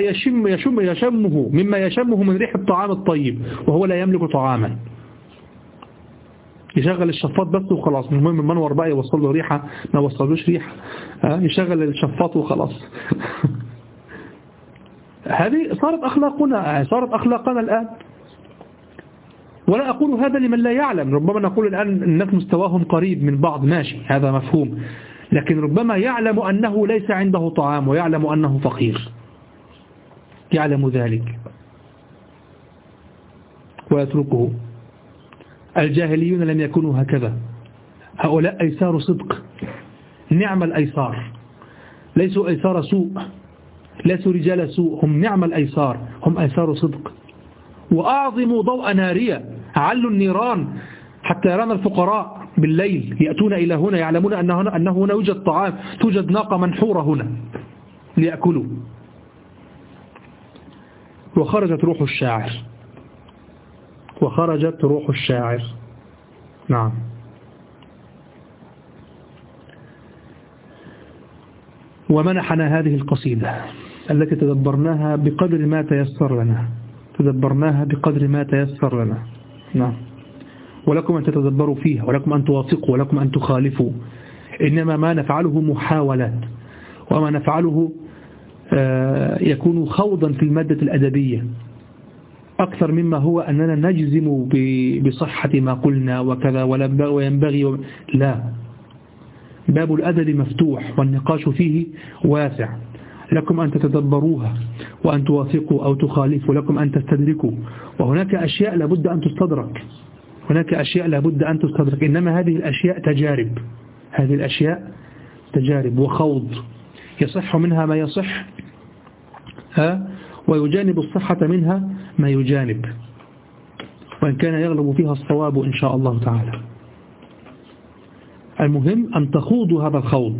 يشمه من ريح الطعام الطيب وهو لا يملك طعاما. يشغل الشفاط بس وخلاص، المهم المنور بقى يوصل له ريحة، ما وصلوش ريحة يشغل الشفاط وخلاص. هذه صارت أخلاقنا الآن. ولا أقول هذا لمن لا يعلم، ربما نقول الآن الناس مستواهم قريب من بعض، ماشي، هذا مفهوم، لكن ربما يعلم أنه ليس عنده طعام ويعلم أنه فقير، يعلم ذلك ويتركه. الجاهليون لم يكونوا هكذا، هؤلاء أيسار صدق، نعم الأيسار، ليسوا أيسار سوء، ليسوا رجال سوء، هم نعم الأيسار، هم أيسار صدق. وأعظموا ضوء نارية، علوا النيران حتى يرانا الفقراء بالليل يأتون إلى هنا، يعلمون أنه هنا يوجد طعام، توجد ناقة منحورة هنا ليأكلوا. وخرجت روح الشاعر، وخرجت روح الشاعر. نعم. ومنحنا هذه القصيدة التي تدبرناها بقدر ما تيسر لنا، تدبرناها بقدر ما تيسر لنا. نعم. ولكم أن تتدبروا فيها، ولكم أن توافقوا، ولكم أن تخالفوا. إنما ما نفعله محاولات، وما نفعله يكون خوضا في المادة الأدبية أكثر مما هو أننا نجزم بصحة ما قلنا وكذا وينبغي لا، باب الأدب مفتوح والنقاش فيه واسع. لكم أن تتدبروها وأن توافقوا أو تخالفوا، لكم أن تستدركوا. وهناك أشياء لابد أن تستدرك، هناك أشياء لابد أن تستدرك. إنما هذه الأشياء تجارب، هذه الأشياء تجارب وخوض، يصح منها ما يصح ويجانب الصحة منها ما يجانب، وإن كان يغلب فيها الصواب إن شاء الله تعالى. المهم أن تخوضوا هذا الخوض،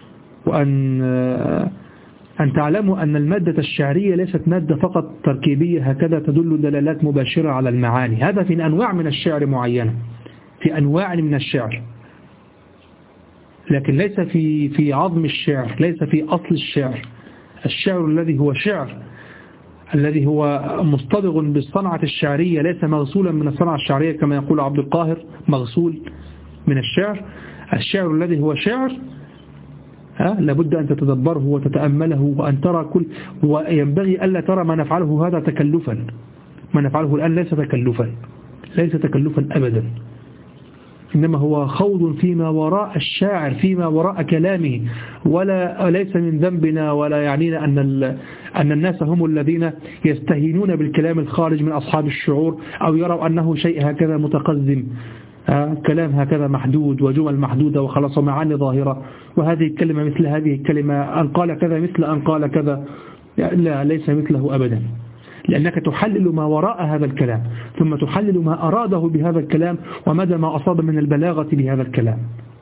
وأن تعلموا أن المادة الشعرية ليست مادة فقط تركيبية هكذا تدل دلالات مباشرة على المعاني. هذا في أنواع من الشعر معينة، في أنواع من الشعر، لكن ليس في عظم الشعر، ليس في أصل الشعر. الشعر الذي هو شعر، الذي هو مصطبغ بالصنعة الشعرية، ليس مغسولا من الصنعة الشعرية كما يقول عبد القاهر، مغسول من الشعر. الشعر الذي هو شعر لابد أن تتدبره وتتأمله وأن ترى وينبغي ألا ترى ما نفعله هذا تكلفا. ما نفعله الآن ليس تكلفا أبدا، إنما هو خوض فيما وراء الشاعر، فيما وراء كلامه، وليس من ذنبنا ولا يعنينا أن الناس هم الذين يستهينون بالكلام الخارج من أصحاب الشعور أو يروا أنه شيء هكذا متقزم، كلام هكذا محدود وجمل محدودة وخلاص معاني ظاهرة، وهذه الكلمة مثل هذه الكلمة، أن قال كذا مثل أن قال كذا. لا، ليس مثله أبدا، لأنك تحلل ما وراء هذا الكلام، ثم تحلل ما أراده بهذا الكلام ومدى ما أصاب من البلاغة بهذا الكلام.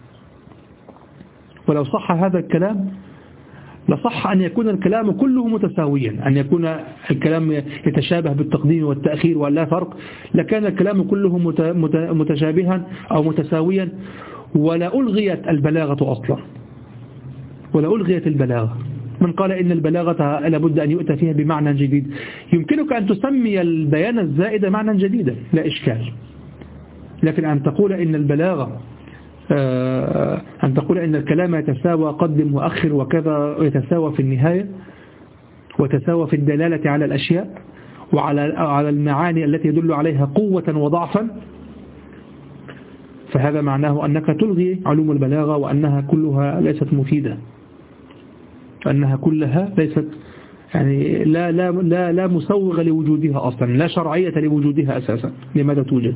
ولو صح هذا الكلام لصح أن يكون الكلام كله متساويا، أن يكون الكلام يتشابه بالتقديم والتأخير ولا فرق، لكان الكلام كله متشابها أو متساويا، ولا ألغيت البلاغة أصلا، ولا ألغيت البلاغة. من قال إن البلاغة لابد أن يؤتى فيها بمعنى جديد، يمكنك أن تسمي البيان الزائد معنى جديدا لا إشكال، لكن أن تقول إن البلاغة أن تقول إن الكلام يتساوى قدم وأخر وكذا، يتساوى في النهاية وتساوى في الدلالة على الأشياء وعلى المعاني التي يدل عليها قوة وضعفا، فهذا معناه أنك تلغي علوم البلاغة وأنها كلها ليست مفيدة، أنها كلها ليست يعني لا مسوغ لوجودها أصلا، لا شرعية لوجودها أساسا. لماذا توجد؟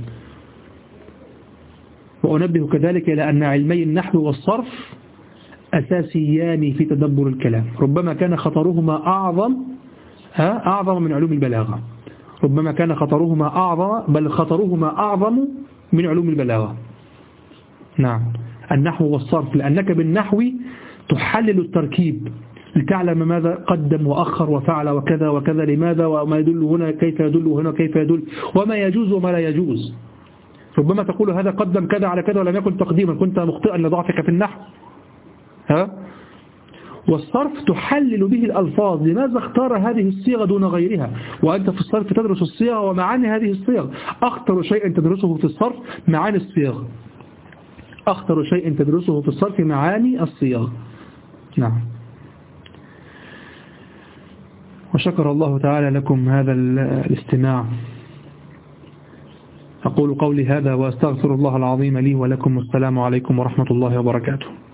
وأنبه كذلك إلى أن علمي النحو والصرف أساسيان في تدبر الكلام، ربما كان خطرهما أعظم من علوم البلاغة، ربما كان خطرهما أعظم، بل خطرهما أعظم من علوم البلاغة. نعم، النحو والصرف، لأنك بالنحو تحلل التركيب لتعلم ماذا قدم وأخر وفعل وكذا وكذا، لماذا وما يدل هنا كيف يدل هنا كيف يدل، وما يجوز وما لا يجوز. ربما تقول هذا قدم كذا على كذا ولم يكن تقديما، كنت مخطئا لضعفك في النحو. والصرف تحلل به الألفاظ، لماذا اختار هذه الصيغة دون غيرها، وأنت في الصرف تدرس الصيغة ومعاني هذه الصيغ. أخطر شيء تدرسه في الصرف معاني الصيغ، أخطر شيء تدرسه في الصرف معاني الصيغ. نعم. وشكر الله تعالى لكم هذا الاستماع. أقول قولي هذا وأستغفر الله العظيم لي ولكم، والسلام عليكم ورحمة الله وبركاته.